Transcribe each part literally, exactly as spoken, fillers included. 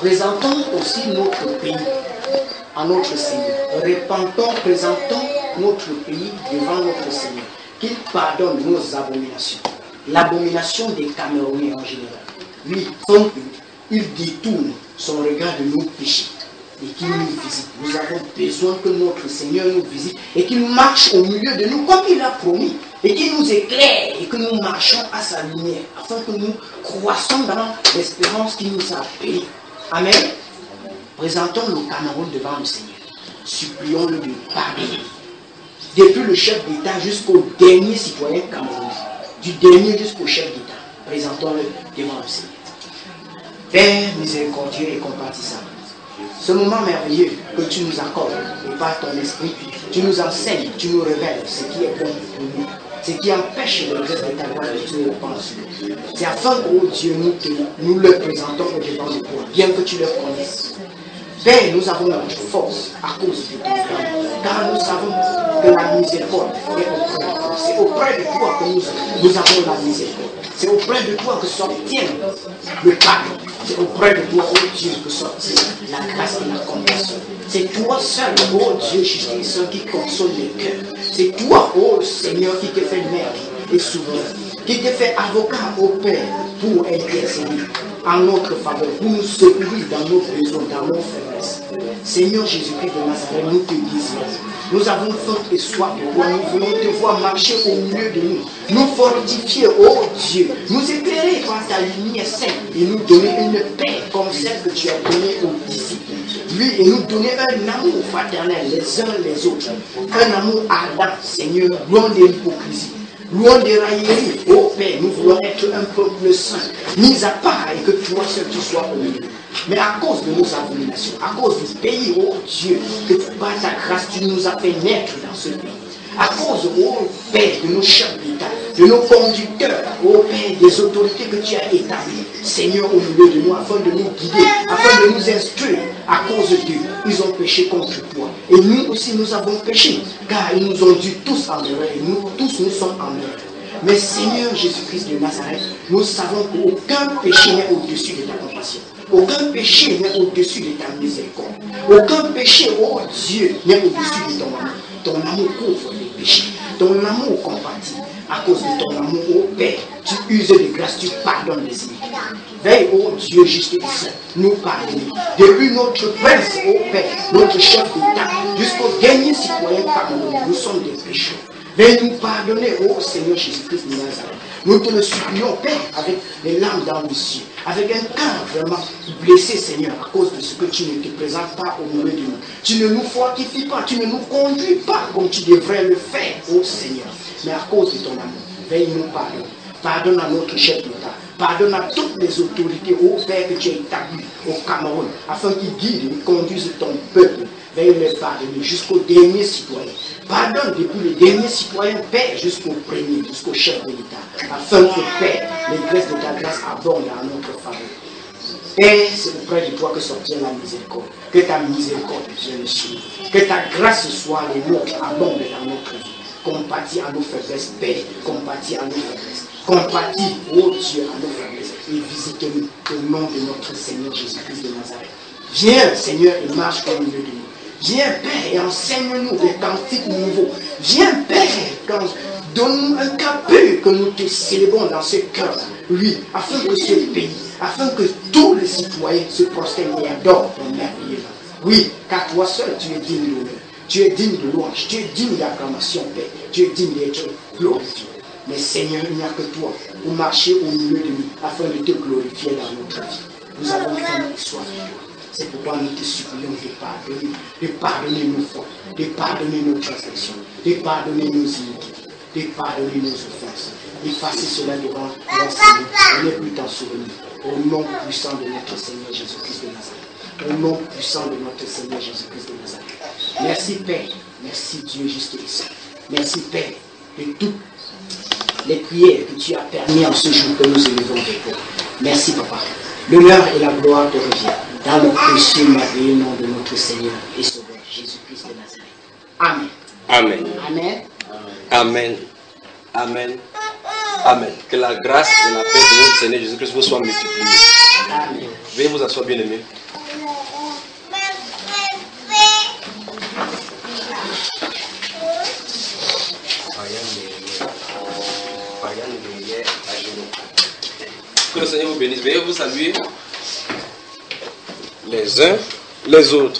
présentons aussi notre pays à notre Seigneur. Répandons, présentons notre pays devant notre Seigneur. Qu'il pardonne nos abominations. L'abomination des Camerounais en général. Lui, son pays, il détourne son regard de nos péchés et qu'il nous visite. Nous avons besoin que notre Seigneur nous visite et qu'il marche au milieu de nous comme il a promis et qu'il nous éclaire et que nous marchions à sa lumière afin que nous croissions dans l'espérance qu'il nous a appelés. Amen. Présentons le Cameroun devant le Seigneur. Supplions-le de pardonner. Depuis le chef d'État jusqu'au dernier citoyen camerounais, du dernier jusqu'au chef d'État, présentons-le devant le Seigneur. Père miséricordieux et compatissant, ce moment merveilleux que tu nous accordes, et par ton esprit, tu nous enseignes, tu nous révèles ce qui est bon pour nous, ce qui empêche le reste de ta loi de Dieu au penses. C'est afin que, oh Dieu, nous, te, nous le présentons au devant de toi, bien que tu le connaisses. Père, nous avons notre force à cause de ton frère, car nous savons que la miséricorde est auprès de toi. C'est auprès de toi que nous, nous avons la miséricorde. C'est auprès de toi que s'obtient le pardon. C'est auprès de toi, oh Dieu, que s'obtient la grâce et la compassion. C'est toi seul, oh Dieu, justice, qui console les cœurs. C'est toi, oh Seigneur, qui te fait mère et souverain, qui te fait avocat au Père pour intercéder en notre faveur, pour nous secourir dans nos besoins, dans nos faiblesses. Seigneur Jésus-Christ de Nazareth, nous te disons, nous avons faim et soif de toi, nous voulons te voir marcher au milieu de nous, nous fortifier, oh Dieu, nous éclairer par ta lumière sainte et nous donner une paix comme celle que tu as donnée aux disciples. Lui, et nous donner un amour fraternel les uns les autres, un amour ardent, Seigneur, loin de l'hypocrisie. Loin des railleries, ô Père, nous voulons être un peuple saint, mis à part et que toi seul tu sois au milieu. Mais à cause de nos abominations, à cause du pays, ô Dieu, que par ta grâce tu nous as fait naître dans ce pays. À cause, ô Père, de nos chefs d'État, de nos conducteurs, ô Père, des autorités que tu as établies, Seigneur, au milieu de nous, afin de nous guider, afin de nous instruire. À cause d'eux, ils ont péché contre toi. Et nous aussi, nous avons péché, car ils nous ont dû tous en erreur, et nous tous, nous sommes en erreur. Mais Seigneur Jésus-Christ de Nazareth, nous savons qu'aucun péché n'est au-dessus de ta compassion. Aucun péché n'est au-dessus de ta miséricorde. Aucun péché, oh Dieu, n'est au-dessus de ton amour. Ton amour couvre les péchés. Ton amour compatit. À cause de ton amour, ô Père, tu uses de grâce, tu pardonnes les iniquités. Veille, ô Dieu juste et saint, nous pardonner. Depuis notre prince, ô Père, notre chef d'État, jusqu'au dernier citoyen camerounais, nous sommes des pécheurs. Veuille nous pardonner, ô Seigneur Jésus-Christ de Nazareth. Nous te le supplions, Père, avec les larmes dans les cieux, avec un cœur vraiment blessé, Seigneur, à cause de ce que tu ne te présentes pas au milieu de nous. Tu ne nous fortifies pas, tu ne nous conduis pas comme tu devrais le faire, ô Seigneur. Mais à cause de ton amour, veuille nous pardonner. Pardonne à notre chef d'État. Pardonne à toutes les autorités, ô Père, que tu as établies au Cameroun, afin qu'ils guident et conduisent ton peuple. Veuille les pardonner jusqu'au dernier citoyen. Pardonne depuis le dernier citoyen, Père, jusqu'au premier, jusqu'au chef de l'État. Afin que, Père, les grâces de ta grâce abondent en notre faveur. Père, c'est auprès de toi que s'obtient la miséricorde. Que ta miséricorde vienne sur nous. Que ta grâce soit les nôtres, abonde dans notre vie. Compatis à nos faiblesses, Père, compatis à nos faiblesses. Compatis, ô Dieu, à nos faiblesses. Et visite-nous au nom de notre Seigneur Jésus-Christ de Nazareth. Viens, Seigneur, et marche au milieu de nous. Viens, Père, et enseigne-nous des cantiques nouveaux. Viens, Père, donne-nous un capé que nous te célébrons dans ce cœur. Oui, afin que ce pays, afin que tous les citoyens se prosternent et adorent ton merveilleux nom. Oui, car toi seul, tu es digne d'honneur. Tu es digne de louange, tu es digne d'acclamation, Père. Tu es digne d'être glorifié. Mais Seigneur, il n'y a que toi pour marcher au milieu de nous afin de te glorifier dans notre vie. Nous avons faim et soif de toi. C'est pourquoi nous te supplions de pardonner, de pardonner nos fautes, de pardonner nos transgressions, de pardonner nos iniquités, de pardonner nos offenses. Effacer cela devant ton Seigneur et ne plus t'en souvenir. Au nom puissant de notre Seigneur Jésus-Christ de Nazareth. Au nom puissant de notre Seigneur Jésus-Christ de Nazareth. Merci Père, merci Dieu juste et saint. Merci Père de toutes les prières que tu as permis en ce jour que nous élevons de toi. Merci Papa. L'honneur et la gloire te revient dans le précieux merveilleux nom de notre Seigneur et Sauveur Jésus-Christ de Nazareth. Amen. Amen. Amen. Amen. Amen. Amen. Que la grâce et la paix de notre Seigneur Jésus-Christ vous soient multipliées. Amen. Veuillez vous asseoir, bien-aimés. Que le Seigneur vous bénisse. Veuillez vous saluer les uns les autres.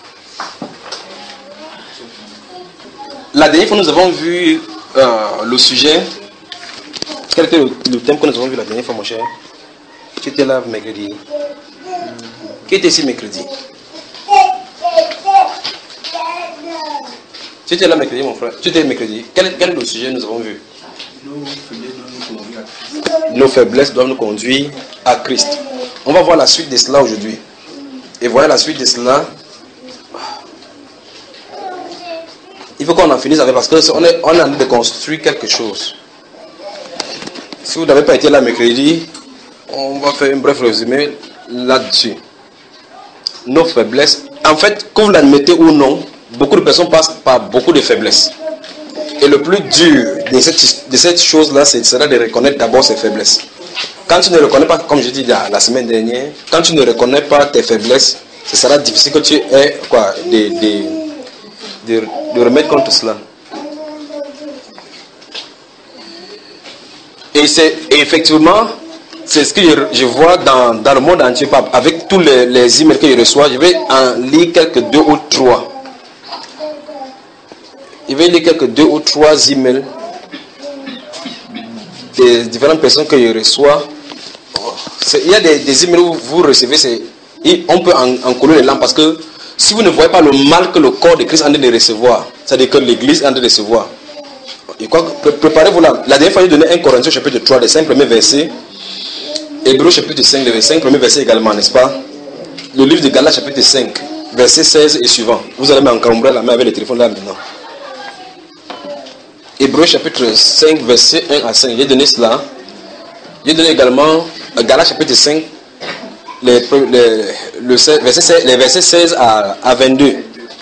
La dernière fois, nous avons vu euh, le sujet. Quel était le, le thème que nous avons vu la dernière fois, mon cher? Qui était là mercredi? Qui était ici mercredi? Tu étais là mercredi, mon frère. Tu étais mercredi. Quel, quel est le sujet que nous avons vu? Nos faiblesses doivent nous conduire à Christ. On va voir la suite de cela aujourd'hui. Et voilà la suite de cela. Il faut qu'on en finisse avec parce qu'on est, on est en train de construire quelque chose. Si vous n'avez pas été là mercredi, on va faire un bref résumé là-dessus. Nos faiblesses. En fait, que vous l'admettez ou non, beaucoup de personnes passent par beaucoup de faiblesses. Et le plus dur de cette, de cette chose-là, c'est de reconnaître d'abord ses faiblesses. Quand tu ne reconnais pas, comme je dis la, la semaine dernière, quand tu ne reconnais pas tes faiblesses, ce sera difficile que tu aies quoi, de, de, de, de remettre contre cela. Et c'est effectivement, c'est ce que je, je vois dans, dans le monde entier, avec tous les, les emails que je reçois, je vais en lire quelques deux ou trois. Je vais lire quelques deux ou trois emails des différentes personnes que je reçois. C'est, il y a des, des emails où vous recevez, c'est, on peut en, en coller les lampes parce que si vous ne voyez pas le mal que le corps de Christ est en train de recevoir, c'est-à-dire que l'Église est en train de recevoir. Et quoi, préparez-vous là. La dernière fois, j'ai donné un Corinthiens chapitre trois, les cinq premiers versets. Hébreux chapitre cinq, les cinq premiers versets également, n'est-ce pas? Le livre de Galates chapitre cinq, verset seize et suivant. Vous allez m'encombrer la main avec le téléphone là maintenant. Hébreux chapitre cinq, verset un à cinq. J'ai donné cela. J'ai donné également Galates chapitre cinq, les, les, le, verset, les versets seize à, à vingt-deux.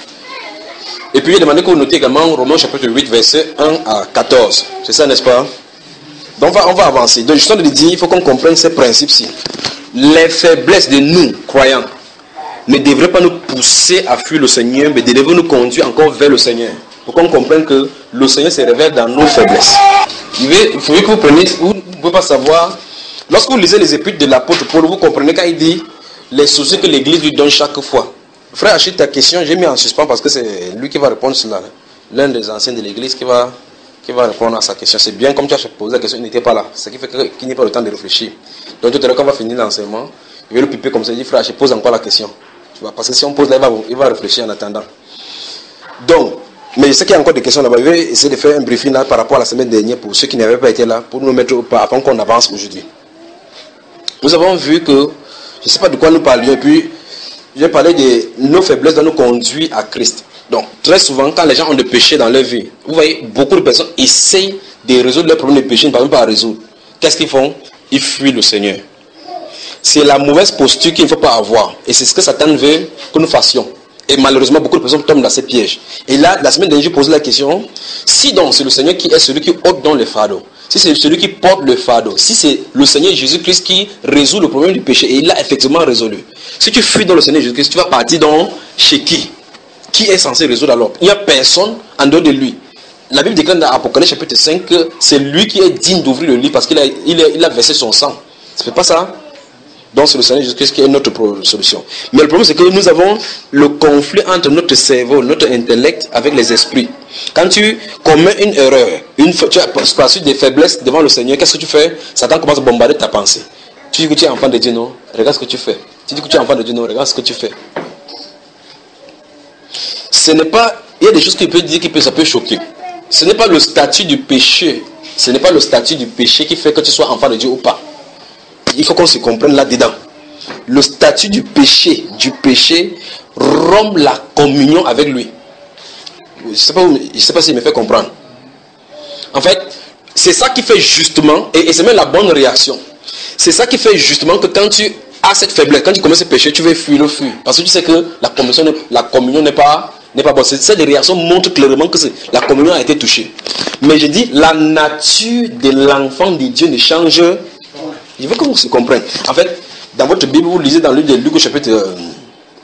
Et puis j'ai demandé que vous notiez également Romains chapitre huit, verset un à quatorze. C'est ça, n'est-ce pas? Donc on va, on va avancer. Donc je suis en train de dire, il faut qu'on comprenne ces principes-ci. Les faiblesses de nous, croyants, ne devraient pas nous pousser à fuir le Seigneur, mais devraient nous conduire encore vers le Seigneur. Pour qu'on comprenne que le Seigneur se révèle dans nos faiblesses. Il faut que vous preniez, vous ne pouvez pas savoir, lorsque vous lisez les épîtres de l'apôtre Paul, vous comprenez quand il dit les soucis que l'Église lui donne chaque fois. Frère Achille, ta question, j'ai mis en suspens parce que c'est lui qui va répondre sur cela. L'un des anciens de l'Église qui va, qui va répondre à sa question. C'est bien, comme tu as posé la question, il n'était pas là. Ce qui fait qu'il n'y ait pas le temps de réfléchir. Donc tout à l'heure, quand on va finir l'enseignement, il va le piper comme ça, il dit, frère Achille, pose encore la question. Tu vois, parce que si on pose là, il va, il va réfléchir en attendant. Donc, mais je sais qu'il y a encore des questions là-bas. Je vais essayer de faire un briefing là par rapport à la semaine dernière pour ceux qui n'avaient pas été là, pour nous mettre au pas avant qu'on avance aujourd'hui. Nous avons vu que, je ne sais pas de quoi nous parlions, et puis j'ai parlé de nos faiblesses dans nous conduire à Christ. Donc, très souvent, quand les gens ont des péchés dans leur vie, vous voyez, beaucoup de personnes essayent de résoudre leurs problèmes de péché, ils ne parviennent pas à résoudre. Qu'est-ce qu'ils font? Ils fuient le Seigneur. C'est la mauvaise posture qu'il ne faut pas avoir. Et c'est ce que Satan veut que nous fassions. Et malheureusement, beaucoup de personnes tombent dans ces pièges. Et là, la semaine dernière, j'ai posé la question, si donc c'est le Seigneur qui est celui qui ôte dans le fardeau, si c'est celui qui porte le fardeau, si c'est le Seigneur Jésus-Christ qui résout le problème du péché, et il l'a effectivement résolu. Si tu fuis dans le Seigneur Jésus-Christ, tu vas partir dans chez qui? Qui est censé résoudre alors? Il n'y a personne en dehors de lui. La Bible déclare dans Apocalypse chapitre cinq que c'est lui qui est digne d'ouvrir le livre parce qu'il a, il a, il a versé son sang. C'est pas ça? Donc c'est le Seigneur Jésus-Christ qui est notre solution. Mais le problème c'est que nous avons le conflit entre notre cerveau, notre intellect avec les esprits. Quand tu commets une erreur, une, tu as par suite des faiblesses devant le Seigneur, qu'est-ce que tu fais? Satan commence à bombarder ta pensée. Tu dis que tu es enfant de Dieu, non? Regarde ce que tu fais. Tu dis que tu es enfant de Dieu, non? Regarde ce que tu fais. Ce n'est pas, il y a des choses qu'il peut dire qui peut, ça peut choquer. Ce n'est pas le statut du péché. Ce n'est pas le statut du péché qui fait que tu sois enfant de Dieu ou pas. Il faut qu'on se comprenne là-dedans. Le statut du péché, du péché, rompt la communion avec lui. Je ne sais pas, je sais pas s'il me fait comprendre. En fait, c'est ça qui fait justement, et, et c'est même la bonne réaction. C'est ça qui fait justement que quand tu as cette faiblesse, quand tu commets ce péché, tu veux fuir le fuir. Parce que tu sais que la communion, la communion n'est pas, n'est pas bonne. Cette réaction montre clairement que la communion a été touchée. Mais je dis, la nature de l'enfant de Dieu ne change pas. Je veux que vous se compreniez. En fait, dans votre Bible, vous lisez dans le livre de Luc au chapitre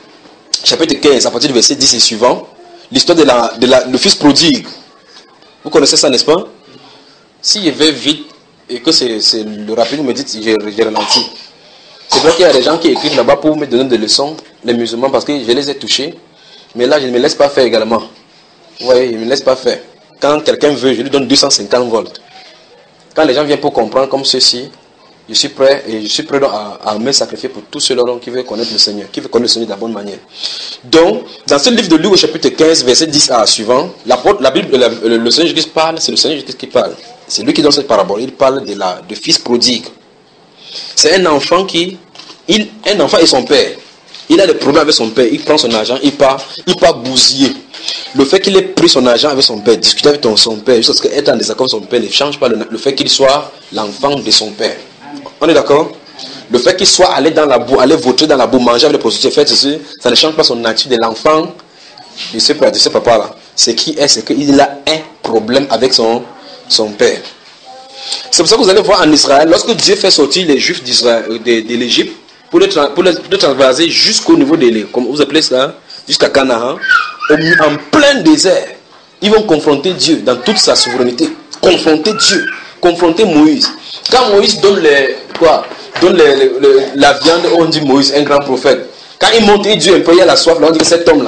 chapitre quinze, à partir du verset dix et suivant, l'histoire de la, de la, le fils prodigue. Vous connaissez ça, n'est-ce pas? Si je vais vite et que c'est le rapide, vous me dites, j'ai ralenti. C'est vrai qu'il y a des gens qui écrivent là-bas pour me donner des leçons, les musulmans, parce que je les ai touchés. Mais là, je ne me laisse pas faire également. Vous voyez, je ne me laisse pas faire. Quand quelqu'un veut, je lui donne deux cent cinquante volts. Quand les gens viennent pour comprendre comme ceci, je suis prêt et je suis prêt à, à me sacrifier pour tous ceux-là qui veulent connaître le Seigneur, qui veulent connaître le Seigneur de la bonne manière. Donc, dans ce livre de Luc au chapitre quinze, verset dix à suivant, la, la Bible, la, le, le Seigneur Jésus parle, c'est le Seigneur Jésus qui parle. C'est lui qui donne cette parabole. Il parle de la de fils prodigue. C'est un enfant qui, il, un enfant et son père. Il a des problèmes avec son père. Il prend son argent, il part, il part bousiller. Le fait qu'il ait pris son argent avec son père, discuter avec ton, son père, jusqu'à être en désaccord avec son père, ne change pas le, le fait qu'il soit l'enfant de son père. On est d'accord? Le fait qu'il soit allé dans la boue, aller voter dans la boue, manger avec les prostituées, faire ceci, ça ne change pas son nature de l'enfant de ce, de ce papa-là. Ce qui est, c'est qu'il a un problème avec son, son père. C'est pour ça que vous allez voir en Israël, lorsque Dieu fait sortir les Juifs d'Israël, de, de l'Égypte, pour les, pour les, pour les transvaser jusqu'au niveau de l'île, comme vous appelez ça, jusqu'à Canaan, en plein désert, ils vont confronter Dieu dans toute sa souveraineté. Confronter Dieu, confronter Moïse. Quand Moïse donne, les, quoi, donne les, les, les, la viande, on dit Moïse, un grand prophète. Quand il monte et Dieu un peu, il y a la soif, là, on dit que cet homme-là.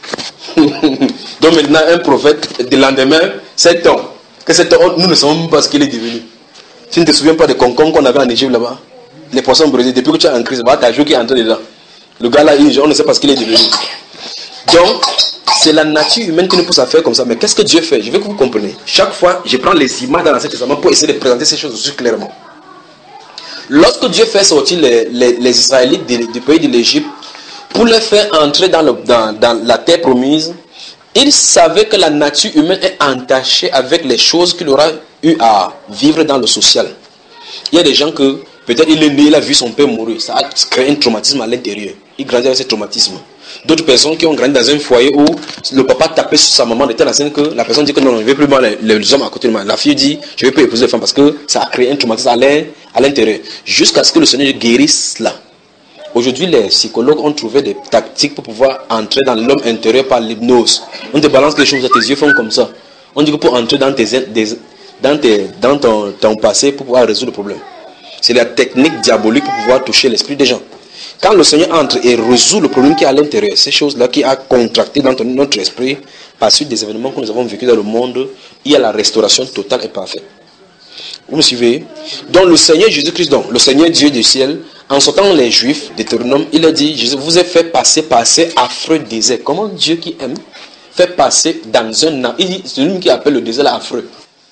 Donc maintenant, un prophète, de lendemain, cet homme. Que cet homme, nous ne savons pas ce qu'il est devenu. Tu ne te souviens pas des concombres qu'on avait en Égypte là-bas? Les poissons brisés, depuis que tu es en crise, tu as joué qui est entré dedans. Le gars là, on ne sait pas ce qu'il est devenu. Donc, c'est la nature humaine qui nous pousse à faire comme ça. Mais qu'est-ce que Dieu fait? Je veux que vous compreniez. Chaque fois, je prends les images dans l'Ancien Testament pour essayer de présenter ces choses aussi clairement. Lorsque Dieu fait sortir les, les, les Israélites du, du pays de l'Égypte, pour les faire entrer dans, le, dans, dans la terre promise, il savait que la nature humaine est entachée avec les choses qu'il aura eu à vivre dans le social. Il y a des gens que, peut-être il est né, il a vu son père mourir. Ça a créé un traumatisme à l'intérieur. Il grandit avec ce traumatisme. D'autres personnes qui ont grandi dans un foyer où le papa tapait sur sa maman de telle enseigne que la personne dit que non, non je ne veux plus voir les, les hommes à côté de moi. La fille dit, je ne veux plus épouser les femmes parce que ça a créé un traumatisme à l'intérieur. Jusqu'à ce que le Seigneur guérisse cela. Aujourd'hui, les psychologues ont trouvé des tactiques pour pouvoir entrer dans l'homme intérieur par l'hypnose. On te balance les choses, tes yeux font comme ça. On dit que pour entrer dans, tes, des, dans, tes, dans ton, ton passé pour pouvoir résoudre le problème. C'est la technique diabolique pour pouvoir toucher l'esprit des gens. Quand le Seigneur entre et résout le problème qui est à l'intérieur, ces choses-là qui a contracté dans ton, notre esprit, par suite des événements que nous avons vécus dans le monde, il y a la restauration totale et parfaite. Vous me suivez? Donc le Seigneur Jésus-Christ, donc le Seigneur Dieu du ciel, en sortant les Juifs, Deutéronome, il a dit, Jésus vous a fait passer par ces affreux déserts. Comment Dieu qui aime fait passer dans un... Il dit, c'est lui qui appelle le désert affreux.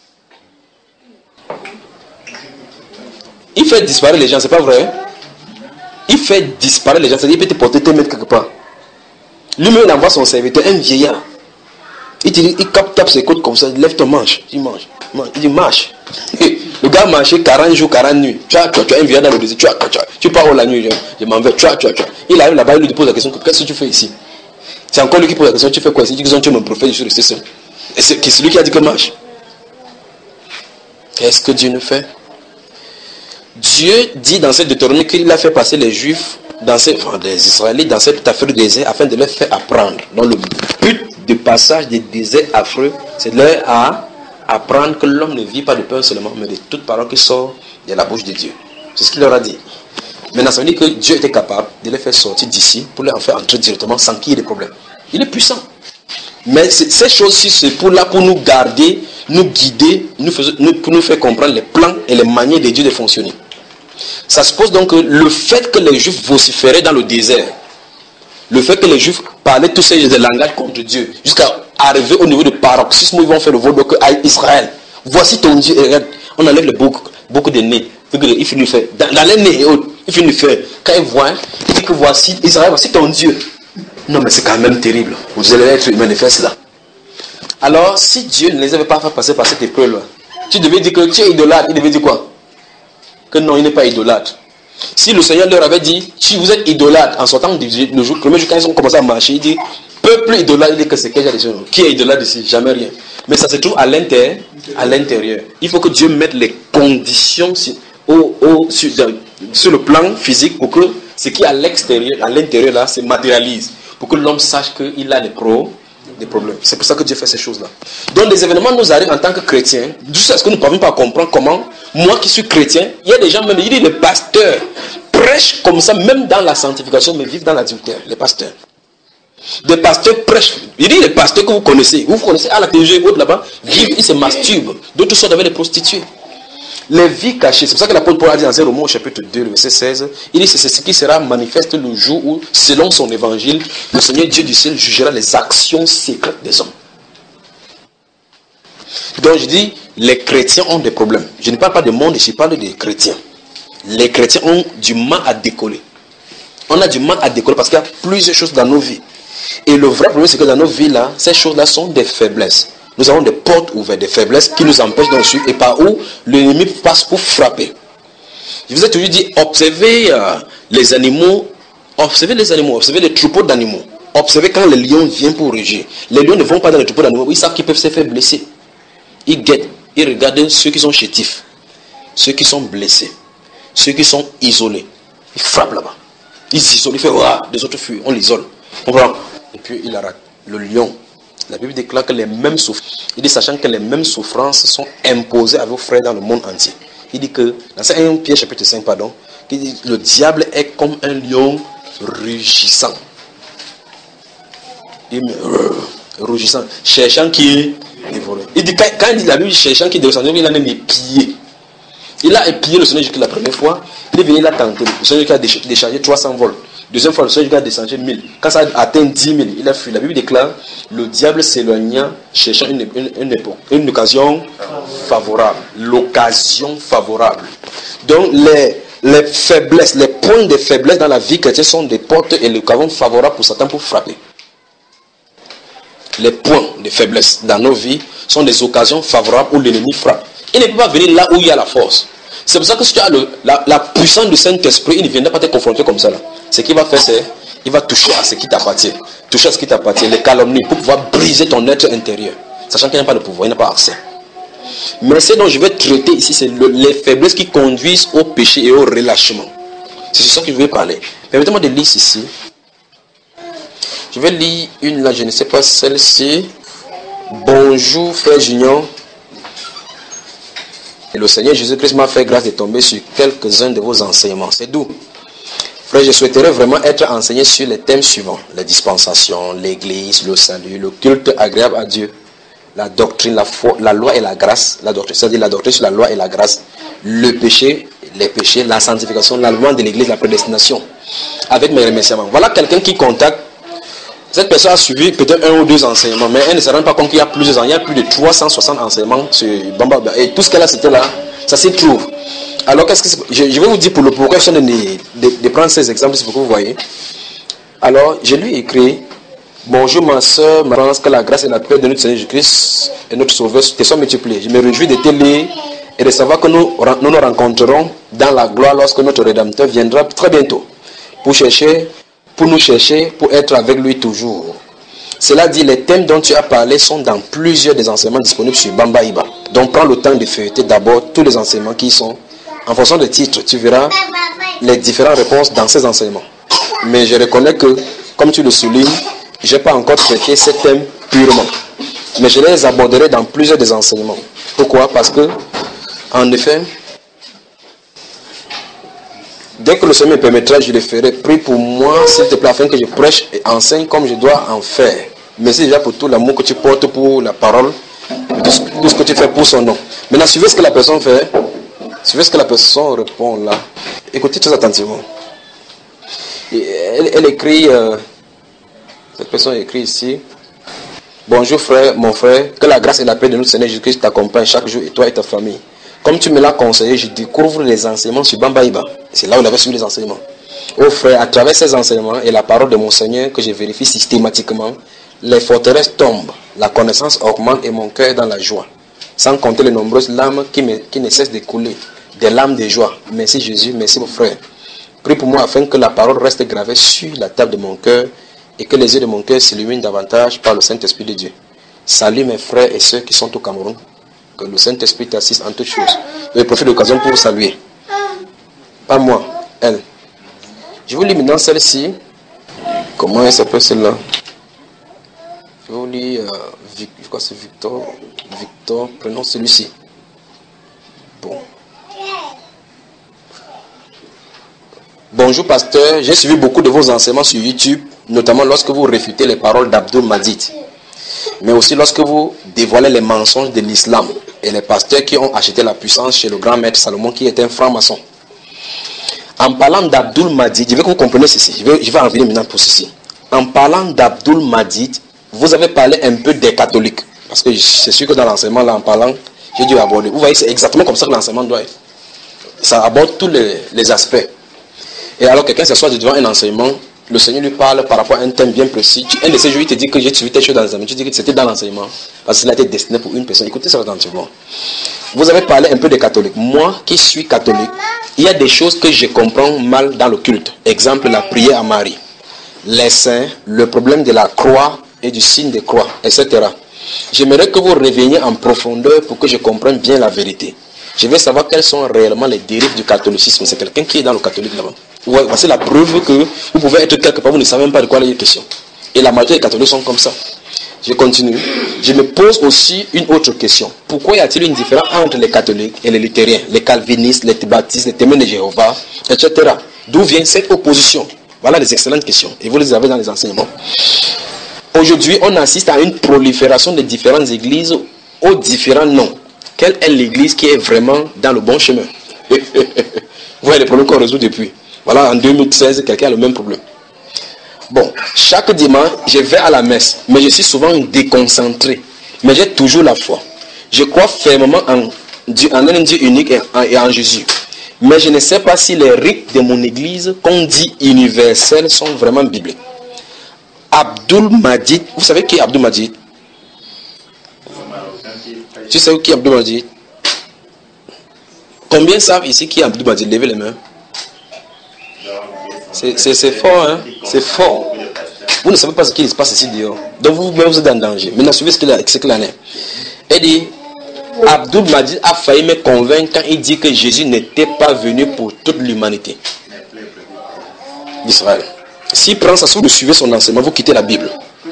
Il fait disparaître les gens, c'est pas vrai? Il fait disparaître les gens, c'est-à-dire il peut te porter, te mettre quelque part. Lui-même, il envoie son serviteur, un vieillard. Il, te dit, il capte, tape ses côtes comme ça, il lève ton manche. Il mange, mange. Il dit marche. Le gars a marché quarante jours, quarante nuits. Tu as, tu as, tu as un vieillard dans le désert, tu as, tu as, tu pars où la nuit, je, je m'en vais, tu as, tu as, tu as. Il arrive là-bas, il lui pose la question, qu'est-ce que tu fais ici? C'est encore lui qui pose la question, tu fais quoi ici? Il dit que tu es mon prophète, je suis resté seul. Et c'est lui qui a dit que marche. Qu'est-ce que Dieu nous fait? Dieu dit dans cette Deutéronome qu'il a fait passer les Juifs, dans ces, enfin, les Israélites, dans cette affaire du désert, afin de les faire apprendre. Donc le but du passage des déserts affreux, c'est de leur à apprendre que l'homme ne vit pas de pain seulement, mais de toute parole qui sort de la bouche de Dieu. C'est ce qu'il leur a dit. Maintenant, ça veut dire que Dieu était capable de les faire sortir d'ici pour les en faire entrer directement sans qu'il y ait de problème. Il est puissant. Mais ces choses-ci, c'est pour là pour nous garder, nous guider, nous faisons, nous, pour nous faire comprendre les plans et les manières de Dieu de fonctionner. Ça suppose donc que le fait que les Juifs vociféraient dans le désert, le fait que les Juifs parlaient tous ces langages contre Dieu, jusqu'à arriver au niveau du paroxysme où ils vont faire le vol de à Israël. Voici ton Dieu, et regarde, on enlève le beaucoup, beaucoup de nez. Il finit de faire, dans, dans les nez et autres, il finit de faire. Quand il voit, il dit que voici Israël, voici ton Dieu. Non, mais c'est quand même terrible. Vous allez être humain de faire cela. Alors, si Dieu ne les avait pas fait passer par cette épreuve-là, tu devais dire que tu es idolâtre. Il devait dire quoi? Que non, il n'est pas idolâtre. Si le Seigneur leur avait dit, si vous êtes idolâtre, en sortant du le jour, le premier jour quand ils ont commencé à marcher, il dit, peuple idolâtre, il dit que c'est quel genre de choses? Qui est idolâtre ici? Jamais rien. Mais ça se trouve à l'intérieur. À l'intérieur. Il faut que Dieu mette les conditions sur, au, au, sur, sur le plan physique pour que ce qui est à l'extérieur, à l'intérieur là, se matérialise. pour que l'homme sache qu'il a des, pro, des problèmes. C'est pour ça que Dieu fait ces choses-là. Donc les événements nous arrivent en tant que chrétiens, jusqu'à ce que nous ne parvenons pas à comprendre comment, moi qui suis chrétien, il y a des gens même, il dit les pasteurs prêchent comme ça, même dans la sanctification, mais vivent dans l'adultère, les pasteurs. Des pasteurs prêchent, il dit les pasteurs que vous connaissez, vous, vous connaissez à la télévision et autres là-bas, vivent, ils se masturbent, d'autres sortent avec les prostituées. Les vies cachées, c'est pour ça que l'apôtre Paul a dit dans un Romains au chapitre deux, verset seize, il dit c'est ce qui sera manifeste le jour où, selon son évangile, le Seigneur Dieu du ciel jugera les actions secrètes des hommes. Donc je dis, les chrétiens ont des problèmes. Je ne parle pas de monde, je parle des chrétiens. Les chrétiens ont du mal à décoller. On a du mal à décoller parce qu'il y a plusieurs choses dans nos vies. Et le vrai problème, c'est que dans nos vies-là, ces choses-là sont des faiblesses. Nous avons des portes ouvertes, des faiblesses qui nous empêchent d'en suivre et par où l'ennemi passe pour frapper. Je vous ai toujours dit, observez euh, les animaux, observez les animaux, observez les troupeaux d'animaux. Observez quand les lions viennent pour rugir. Les lions ne vont pas dans les troupeaux d'animaux, ils savent qu'ils peuvent se faire blesser. Ils guettent, ils regardent ceux qui sont chétifs, ceux qui sont blessés, ceux qui sont isolés. Ils frappent là-bas. Ils s'isolent, ils font, ah, des autres fuient, on l'isole. On prend. Et puis il arrête. Le lion. La Bible déclare que les mêmes souffrances, il dit sachant que les mêmes souffrances sont imposées à vos frères dans le monde entier. Il dit que, dans un Pierre chapitre cinq, pardon, il dit le diable est comme un lion rugissant. Il dit, euh, rugissant, cherchant qui est dévoré. Il dit, quand, quand il dit la Bible, cherchant qui est dévoré, il a même épié. Il a épié le Seigneur jusqu'à la première fois, il est venu, il a tenté. Le Seigneur a déchargé trois cents volts. Deuxième fois, le Seigneur a descendu mille. Quand ça a atteint dix mille, il a fui. La Bible déclare, le diable s'éloigna, cherchant une, une, une, époque, une occasion favorable. L'occasion favorable. Donc, les, les faiblesses, les points de faiblesse dans la vie chrétienne sont des portes et l'occasion favorable pour Satan pour frapper. Les points de faiblesse dans nos vies sont des occasions favorables où l'ennemi frappe. Il ne peut pas venir là où il y a la force. C'est pour ça que si tu as le, la, la puissance du Saint-Esprit, il ne viendra pas te confronter comme ça là. Ce qu'il va faire, c'est il va toucher à ce qui t'appartient. Toucher à ce qui t'appartient, les calomnies, pour pouvoir briser ton être intérieur. Sachant qu'il n'a pas de pouvoir, il n'a pas accès. Mais ce dont je vais traiter ici, c'est le, les faiblesses qui conduisent au péché et au relâchement. C'est sur ça que je vais parler. Permettez-moi de lire ici. Je vais lire une là, je ne sais pas celle-ci. Bonjour frère Junior. Et le Seigneur Jésus-Christ m'a fait grâce de tomber sur quelques-uns de vos enseignements. C'est doux. Frère, je souhaiterais vraiment être enseigné sur les thèmes suivants. Les dispensations, l'église, le salut, le culte agréable à Dieu, la doctrine, la foi, la loi et la grâce, la doctrine, c'est-à-dire la doctrine sur la loi et la grâce, le péché, les péchés, la sanctification, la loi de l'église, la prédestination. Avec mes remerciements. Voilà quelqu'un qui contacte. Cette personne a suivi peut-être un ou deux enseignements, mais elle ne se rend pas compte qu'il y a plusieurs, il y a plus de trois cent soixante enseignements sur Bamba. Et tout ce qu'elle a cité là, ça s'y trouve. Alors, qu'est-ce que c'est? je, je vais vous dire pour le pourquoi je suis en train de, de, de prendre ces exemples, c'est pour que vous voyez. Alors, je lui ai écrit, bonjour ma soeur, ma France, que la grâce et la paix de notre Seigneur Jésus-Christ et notre Sauveur te soient multipliées. Je me réjouis de te lire et de savoir que nous nous, nous rencontrerons dans la gloire lorsque notre Rédempteur viendra très bientôt pour chercher, pour nous chercher, pour être avec lui toujours. Cela dit, les thèmes dont tu as parlé sont dans plusieurs des enseignements disponibles sur Bamba Iba. Donc, prends le temps de feuilleter d'abord tous les enseignements qui sont. En fonction des titres, tu verras les différentes réponses dans ces enseignements. Mais je reconnais que, comme tu le soulignes, je n'ai pas encore traité ces thèmes purement. Mais je les aborderai dans plusieurs des enseignements. Pourquoi? Parce que, en effet, dès que le Seigneur me permettra, je le ferai. Prie pour moi, s'il te plaît, afin que je prêche et enseigne comme je dois en faire. Merci déjà pour tout l'amour que tu portes pour la parole, tout ce que tu fais pour son nom. Maintenant, suivez ce que la personne fait. Suivez ce que la personne répond là. Écoutez très attentivement. Et elle, elle écrit, euh, cette personne écrit ici, bonjour frère, mon frère, que la grâce et la paix de notre Seigneur Jésus-Christ t'accompagnent chaque jour et toi et ta famille. Comme tu me l'as conseillé, je découvre les enseignements sur Bamba Iba. C'est là où il avait suivi les enseignements. Oh frère, à travers ces enseignements et la parole de mon Seigneur que je vérifie systématiquement, les forteresses tombent, la connaissance augmente et mon cœur est dans la joie. Sans compter les nombreuses larmes qui, me, qui ne cessent de couler, des larmes de joie. Merci Jésus, merci mon frère. Prie pour moi afin que la parole reste gravée sur la table de mon cœur et que les yeux de mon cœur s'illuminent davantage par le Saint-Esprit de Dieu. Salut mes frères et sœurs qui sont au Cameroun. Que le Saint-Esprit t'assiste en toutes choses. Je profite de l'occasion pour vous saluer. Pas moi, elle. Je vous lis maintenant celle-ci. Comment elle s'appelle celle-là? Je vais vous lire, euh, Vic, je crois que c'est Victor. Victor, prenons celui-ci. Bon. Bonjour pasteur, j'ai suivi beaucoup de vos enseignements sur YouTube, notamment lorsque vous réfutez les paroles d'Abdul Majid, mais aussi lorsque vous dévoilez les mensonges de l'islam et les pasteurs qui ont acheté la puissance chez le grand maître Salomon qui est un franc-maçon. En parlant d'Abdul Majid, je veux que vous compreniez ceci, je vais, je vais en venir maintenant pour ceci. En parlant d'Abdul Majid, vous avez parlé un peu des catholiques, parce que c'est sûr que dans l'enseignement, là en parlant, j'ai dû aborder. Vous voyez, c'est exactement comme ça que l'enseignement doit être. Ça aborde tous les, les aspects. Et alors quelqu'un s'assoit devant un enseignement, le Seigneur lui parle par rapport à un thème bien précis. Un de ces jours, il te dit que j'ai suivi telle chose dans l'enseignement. Tu dis que c'était dans l'enseignement. Parce que cela a été destiné pour une personne. Écoutez ça attentivement. Vous avez parlé un peu des catholiques. Moi, qui suis catholique, il y a des choses que je comprends mal dans le culte. Exemple, la prière à Marie. Les saints, le problème de la croix et du signe de croix, et cetera. J'aimerais que vous reveniez en profondeur pour que je comprenne bien la vérité. Je veux savoir quelles sont réellement les dérives du catholicisme. C'est quelqu'un qui est dans le catholique là-bas. Ouais, c'est la preuve que vous pouvez être quelque part, vous ne savez même pas de quoi il est question. Et la majorité des catholiques sont comme ça. Je continue. Je me pose aussi une autre question. Pourquoi y a-t-il une différence entre les catholiques et les luthériens, les calvinistes, les baptistes, les témoins de Jéhovah, et cetera. D'où vient cette opposition? Voilà des excellentes questions. Et vous les avez dans les enseignements. Aujourd'hui, on assiste à une prolifération de différentes églises aux différents noms. Quelle est l'église qui est vraiment dans le bon chemin? Vous voyez les problèmes qu'on résout depuis. Voilà, en deux mille seize, quelqu'un a le même problème. Bon, chaque dimanche, je vais à la messe, mais je suis souvent déconcentré. Mais j'ai toujours la foi. Je crois fermement en, Dieu, en un Dieu unique et en, et en Jésus. Mais je ne sais pas si les rites de mon église, qu'on dit universels, sont vraiment bibliques. Abdul Majid, vous savez qui est Abdul Majid? Tu sais qui est Abdul Majid? Combien savent ici qui est Abdul Majid? Levez les mains. C'est fort, hein? C'est fort. Vous ne savez pas ce qui se passe ici dehors. Donc vous-même vous êtes en danger. Maintenant, suivez ce qu'il en est. Il dit, Abdul Majid a failli me convaincre quand il dit que Jésus n'était pas venu pour toute l'humanité d'Israël. S'il prend ça, si vous suivez son enseignement, vous quittez la Bible.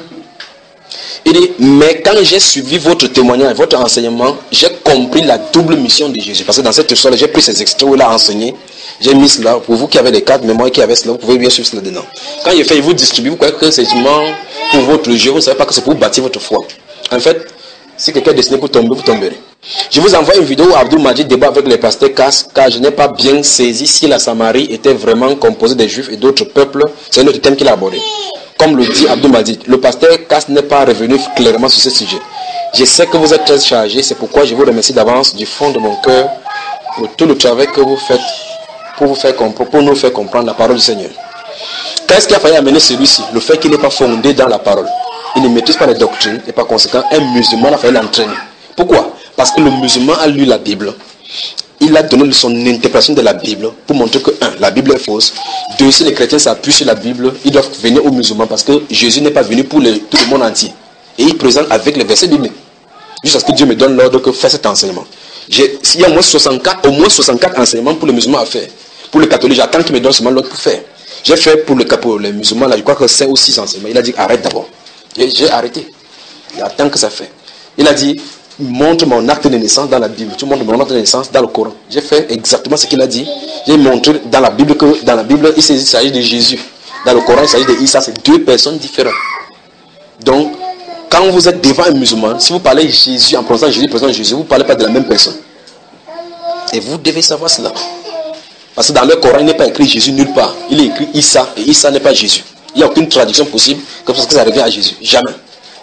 Il dit, mais quand j'ai suivi votre témoignage, votre enseignement, j'ai compris la double mission de Jésus. Parce que dans cette histoire, j'ai pris ces extraits où il a enseigné. J'ai mis cela. Pour vous qui avez les cartes, mais moi qui avez cela, vous pouvez bien suivre cela dedans. Quand il fait, il vous distribue, vous croyez que c'est seulement pour votre jeu, vous ne savez pas que c'est pour bâtir votre foi. En fait, si quelqu'un est destiné pour tomber, vous tomberez. Je vous envoie une vidéo où Abdul Majid débat avec les pasteurs Cass, car je n'ai pas bien saisi si la Samarie était vraiment composée des Juifs et d'autres peuples. C'est un autre thème qu'il a abordé. Comme le dit Abdul Majid, le pasteur Cass n'est pas revenu clairement sur ce sujet. Je sais que vous êtes très chargé, c'est pourquoi je vous remercie d'avance du fond de mon cœur pour tout le travail que vous faites pour, vous faire pour nous faire comprendre la parole du Seigneur. Qu'est-ce qui a failli amener celui-ci? Le fait qu'il n'est pas fondé dans la parole. Il ne maîtrise pas les doctrines et par conséquent, un musulman a failli l'entraîner. Pourquoi? Parce que le musulman a lu la Bible. Il a donné son interprétation de la Bible pour montrer que, un, la Bible est fausse. Deux, si les chrétiens s'appuient sur la Bible, ils doivent venir aux musulmans parce que Jésus n'est pas venu pour le, tout le monde entier. Et il présente avec les versets bibliques. Jusqu'à ce que Dieu me donne l'ordre que faire cet enseignement. S'il y a au moins soixante-quatre, au moins soixante-quatre enseignements pour les musulmans à faire. Pour les catholiques, j'attends qu'il me donne seulement l'ordre pour faire. J'ai fait pour, le, pour les musulmans, là, je crois que cinq ou six enseignements. Il a dit arrête d'abord. J'ai arrêté. J'attends que ça fait. Il a dit montre mon acte de naissance dans la Bible. Tu montres mon acte de naissance dans le Coran. J'ai fait exactement ce qu'il a dit. J'ai montré dans la Bible que dans la Bible, il s'agit de Jésus. Dans le Coran, il s'agit de Issa. C'est deux personnes différentes. Donc, quand vous êtes devant un musulman, si vous parlez Jésus en prononçant Jésus, prononçant Jésus, vous ne parlez pas de la même personne. Et vous devez savoir cela. Parce que dans le Coran, il n'est pas écrit Jésus nulle part. Il est écrit Issa. Et Issa n'est pas Jésus. Il n'y a aucune traduction possible comme ça que ça revient à Jésus. Jamais.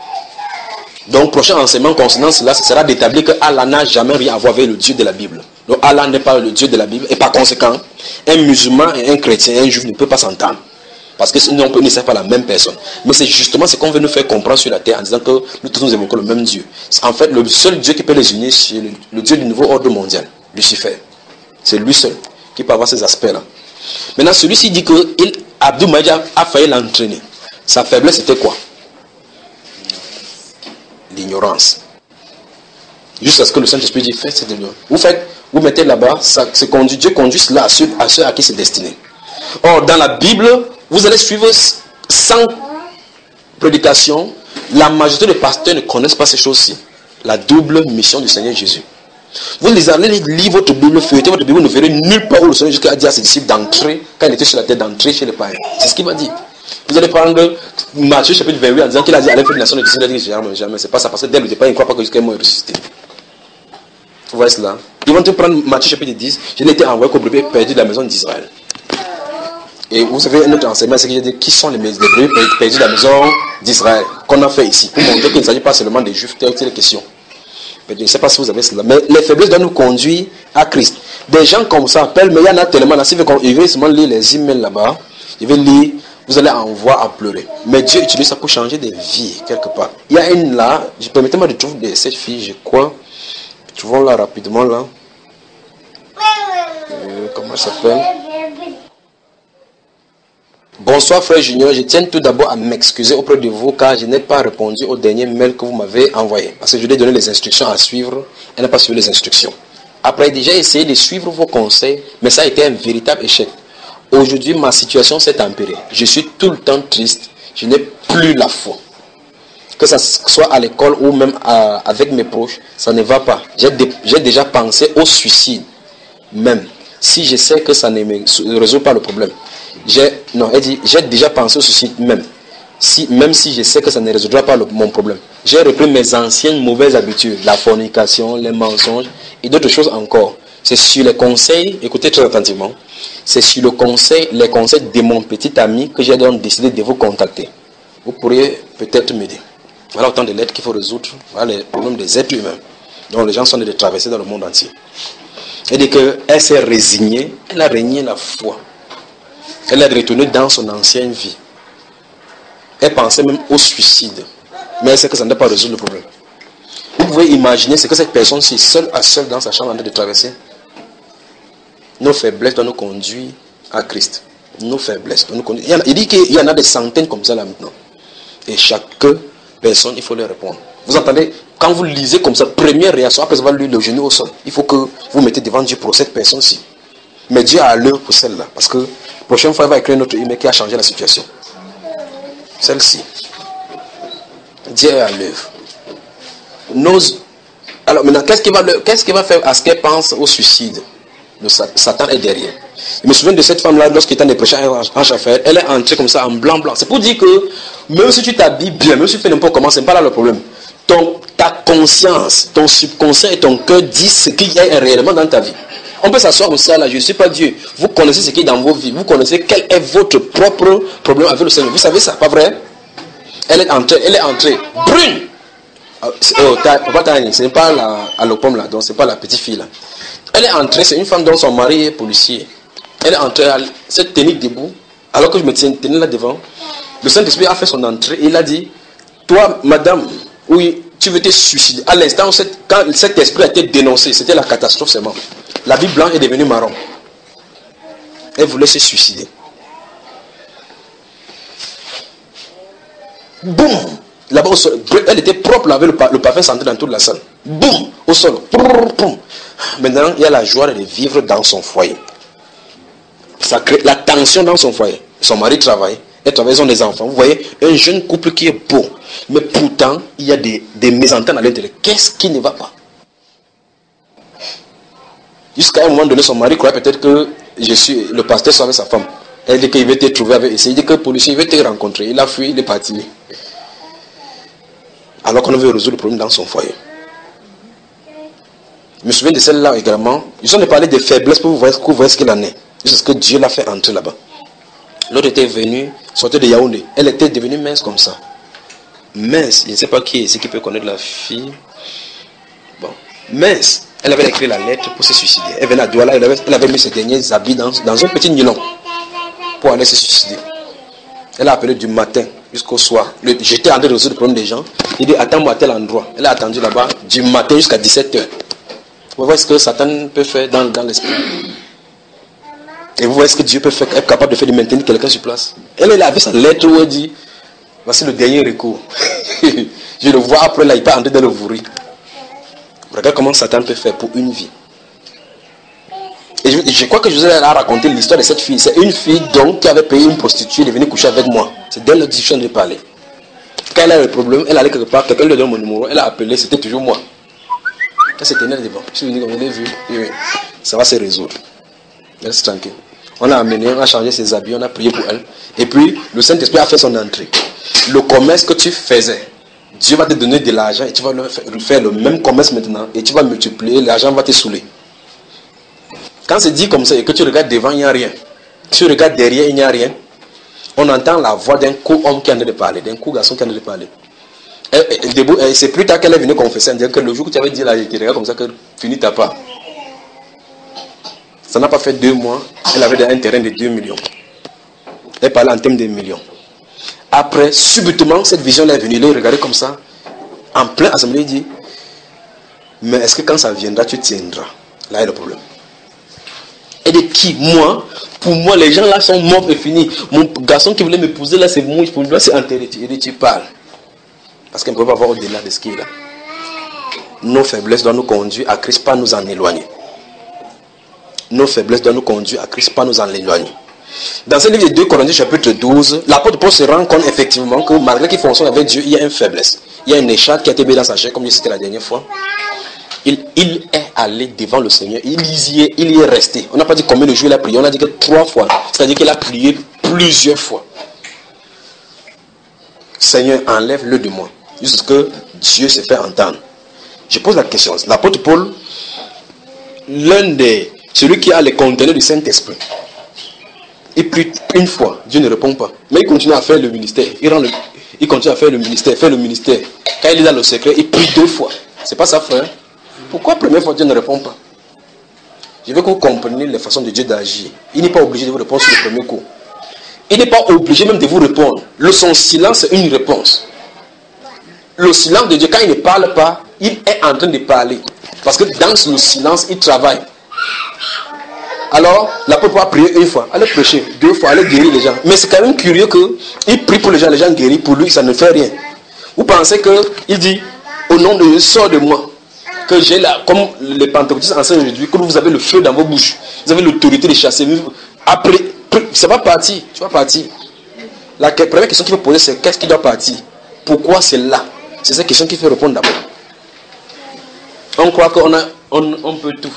Donc, prochain enseignement concernant cela, ce sera d'établir que Allah n'a jamais rien à voir avec le Dieu de la Bible. Donc, Allah n'est pas le Dieu de la Bible. Et par conséquent, un musulman et un chrétien et un juif ne peuvent pas s'entendre. Parce que sinon, on ne sait pas la même personne. Mais c'est justement ce qu'on veut nous faire comprendre sur la terre en disant que nous tous nous évoquons le même Dieu. En fait, le seul Dieu qui peut les unir, c'est le, le Dieu du nouveau ordre mondial, Lucifer. C'est lui seul qui peut avoir ces aspects-là. Maintenant, celui-ci dit que il, Abdul Majid a failli l'entraîner. Sa faiblesse, c'était quoi? L'ignorance. Jusqu'à ce que le Saint-Esprit dit, faites cette ignorance. Vous faites, vous mettez là-bas, ça, conduit, Dieu conduit cela à ceux, à ceux à qui c'est destiné. Or, dans la Bible, vous allez suivre sans prédication, la majorité des pasteurs ne connaissent pas ces choses-ci. La double mission du Seigneur Jésus. Vous les allez lire votre Bible, feuilleter votre Bible, vous ne verrez nulle part où le Seigneur Jésus a dit à ses disciples d'entrer, quand il était sur la terre, d'entrer chez les païens. C'est ce qu'il m'a dit. Vous allez prendre Matthieu chapitre vingt-huit en disant qu'il a dit allez faire une nation de disciples, il a dit jamais, jamais. C'est pas ça, parce que dès le départ, il ne croit pas que Jésus est mort et ressuscité. Vous voyez cela? Ils vont te prendre Matthieu chapitre dix, je n'ai été envoyé qu'au brebis perdu de la maison d'Israël. Et vous savez, un autre enseignement, c'est que j'ai dit qui sont les brebis perdus de la maison d'Israël qu'on a fait ici, pour montrer qu'il ne s'agit pas seulement des juifs, c'est la question. Je ne sais pas si vous avez cela, mais les faiblesses doivent nous conduire à Christ. Des gens comme ça appellent, mais il y en a tellement là. Si vous voulez seulement lire les emails là-bas, je vais lire, vous allez en voir à pleurer. Mais Dieu utilise ça pour changer des vies, quelque part. Il y a une là, permettez-moi de trouver cette fille, je crois. Trouvons là rapidement là. Euh, comment elle s'appelle? Bonsoir frère Junior, je tiens tout d'abord à m'excuser auprès de vous car je n'ai pas répondu au dernier mail que vous m'avez envoyé. Parce que je lui ai donné les instructions à suivre, elle n'a pas suivi les instructions. Après, j'ai essayé de suivre vos conseils, mais ça a été un véritable échec. Aujourd'hui, ma situation s'est tempérée. Je suis tout le temps triste, je n'ai plus la foi. Que ce soit à l'école ou même à, avec mes proches, ça ne va pas. J'ai, dé, j'ai déjà pensé au suicide, même si je sais que ça ne me résout pas le problème. J'ai, non, elle dit, j'ai déjà pensé au suicide même. Si, même si je sais que ça ne résoudra pas le, mon problème. J'ai repris mes anciennes mauvaises habitudes, la fornication, les mensonges et d'autres choses encore. C'est sur les conseils, écoutez très attentivement, c'est sur le conseil, les conseils de mon petit ami que j'ai donc décidé de vous contacter. Vous pourriez peut-être m'aider. Voilà autant de lettres qu'il faut résoudre. Voilà les problèmes des êtres humains dont les gens sont de traverser dans le monde entier. Elle dit qu'elle s'est résignée, elle a régné la foi. Elle est retournée dans son ancienne vie. Elle pensait même au suicide. Mais elle sait que ça ne doit pas résoudre le problème. Vous pouvez imaginer ce que cette personne, si seule à seule dans sa chambre en train de traverser. Nos faiblesses doivent nous conduire à Christ. Nos faiblesses doivent nous conduire. Il, y en a, il dit qu'il y en a des centaines comme ça là maintenant. Et chaque personne, il faut leur répondre. Vous entendez? Quand vous lisez comme ça, première réaction, après avoir lu le genou au sol, il faut que vous mettez devant Dieu pour cette personne-ci. Mais Dieu a l'heure pour celle-là. Parce que la prochaine fois, il va écrire notre email qui a changé la situation. Celle-ci. Dieu est à l'œuvre. Nos... Alors maintenant, qu'est-ce qu'il va, le... qu'est-ce qu'il va faire à ce qu'elle pense au suicide? Le Satan est derrière. Je me souviens de cette femme-là, lorsqu'elle était en prêchant en chauffeur, elle est entrée comme ça en blanc-blanc. C'est pour dire que même si tu t'habilles bien, même si tu fais n'importe comment, ce n'est pas là le problème. Ton, ta conscience, ton subconscient et ton cœur disent ce qu'il y a réellement dans ta vie. On peut s'asseoir comme ça là, je ne suis pas Dieu. Vous connaissez ce qui est dans vos vies. Vous connaissez quel est votre propre problème avec le Seigneur. Vous savez ça, pas vrai? Elle est entrée, elle est entrée. Brune! Oh, ce n'est pas la, à l'opom là, donc ce n'est pas la petite fille là. Elle est entrée, c'est une femme dont son mari est policier. Elle est entrée, elle s'est tenue debout, alors que je me tenais là devant. Le Saint-Esprit a fait son entrée et il a dit, toi, madame, oui, tu veux te suicider. À l'instant, quand cet esprit a été dénoncé, c'était la catastrophe seulement. La Bible blanche est devenue marron. Elle voulait se suicider. Boum! Là-bas au sol, elle était propre avec le, le parfum sentait dans toute la salle. Boum! Au sol. Boum. Maintenant, il y a la joie de vivre dans son foyer. Ça crée la tension dans son foyer. Son mari travaille, elle travaille, ils ont des enfants. Vous voyez, un jeune couple qui est beau. Mais pourtant, il y a des, des mésententes à l'intérieur. Qu'est-ce qui ne va pas? Jusqu'à un moment donné, son mari croyait peut-être que je suis le pasteur soit avec sa femme. Elle dit qu'il veut te trouver avec. Il dit que le policier veut te rencontrer. Il a fui, il est parti. Alors qu'on veut résoudre le problème dans son foyer. Je me souviens de celle-là également. Ils ont parlé des faiblesses pour vous voir, vous voir ce qu'il en est. C'est ce que Dieu l'a fait entrer là-bas. L'autre était venue, sortait de Yaoundé. Elle était devenue mince comme ça. Mince, je ne sais pas qui est ici qui peut connaître la fille. Bon, mince. Elle avait écrit la lettre pour se suicider. Elle venait à Douala, elle avait, elle avait mis ses derniers habits dans, dans un petit nylon pour aller se suicider. Elle a appelé du matin jusqu'au soir. Le, j'étais en train de résoudre le problème des gens. Il dit, attends-moi à tel endroit. Elle a attendu là-bas du matin jusqu'à dix-sept heures. Vous voyez ce que Satan peut faire dans, dans l'esprit. Et vous voyez ce que Dieu peut faire, être capable de faire de maintenir quelqu'un sur place. Elle, elle avait sa lettre où elle dit, voici le dernier recours. Je le vois après là, il part entrer dans le vouri. Regarde comment Satan peut faire pour une vie. Et je, je crois que José a raconté l'histoire de cette fille. C'est une fille donc qui avait payé une prostituée de venir coucher avec moi. C'est d'elle la discussion de parler. Quand elle a le problème, elle allait quelque part, quelqu'un lui donne mon numéro, elle a appelé, c'était toujours moi. Elle s'est tenue devant. Je suis venu comme je l'ai vu. Oui, ça va se résoudre. Elle est tranquille. On a amené, on a changé ses habits, on a prié pour elle. Et puis, le Saint-Esprit a fait son entrée. Le commerce que tu faisais, Dieu va te donner de l'argent et tu vas faire le même commerce maintenant et tu vas multiplier, l'argent va te saouler. Quand c'est dit comme ça et que tu regardes devant, il n'y a rien. Tu regardes derrière, il n'y a rien. On entend la voix d'un co-homme qui en a de parler, d'un co-garçon qui en a de parler. Et, et, et c'est plus tard qu'elle est venue confesser, en disant que le jour que tu avais dit là, tu regardes comme ça, que fini ta part. Ça n'a pas fait deux mois, elle avait un terrain de deux millions. Elle parlait en termes de millions. Après, subitement, cette vision-là est venue, il est regardé comme ça, en plein assemblée, il dit, mais est-ce que quand ça viendra, tu tiendras? Là est le problème. Et de qui? Moi? Pour moi, les gens là sont morts et finis. Mon garçon qui voulait m'épouser là, c'est moi, pour lui, c'est enterré. Il dit, tu parles. Parce qu'on ne peut pas voir au-delà de ce qui est là. Nos faiblesses doivent nous conduire à Christ, pas nous en éloigner. Nos faiblesses doivent nous conduire à Christ, pas nous en éloigner. Dans ce livre de deux Corinthiens chapitre douze, l'apôtre Paul se rend compte effectivement que malgré qu'il fonctionne avec Dieu, il y a une faiblesse. Il y a une écharpe qui a été mise dans sa chair, comme je citais la dernière fois. Il, il est allé devant le Seigneur, il y est, il y est resté. On n'a pas dit combien de jours il a prié, on a dit que trois fois. C'est-à-dire qu'il a prié plusieurs fois. Seigneur, enlève-le de moi, jusqu'à ce que Dieu se fait entendre. Je pose la question. L'apôtre Paul, l'un des, celui qui a les conteneurs du Saint-Esprit, il prie une fois, Dieu ne répond pas. Mais il continue à faire le ministère. Il, rend le, il continue à faire le ministère, faire le ministère. Quand il est dans le secret, il prie deux fois. C'est pas ça, frère? Pourquoi la première fois Dieu ne répond pas? Je veux que vous compreniez les façons de Dieu d'agir. Il n'est pas obligé de vous répondre sur le premier coup. Il n'est pas obligé même de vous répondre. Le son silence est une réponse. Le silence de Dieu, quand il ne parle pas, il est en train de parler. Parce que dans le silence, il travaille. Alors, l'apôtre va prier une fois, aller prêcher, deux fois, aller guérir les gens. Mais c'est quand même curieux qu'il prie pour les gens, les gens guéris, pour lui, ça ne fait rien. Vous pensez qu'il dit, au nom de Dieu, sors de moi. Que j'ai là, comme les pentecôtistes enseignent aujourd'hui, que vous avez le feu dans vos bouches, vous avez l'autorité de chasser. Après, ça va partir, tu vas partir. La première question qu'il faut poser, c'est qu'est-ce qui doit partir? Pourquoi c'est là? C'est cette question qu'il faut répondre d'abord. On croit qu'on a, on, on peut tout.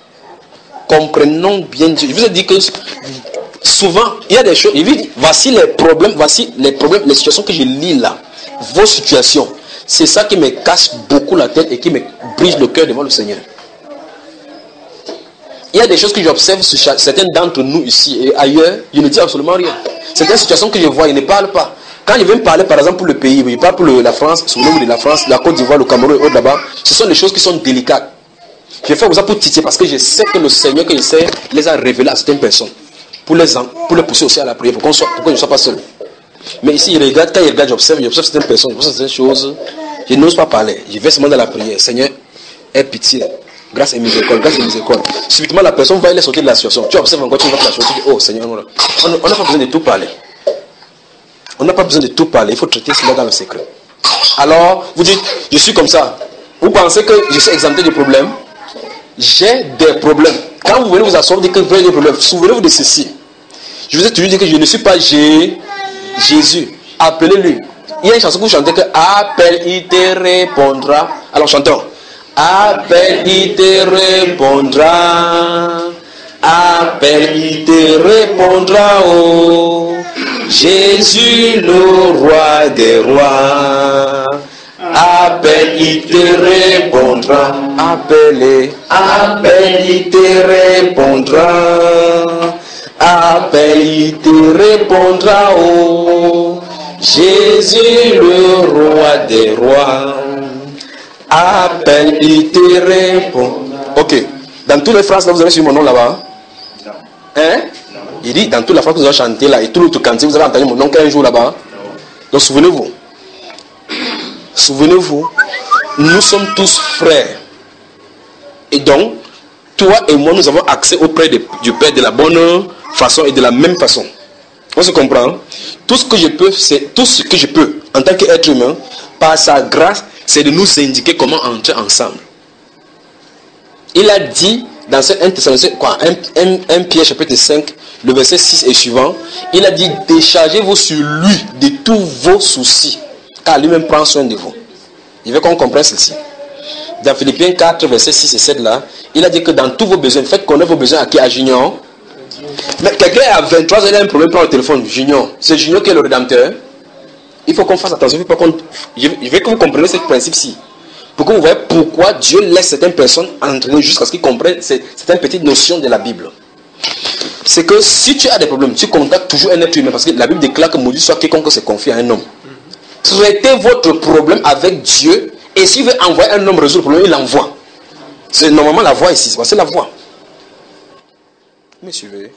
Comprenons bien Dieu. Je vous ai dit que souvent, il y a des choses, il dit, voici les problèmes, voici les problèmes, les situations que je lis là. Vos situations. C'est ça qui me casse beaucoup la tête et qui me brise le cœur devant le Seigneur. Il y a des choses que j'observe sur certains d'entre nous ici et ailleurs, je ne dis absolument rien. Certaines situations que je vois, ils ne parlent pas. Quand je viens me parler par exemple pour le pays, je parle pour le, la France, sur le nom de la France, la Côte d'Ivoire, le Cameroun et autres là-bas, ce sont des choses qui sont délicates. Je fais ça pour titiller parce que je sais que le Seigneur que je sais les a révélés à certaines personnes. Pour les, pour les pousser aussi à la prière, pour, qu'on soit, pour que je ne sois pas seul. Mais ici, il regarde, quand il regarde, j'observe, j'observe certaines personnes, j'observe certaines choses, je n'ose pas parler. Je vais seulement dans la prière. Seigneur, aie pitié, grâce et miséricorde, grâce et miséricorde. Subitement, la personne va aller sortir de la situation. Tu observes encore, tu vois la chose, tu dis, oh Seigneur, on n'a pas besoin de tout parler. On n'a pas besoin de tout parler, il faut traiter cela dans le secret. Alors, vous dites, je suis comme ça. Vous pensez que je suis exempté des problèmes? J'ai des problèmes. Quand vous venez vous asseoir, vous dites que vous avez des problèmes. Souvenez-vous de ceci. Je vous ai toujours dit que je ne suis pas G... Jésus. Appelez-lui. Il y a une chanson que vous chantez que appelle, il te répondra. Alors chantons. Appelle, il te répondra. Appelle, il te répondra. Oh, Jésus, le roi des rois. Appelle, il te répondra. Appelez. Appelle, il te répondra. Appelle, il te répondra, oh, Jésus, le roi des rois. Appelle, il te répondra. Ok, dans toutes les phrases là, vous avez suivi mon nom là-bas? Non. Hein? Non. Il dit, dans toutes les phrases que vous avez chanté là, et tout l'autre cantique, vous avez entendu mon nom qu'un jour là-bas? Donc souvenez-vous. Souvenez-vous, nous sommes tous frères. Et donc, toi et moi, nous avons accès auprès de, du Père de la bonne façon et de la même façon. On se comprend? Tout ce que je peux, c'est tout ce que je peux en tant qu'être humain, par sa grâce, c'est de nous indiquer comment entrer ensemble. Il a dit dans ce un Thessaloniciens, quoi, un Pierre chapitre cinq, le verset six et suivant, il a dit déchargez-vous sur lui de tous vos soucis, car lui-même prend soin de vous. Il veut qu'on comprenne ceci. Dans Philippiens quatre, verset six et sept là, il a dit que dans tous vos besoins, faites connaître vos besoins à qui? À Junior. Mais quelqu'un à vingt-trois ans, il a un problème pour le téléphone. Junior, c'est Junior qui est le rédempteur. Il faut qu'on fasse attention. Je veux que vous compreniez ce principe-ci. Pour que vous voyez pourquoi Dieu laisse certaines personnes entraîner jusqu'à ce qu'ils comprennent certaines petites notions de la Bible. C'est que si tu as des problèmes, tu contactes toujours un être humain. Parce que la Bible déclare que maudit soit quiconque se confie à un homme. Traitez votre problème avec Dieu. Et s'il veut envoyer un homme résoudre le problème, il l'envoie. C'est normalement la voie ici. C'est la voie. Mais suivez.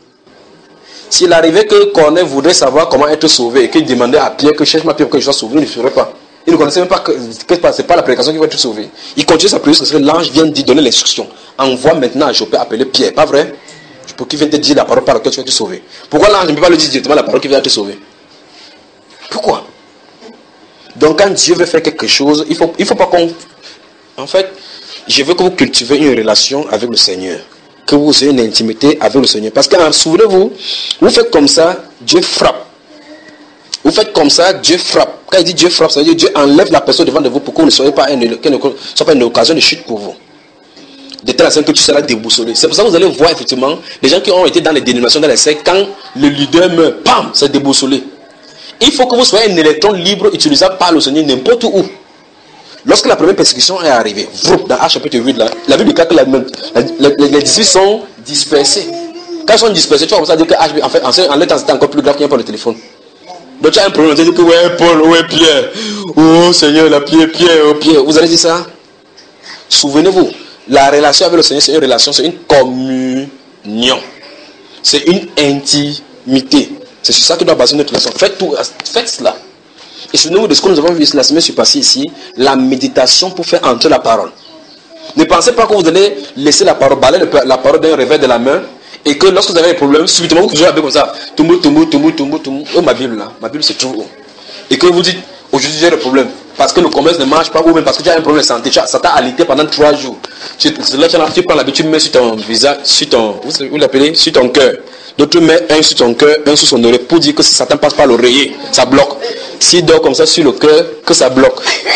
S'il arrivait que Corneille voudrait savoir comment être sauvé et qu'il demandait à Pierre que cherche ma Pierre pour que je sois sauvé, il ne le ferait pas. Il ne connaissait même pas que, que ce n'est pas la prédication qui va être sauvé. Il continue sa prière parce que l'ange vient d'y donner l'instruction. Envoie maintenant à Joppé appeler Pierre. Pas vrai? Pour qu'il vienne te dire la parole par laquelle tu vas te sauver. Pourquoi l'ange ne peut pas le dire directement la parole qui va te sauver? Pourquoi? Donc quand Dieu veut faire quelque chose, il ne faut, il faut pas qu'on... En fait, je veux que vous cultivez une relation avec le Seigneur. Que vous ayez une intimité avec le Seigneur. Parce que, souvenez-vous, vous faites comme ça, Dieu frappe. Vous faites comme ça, Dieu frappe. Quand il dit Dieu frappe, ça veut dire Dieu enlève la personne devant de vous pour que vous ne soyez pas une, que ne soit pas une occasion de chute pour vous. De telle façon que tu seras déboussolé. C'est pour ça que vous allez voir effectivement les gens qui ont été dans les dénominations, dans les sectes, quand le leader meurt, pam, c'est déboussolé. Il faut que vous soyez un électron libre utilisable par le Seigneur n'importe où. Lorsque la première persécution est arrivée, dans Actes chapitre huit, là, la Bible déclare que la, la, la, les disciples sont dispersés. Quand ils sont dispersés, tu vas comme ça dire que en fait, en, en leur temps, c'était encore plus grave qu'il y a pour le téléphone. Donc tu as un problème, tu dis que ouais, Paul, ouais, Pierre, oh Seigneur, la Pierre, Pierre, oh Pierre. Vous allez dire ça? Souvenez-vous, la relation avec le Seigneur, c'est une relation, c'est une communion. C'est une intimité. C'est sur ça que doit baser notre relation. Faites tout, faites cela. Et souvenez-vous de ce que nous avons vu la semaine passée ici, la méditation pour faire entrer la parole. Ne pensez pas que vous allez laisser la parole, balayer la parole d'un revers de la main, et que lorsque vous avez un problème, subitement vous couchez la Bible comme ça, toumou, toumou, toumou, toumou, toumou, oh ma Bible là, ma Bible c'est trop haut. Et que vous dites, aujourd'hui j'ai le problème, parce que le commerce ne marche pas, ou même parce que tu as un problème de santé, ça t'a alité pendant trois jours. Tu, là, tu prends l'habitude, tu mets sur ton visage, sur ton, vous l'appelez, sur ton cœur. Donc tu mets un sur ton cœur, un sur son oreille, pour dire que si Satan passe par l'oreiller, ça bloque. S'il dort comme ça sur le cœur, que ça bloque.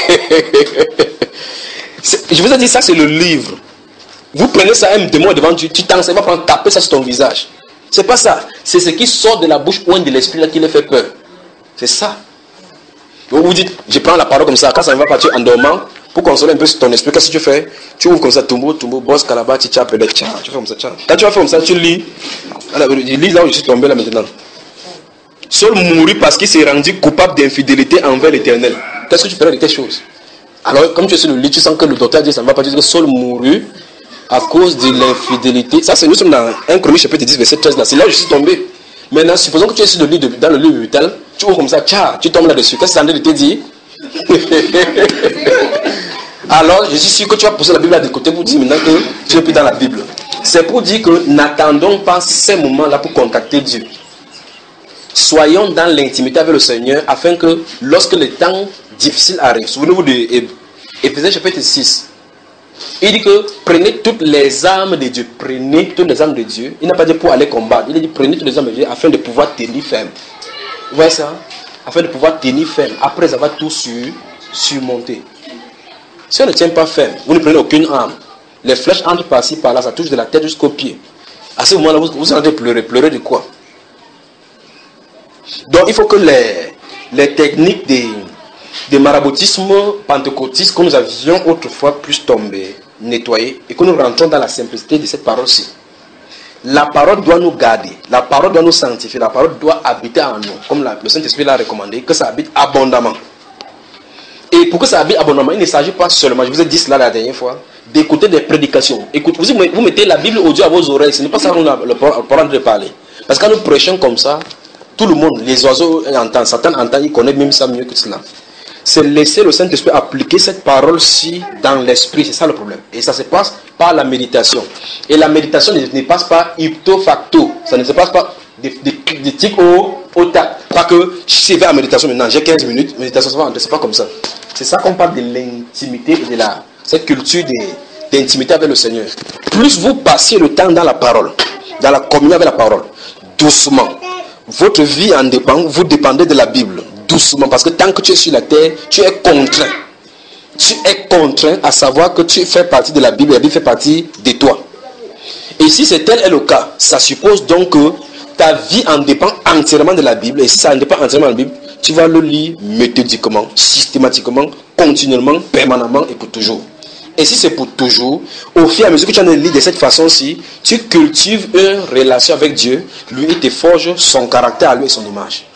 Je vous ai dit ça, c'est le livre. Vous prenez ça, un démon devant Dieu, tu t'en sais pas prendre, taper ça sur ton visage. C'est pas ça. C'est ce qui sort de la bouche ou de l'esprit là qui les fait peur. C'est ça. Vous vous dites, je prends la parole comme ça, quand ça ne va pas, tu es en dormant, pour consoler un peu sur ton esprit, qu'est-ce que tu fais? Tu ouvres comme ça, tumbo, tumbo, boss, calabat, tu tapes, tu fais comme ça, quand tu vas faire comme ça, tu lis. Alors, je lis là où je suis tombé là maintenant. Saul mourut parce qu'il s'est rendu coupable d'infidélité envers l'Éternel. Qu'est-ce que tu ferais de telles choses? Alors, comme tu es sur le lit, tu sens que le docteur dit ça ne va pas, tu dis que Saul mourut à cause de l'infidélité. Ça, c'est nous sommes dans un Chronique chapitre dix, verset treize là. C'est là où je suis tombé. Maintenant, supposons que tu es sur le lit de, dans le lit vital, tu ouvres comme ça, tcha, tu tombes là-dessus. Qu'est-ce que ça en te dit? Alors, je suis sûr que tu vas pousser la Bible là de côté pour dire maintenant que tu n'es plus dans la Bible. C'est pour dire que n'attendons pas ces moments-là pour contacter Dieu. Soyons dans l'intimité avec le Seigneur afin que lorsque les temps difficiles arrivent, souvenez-vous de Éphésiens chapitre six, il dit que prenez toutes les armes de Dieu, prenez toutes les armes de Dieu. Il n'a pas dit pour aller combattre, il a dit prenez toutes les armes de Dieu afin de pouvoir tenir ferme. Vous voyez ça? Afin de pouvoir tenir ferme, après avoir tout sur, surmonté. Si on ne tient pas ferme, vous ne prenez aucune arme. Les flèches entrent par-ci, par-là, ça touche de la tête jusqu'aux pieds. À ce moment-là, vous, vous allez pleurer. Pleurer de quoi? Donc, il faut que les, les techniques des, des maraboutismes pentecôtistes que nous avions autrefois puissent tomber, nettoyer, et que nous rentrons dans la simplicité de cette parole-ci. La parole doit nous garder, la parole doit nous sanctifier, la parole doit habiter en nous, comme la, le Saint-Esprit l'a recommandé, que ça habite abondamment. Et pour que ça habite abondamment, il ne s'agit pas seulement, je vous ai dit cela la dernière fois, d'écouter des prédications. Écoute, vous, vous mettez la Bible audio à vos oreilles, ce n'est pas ça qu'on a le problème de parler. Parce que quand nous prêchons comme ça, tout le monde, les oiseaux entendent, Satan entend, il connaît même ça mieux que cela. C'est laisser le Saint-Esprit appliquer cette parole-ci dans l'esprit, c'est ça le problème. Et ça se passe par la méditation. Et la méditation ne, ne passe pas ipto facto, ça ne se passe pas de, de, de tic au, au tac. Pas que je vais à la méditation maintenant, j'ai quinze minutes, méditation ça va entrer, c'est pas comme ça. C'est ça qu'on parle de l'intimité et de la, cette culture de d'intimité avec le Seigneur, plus vous passez le temps dans la parole, dans la communion avec la parole, doucement, votre vie en dépend, vous dépendez de la Bible, doucement, parce que tant que tu es sur la terre, tu es contraint. Tu es contraint à savoir que tu fais partie de la Bible, la Bible fait partie de toi. Et si c'est tel est le cas, ça suppose donc que ta vie en dépend entièrement de la Bible. Et si ça en dépend entièrement de la Bible, tu vas le lire méthodiquement, systématiquement, continuellement, permanemment et pour toujours. Et si c'est pour toujours, au fur et à mesure que tu en lis de cette façon-ci, tu cultives une relation avec Dieu. Lui, il te forge son caractère à lui et son image.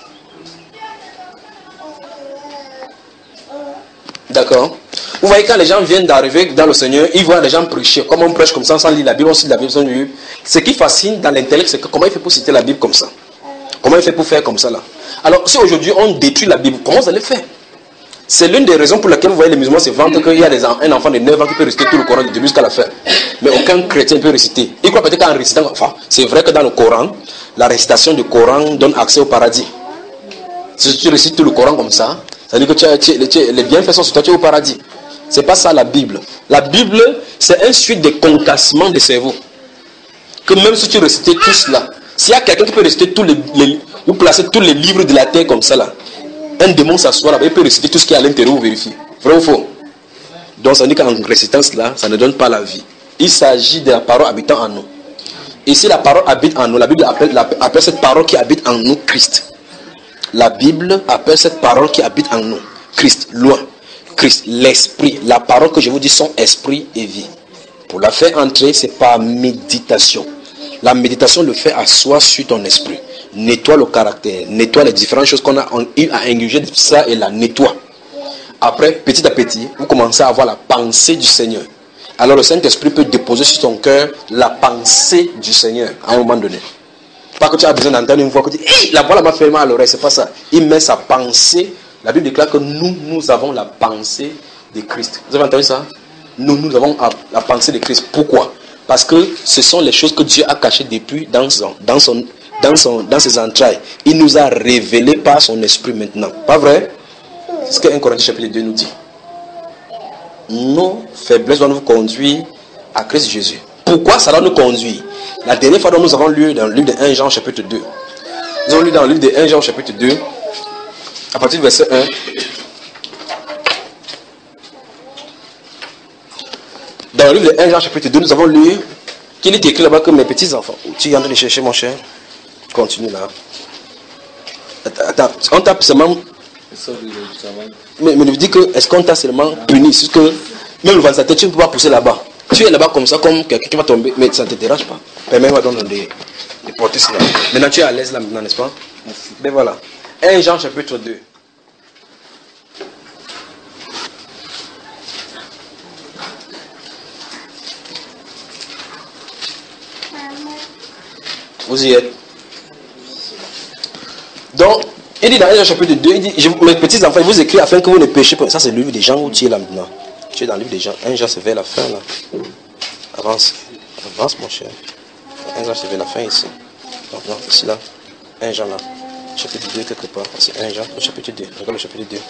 D'accord? Vous voyez, quand les gens viennent d'arriver dans le Seigneur, ils voient les gens prêcher. Comme on prêche comme ça, sans lire la Bible, on cite la Bible sans lire. Ce qui fascine dans l'intellect, c'est que comment il fait pour citer la Bible comme ça? Comment il fait pour faire comme ça là? Alors, si aujourd'hui on détruit la Bible, comment vous allez faire? C'est l'une des raisons pour lesquelles vous voyez les musulmans se vantent qu'il y a des, un enfant de neuf ans qui peut réciter tout le Coran du début jusqu'à la fin. Mais aucun chrétien ne peut réciter. Il croit peut-être qu'en récitant, enfin, c'est vrai que dans le Coran, la récitation du Coran donne accès au paradis. Si tu récites tout le Coran comme ça, ça veut dire que tu as, tu, tu, les bienfaits sont sur toi, tu es au paradis. C'est pas ça la Bible. La Bible, c'est un suite de concassement des cerveaux. Que même si tu récitais tout cela, s'il y a quelqu'un qui peut réciter tous les, les, vous placez tous les livres de la terre comme ça là, un démon s'assoit là-bas, il peut réciter tout ce qui est à l'intérieur, vous vérifiez. Vrai ou faux? Donc ça dit qu'en récitant cela, ça ne donne pas la vie. Il s'agit de la parole habitant en nous. Et si la parole habite en nous, la Bible appelle, la, appelle cette parole qui habite en nous Christ. La Bible appelle cette parole qui habite en nous Christ, loin. Christ, l'esprit. La parole que je vous dis sont esprit et vie. Pour la faire entrer, c'est par méditation. La méditation le fait asseoir sur ton esprit. Nettoie le caractère, nettoie les différentes choses qu'on a eu à ingurgiter de ça et la nettoie. Après, petit à petit, vous commencez à avoir la pensée du Seigneur. Alors le Saint-Esprit peut déposer sur ton cœur la pensée du Seigneur à un moment donné. Pas que tu as besoin d'entendre une voix que tu dis, hey, la voix m'a fait mal à l'oreille, c'est pas ça. Il met sa pensée. La Bible déclare que nous, nous avons la pensée de Christ. Vous avez entendu ça? Nous, nous avons la pensée de Christ. Pourquoi? Parce que ce sont les choses que Dieu a cachées depuis dans son, dans son, dans son, dans ses entrailles. Il nous a révélé par son esprit maintenant. Pas vrai? C'est ce que un Corinthiens chapitre deux nous dit. Nos faiblesses doivent nous conduire à Christ Jésus. Pourquoi ça doit nous conduire? La dernière fois dont nous avons lu dans le livre de premier Jean chapitre deux. Nous avons lu dans le livre de premier Jean chapitre deux. À partir du verset un. Dans le livre de premier Jean chapitre deux, nous avons lu qu'il est écrit là-bas que mes petits enfants. Tu es en train de chercher mon cher? Continue là. Attends, on tape seulement. Mais, mais il dit que est-ce qu'on t'a seulement puni? C'est que même le ventilateur, tu ne peux pas pousser là-bas. Tu es là-bas comme ça, comme quelqu'un qui va tomber, mais ça ne te dérange pas. Permets-moi donc de, de porter cela. Maintenant tu es à l'aise là maintenant, n'est-ce pas? Mais voilà. premier Jean chapitre deux. Vous y êtes. Donc, il dit dans premier Jean chapitre deux, il dit, je, mes petits enfants, il vous écrit afin que vous ne péchez pas. Ça c'est le livre des gens où tu es là maintenant. Tu es dans le livre des gens. premier Jean c'est vers la fin là. Avance. Avance mon cher. premier Jean c'est vers la fin ici. Donc non, ici là. premier Jean là. Chapitre deux quelque part. C'est premier Jean au chapitre deux. Regarde le chapitre deux.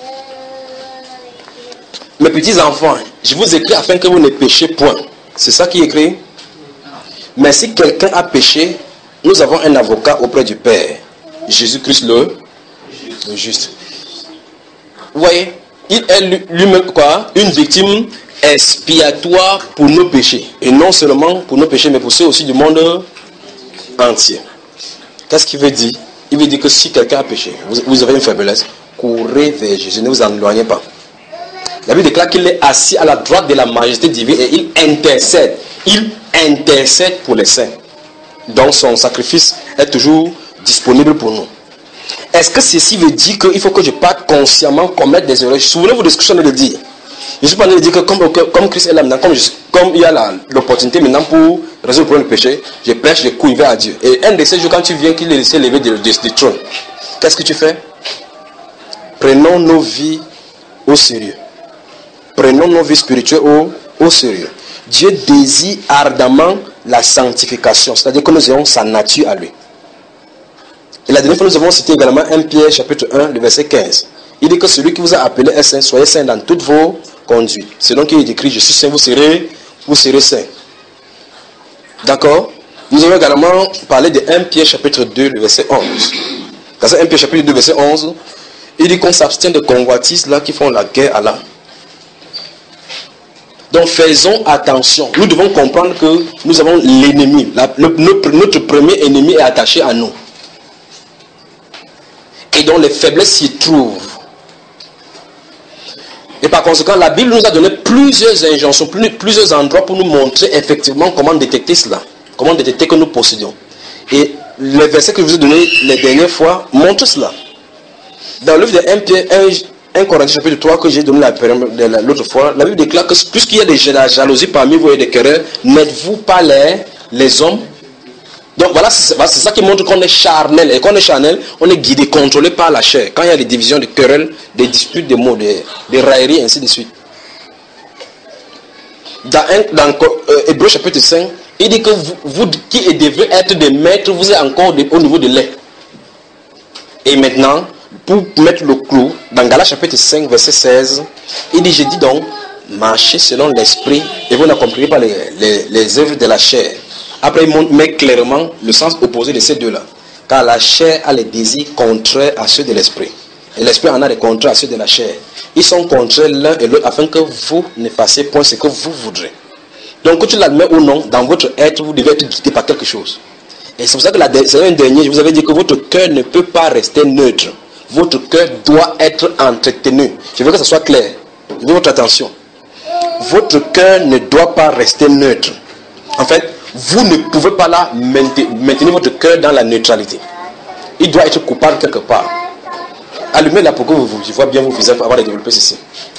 Mes petits enfants, je vous écris afin que vous ne péchez point. C'est ça qui est écrit. Mais si quelqu'un a péché, nous avons un avocat auprès du Père. Jésus-Christ le, le juste. Vous voyez, il est lui-même quoi? Une victime expiatoire pour nos péchés. Et non seulement pour nos péchés, mais pour ceux aussi du monde entier. Qu'est-ce qu'il veut dire? Il veut dire que si quelqu'un a péché, vous, vous avez une faiblesse, courez vers Jésus, ne vous en éloignez pas. La Bible déclare qu'il est assis à la droite de la majesté divine et il intercède. Il intercède pour les saints. Donc son sacrifice est toujours disponible pour nous. Est-ce que ceci veut dire qu'il faut que je parte consciemment commettre des erreurs? Souvenez-vous de ce que je viens de dire. Je suis pas en train de dire que comme, comme Christ est là maintenant, comme, je, comme il y a l'opportunité maintenant pour résoudre le problème du péché, je prêche les couilles vers Dieu. Et un de ces jours, quand tu viens qu'il est laissé lever du trône, qu'est-ce que tu fais? Prenons nos vies au sérieux. Prenons nos vies spirituelles au, au sérieux. Dieu désire ardemment la sanctification, c'est-à-dire que nous ayons sa nature à lui. Et la dernière fois, nous avons cité également premier Pierre chapitre un, le verset quinze. Il dit que celui qui vous a appelé est saint, soyez saint dans toutes vos conduites. C'est donc qu'il est écrit, je suis saint, vous serez vous serez saints. D'accord? Nous avons également parlé de premier Pierre chapitre deux, le verset onze. Dans ce premier Pierre chapitre deux, verset onze, il dit qu'on s'abstient de convoitises là qui font la guerre à l'âme. Donc faisons attention. Nous devons comprendre que nous avons l'ennemi. Notre premier ennemi est attaché à nous. Et donc les faiblesses s'y trouvent. Et par conséquent, la Bible nous a donné plusieurs injonctions, plusieurs endroits pour nous montrer effectivement comment détecter cela. Comment détecter que nous possédons. Et les versets que je vous ai donnés les dernières fois montrent cela. Dans le livre de premier Pierre, premier Corinthiens chapitre trois que j'ai donné l'autre fois, la Bible déclare que puisqu'il y a de la jalousie parmi vous et des querelles, n'êtes-vous pas les, les hommes? Donc voilà, c'est ça qui montre qu'on est charnel. Et quand on est charnel, on est guidé, contrôlé par la chair. Quand il y a des divisions, des querelles, des disputes, des mots, des, des railleries, ainsi de suite. Dans, dans euh, Hébreux chapitre cinq, il dit que vous, vous qui devez être des maîtres, vous êtes encore de, au niveau de lait. Et maintenant, pour mettre le clou, dans Galates chapitre cinq, verset seize, il dit, je dis donc, marchez selon l'esprit et vous n'accomplirez pas les, les, les œuvres de la chair. Après, il met clairement le sens opposé de ces deux-là. Car la chair a les désirs contraires à ceux de l'esprit. Et l'esprit en a des contraires à ceux de la chair. Ils sont contraires l'un et l'autre afin que vous ne fassiez point ce que vous voudrez. Donc, que tu l'admets ou non, dans votre être, vous devez être guidé par quelque chose. Et c'est pour ça que la semaine dernière, je vous avais dit que votre cœur ne peut pas rester neutre. Votre cœur doit être entretenu. Je veux que ça soit clair. Je veux votre attention. Votre cœur ne doit pas rester neutre. En fait, vous ne pouvez pas là maintenir votre cœur dans la neutralité. Il doit être coupable quelque part. Allumez-la pour que vous, je vois bien vos visages pour avoir développé ceci.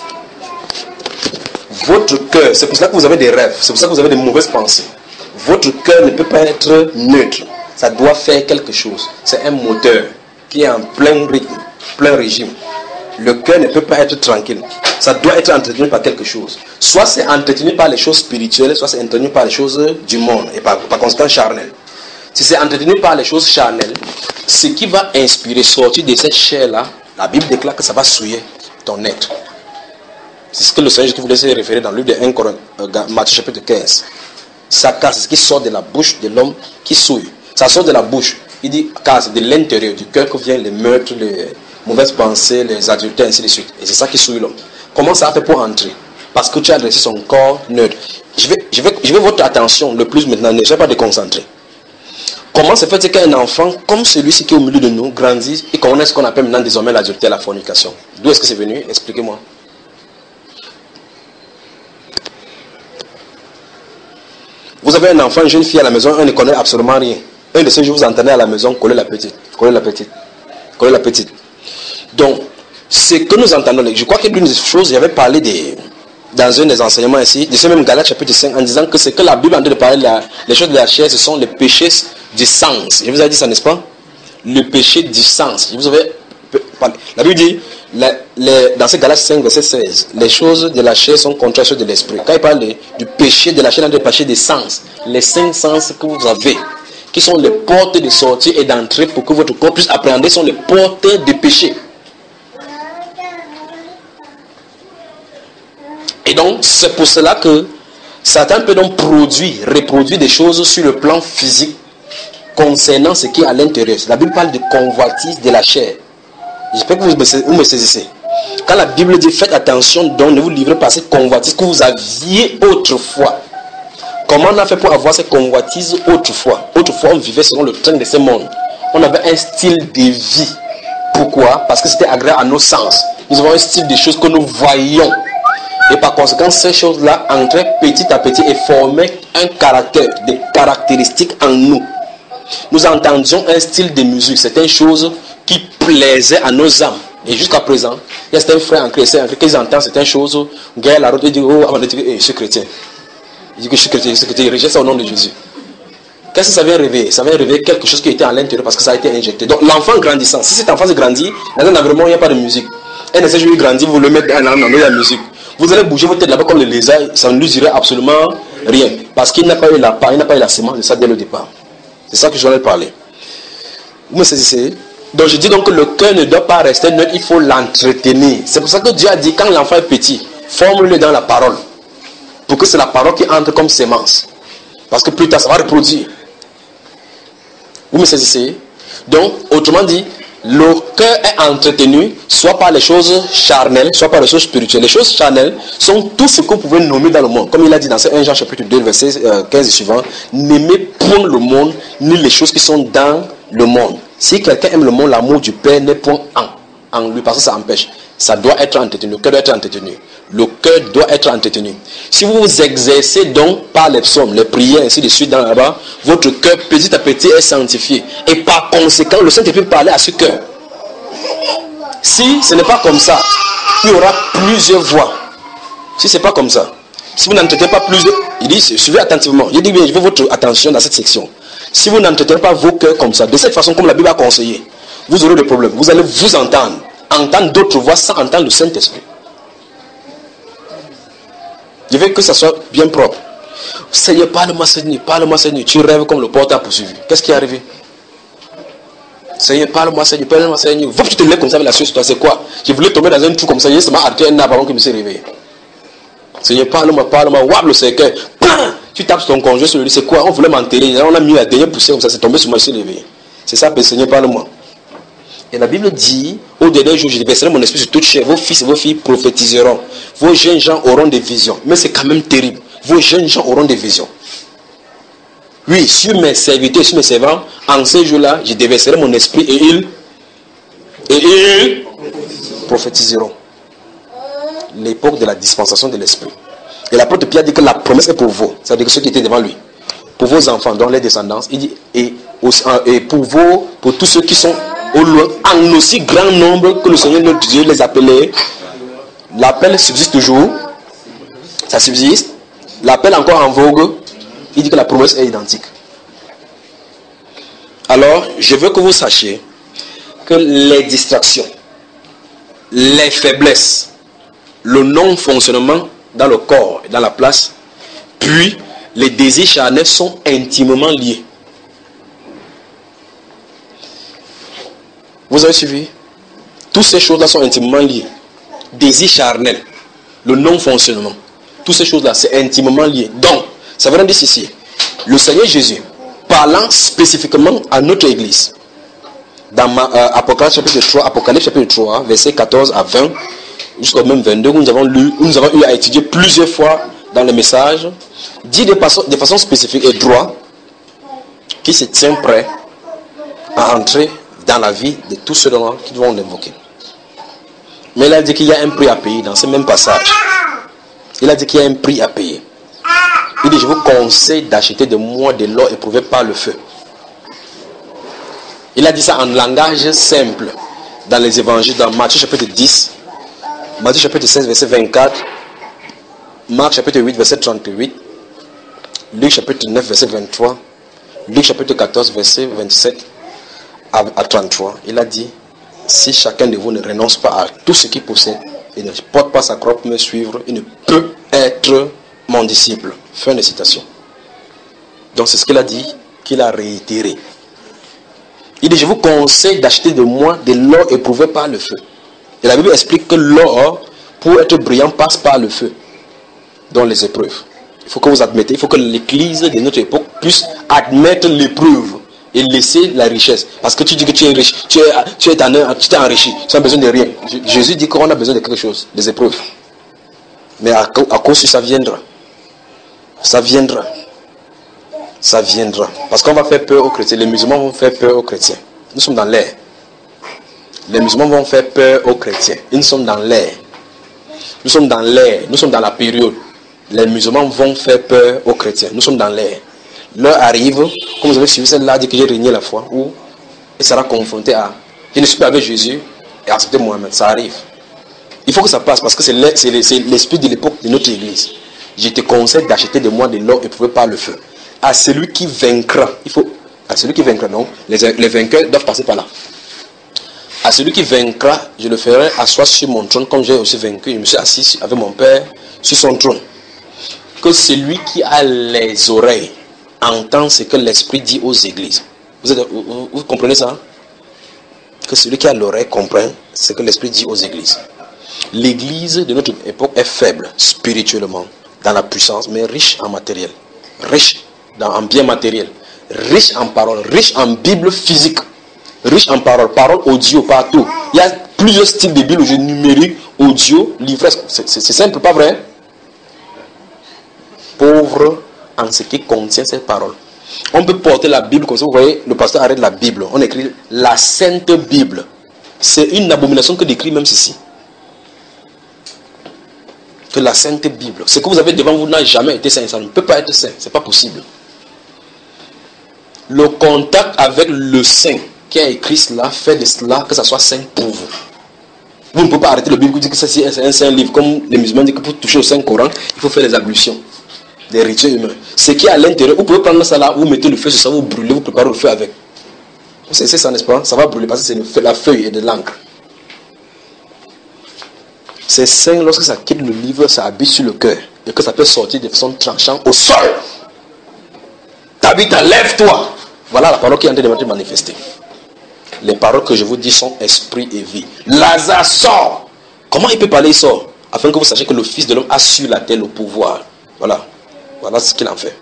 Votre cœur, c'est pour cela que vous avez des rêves, c'est pour ça que vous avez des mauvaises pensées. Votre cœur ne peut pas être neutre. Ça doit faire quelque chose. C'est un moteur qui est en plein rythme, plein régime. Le cœur ne peut pas être tranquille. Ça doit être entretenu par quelque chose. Soit c'est entretenu par les choses spirituelles, soit c'est entretenu par les choses du monde et par, par conséquent charnel. Si c'est entretenu par les choses charnelles, ce qui va inspirer, sortir de cette chair-là, la Bible déclare que ça va souiller ton être. C'est ce que le Seigneur qui voulait se référer dans le livre de premier Corinthiens, Matthieu chapitre quinze. Ça casse, c'est ce qui sort de la bouche de l'homme qui souille. Ça sort de la bouche. Il dit, car c'est de l'intérieur du cœur que viennent les meurtres, les mauvaises pensées, les adultères, ainsi de suite. Et c'est ça qui souille l'homme. Comment ça a fait pour entrer? Parce que tu as dressé son corps neutre. Je vais, je vais, je vais votre attention le plus maintenant, ne soyez pas déconcentré. Comment se fait-il qu'un enfant, comme celui-ci qui est au milieu de nous, grandit et connaît ce qu'on appelle maintenant désormais l'adultère, la fornication? D'où est-ce que c'est venu? Expliquez-moi. Vous avez un enfant, une jeune fille à la maison, on ne connaît absolument rien. Un de ces jours, vous entendez à la maison, coller la petite, coller la petite, coller la petite. Donc, ce que nous entendons, je crois que l'une des choses, j'avais parlé des, dans un des enseignements ici, de ce même Galates chapitre cinq, en disant que c'est que la Bible en train de parler, la, les choses de la chair, ce sont les péchés du sens. Je vous ai dit ça, n'est-ce pas? Le péché du sens. Je vous avais parlé. La Bible dit, la, les, dans ce Galates cinq, verset seize, les choses de la chair sont contraires à ceux de l'esprit. Quand il parle de, du péché de la chair, il parle du péché des sens. Les cinq sens que vous avez, qui sont les portes de sortie et d'entrée pour que votre corps puisse appréhender, sont les porteurs de péché. Et donc, c'est pour cela que Satan peut donc produire, reproduire des choses sur le plan physique concernant ce qui est à l'intérieur. La Bible parle de convoitise de la chair. J'espère que vous me, vous me saisissez. Quand la Bible dit faites attention, donc ne vous livrez pas à cette convoitise que vous aviez autrefois. Comment on a fait pour avoir cette convoitise autrefois? Autrefois, on vivait selon le train de ce monde. On avait un style de vie. Pourquoi? Parce que c'était agréable à nos sens. Nous avons un style de choses que nous voyons. Et par conséquent, ces choses-là entraient petit à petit et formaient un caractère, des caractéristiques en nous. Nous entendions un style de musique, c'est une chose qui plaisait à nos âmes. Et jusqu'à présent, il y a un frère en chrétien qui entend certaines choses, gars la route, il dit, oh, je suis chrétien. Il dit que je suis chrétien, je suis chrétien, il rejette ça au nom de Jésus. Qu'est-ce que ça vient réveiller? Ça vient réveiller quelque chose qui était à l'intérieur parce que ça a été injecté. Donc l'enfant grandissant, si cet enfant se grandit, dans un environnement où il n'y a pas de musique, et de ces jours il grandit, vous le mettez dans la musique. Vous allez bouger votre tête là-bas comme le lézard, ça ne lui dirait absolument rien. Parce qu'il n'a pas eu la part, il n'a pas eu la semence de ça dès le départ. C'est ça que je voulais parler. Vous me saisissez? Donc je dis donc que le cœur ne doit pas rester neutre, il faut l'entretenir. C'est pour ça que Dieu a dit quand l'enfant est petit, forme-le dans la parole. pour que c'est la parole qui entre comme sémence. Parce que plus tard, ça va reproduire. Vous me saisissez? Donc, autrement dit, le cœur est entretenu soit par les choses charnelles, soit par les choses spirituelles. Les choses charnelles sont tout ce que vous pouvez nommer dans le monde. Comme il a dit dans premier Jean chapitre deux, verset quinze et suivant, n'aimez point le monde, ni les choses qui sont dans le monde. Si quelqu'un aime le monde, l'amour du Père n'est point en, en lui, parce que ça empêche. Ça doit être entretenu, le cœur doit être entretenu. Le cœur doit être entretenu. Si vous vous exercez donc par les psaumes, les prières, ainsi de suite dans là-bas, votre cœur petit à petit est sanctifié. Et par conséquent, le Saint-Esprit peut parler à ce cœur. Si ce n'est pas comme ça, il y aura plusieurs voix. Si ce n'est pas comme ça, si vous n'entretenez pas plusieurs, il dit, suivez attentivement. Je dis bien, je veux votre attention dans cette section. Si vous n'entretenez pas vos cœurs comme ça, de cette façon comme la Bible a conseillé, vous aurez des problèmes. Vous allez vous entendre, entendre d'autres voix sans entendre le Saint-Esprit. Je veux que ça soit bien propre. Seigneur, parle-moi Seigneur, parle-moi Seigneur. Tu rêves comme le porte a poursuivi. Qu'est-ce qui est arrivé? Seigneur, parle-moi Seigneur, parle-moi Seigneur. Va, tu te lèves comme ça avec la suite sur toi, c'est quoi? Je voulais tomber dans un trou comme ça, je m'a arrêté un arbre avant que je me suis réveillé. Seigneur, parle-moi, parle-moi, wap le cercueil. Tu tapes sur ton conjoint sur le lit, c'est quoi? On voulait m'enterrer, on a mis la dernière poussière comme ça, c'est tombé sur moi, je suis réveillé. C'est ça, Seigneur, parle-moi. Et la Bible dit, au dernier jour, je déverserai mon esprit sur toute chair. Vos fils et vos filles prophétiseront. Vos jeunes gens auront des visions. Mais c'est quand même terrible. Vos jeunes gens auront des visions. Oui, sur mes serviteurs, sur mes servants, en ces jours-là, je déverserai mon esprit et ils, et ils prophétiseront. L'époque de la dispensation de l'esprit. Et l'apôtre Pierre dit que la promesse est pour vous. C'est-à-dire que ceux qui étaient devant lui. Pour vos enfants, dont les descendants. Il dit, et, et pour vous, pour tous ceux qui sont au loin, en aussi grand nombre que le Seigneur notre Dieu les appelait. L'appel subsiste toujours. Ça subsiste. L'appel encore en vogue. Il dit que la promesse est identique. Alors, je veux que vous sachiez que les distractions, les faiblesses, le non-fonctionnement dans le corps et dans la place, puis les désirs charnels sont intimement liés. Vous avez suivi? Toutes ces choses-là sont intimement liées. Désir charnel, le non-fonctionnement, toutes ces choses-là, c'est intimement lié. Donc, ça veut dire ceci. Le Seigneur Jésus, parlant spécifiquement à notre église, dans ma, euh, Apocalypse chapitre trois, Apocalypse chapitre trois, versets quatorze à vingt, jusqu'au même vingt-deux, où nous avons lu, où nous avons eu à étudier plusieurs fois dans le message, dit de façon, de façon spécifique et droit, qui se tient prêt à entrer dans la vie de tous ceux qui vont l'invoquer. Mais il a dit qu'il y a un prix à payer dans ce même passage. Il a dit qu'il y a un prix à payer. Il dit, je vous conseille d'acheter de moi de l'or éprouvé par le feu. Il a dit ça en langage simple dans les évangiles, dans Matthieu chapitre dix, Matthieu chapitre seize, verset vingt-quatre, Marc chapitre huit, verset trente-huit, Luc chapitre neuf, verset vingt-trois, Luc chapitre quatorze, verset vingt-sept à trente-trois. Il a dit, si chacun de vous ne renonce pas à tout ce qu'il possède et ne porte pas sa croix pour me suivre, il ne peut être mon disciple. Fin de citation. Donc c'est ce qu'il a dit, qu'il a réitéré. Il dit, je vous conseille d'acheter de moi de l'or éprouvé par le feu. Et la Bible explique que l'or, pour être brillant, passe par le feu. Dans les épreuves. Il faut que vous admettez, il faut que l'église de notre époque puisse admettre l'épreuve et laisser la richesse. Parce que tu dis que tu es riche, tu es, tu es, tu t'es enrichi, tu n'as besoin de rien. Jésus dit qu'on a besoin de quelque chose, des épreuves. Mais à, à cause de ça viendra. Ça viendra. Ça viendra. Parce qu'on va faire peur aux chrétiens. Les musulmans vont faire peur aux chrétiens. Nous sommes dans l'air. Les musulmans vont faire peur aux chrétiens. Nous sommes dans l'air. Nous sommes dans l'air. Nous sommes dans la période. Les musulmans vont faire peur aux chrétiens. Nous sommes dans l'air. L'heure arrive, comme vous avez suivi celle-là, dit que j'ai régné la foi, où il sera confronté à, je ne suis pas avec Jésus et accepter Mohamed. Ça arrive. Il faut que ça passe parce que c'est l'esprit de l'époque de notre église. Je te conseille d'acheter de moi de l'or éprouvé par le feu. À celui qui vaincra, il faut, à celui qui vaincra, non, les, les vainqueurs doivent passer par là. À celui qui vaincra, je le ferai asseoir sur mon trône, comme j'ai aussi vaincu. Je me suis assis avec mon Père sur son trône. Que celui qui a les oreilles entend ce que l'Esprit dit aux églises. Vous, êtes, vous, vous comprenez ça? Que celui qui a l'oreille comprend ce que l'Esprit dit aux églises. L'église de notre époque est faible spirituellement, dans la puissance, mais riche en matériel, riche dans, en biens matériels, riche en paroles, riche en Bible physique, riche en paroles, paroles audio partout. Il y a plusieurs styles de Bible, numérique, audio, livresque. C'est simple, pas vrai? Pauvre en ce qui contient ces paroles. On peut porter la Bible comme ça, vous voyez, le pasteur arrête la Bible. On écrit la Sainte Bible. C'est une abomination que d'écrire même ceci. Que la Sainte Bible. Ce que vous avez devant vous n'a jamais été saint. Ça ne peut pas être saint. Ce n'est pas possible. Le contact avec le saint qui a écrit cela fait de cela que ça soit saint pour vous. Vous ne pouvez pas arrêter le Bible et dire que c'est un saint livre. Comme les musulmans disent que pour toucher au Saint Coran, il faut faire les ablutions. Des rituels humains. Ce qui est à l'intérieur, vous pouvez prendre ça là, vous mettez le feu sur ça, vous brûlez, vous préparez le feu avec. C'est ça, n'est-ce pas? Ça va brûler parce que c'est la feuille et de l'encre. C'est saint lorsque ça quitte le livre, ça habite sur le cœur. Et que ça peut sortir de façon tranchante au sol. Tabitha, lève-toi. Voilà la parole qui est en train de me manifester. Les paroles que je vous dis sont esprit et vie. Lazare sort. Comment il peut parler? Il sort. Afin que vous sachiez que le Fils de l'homme a sur la terre le pouvoir. Voilà. Voilà ce qu'il en fait.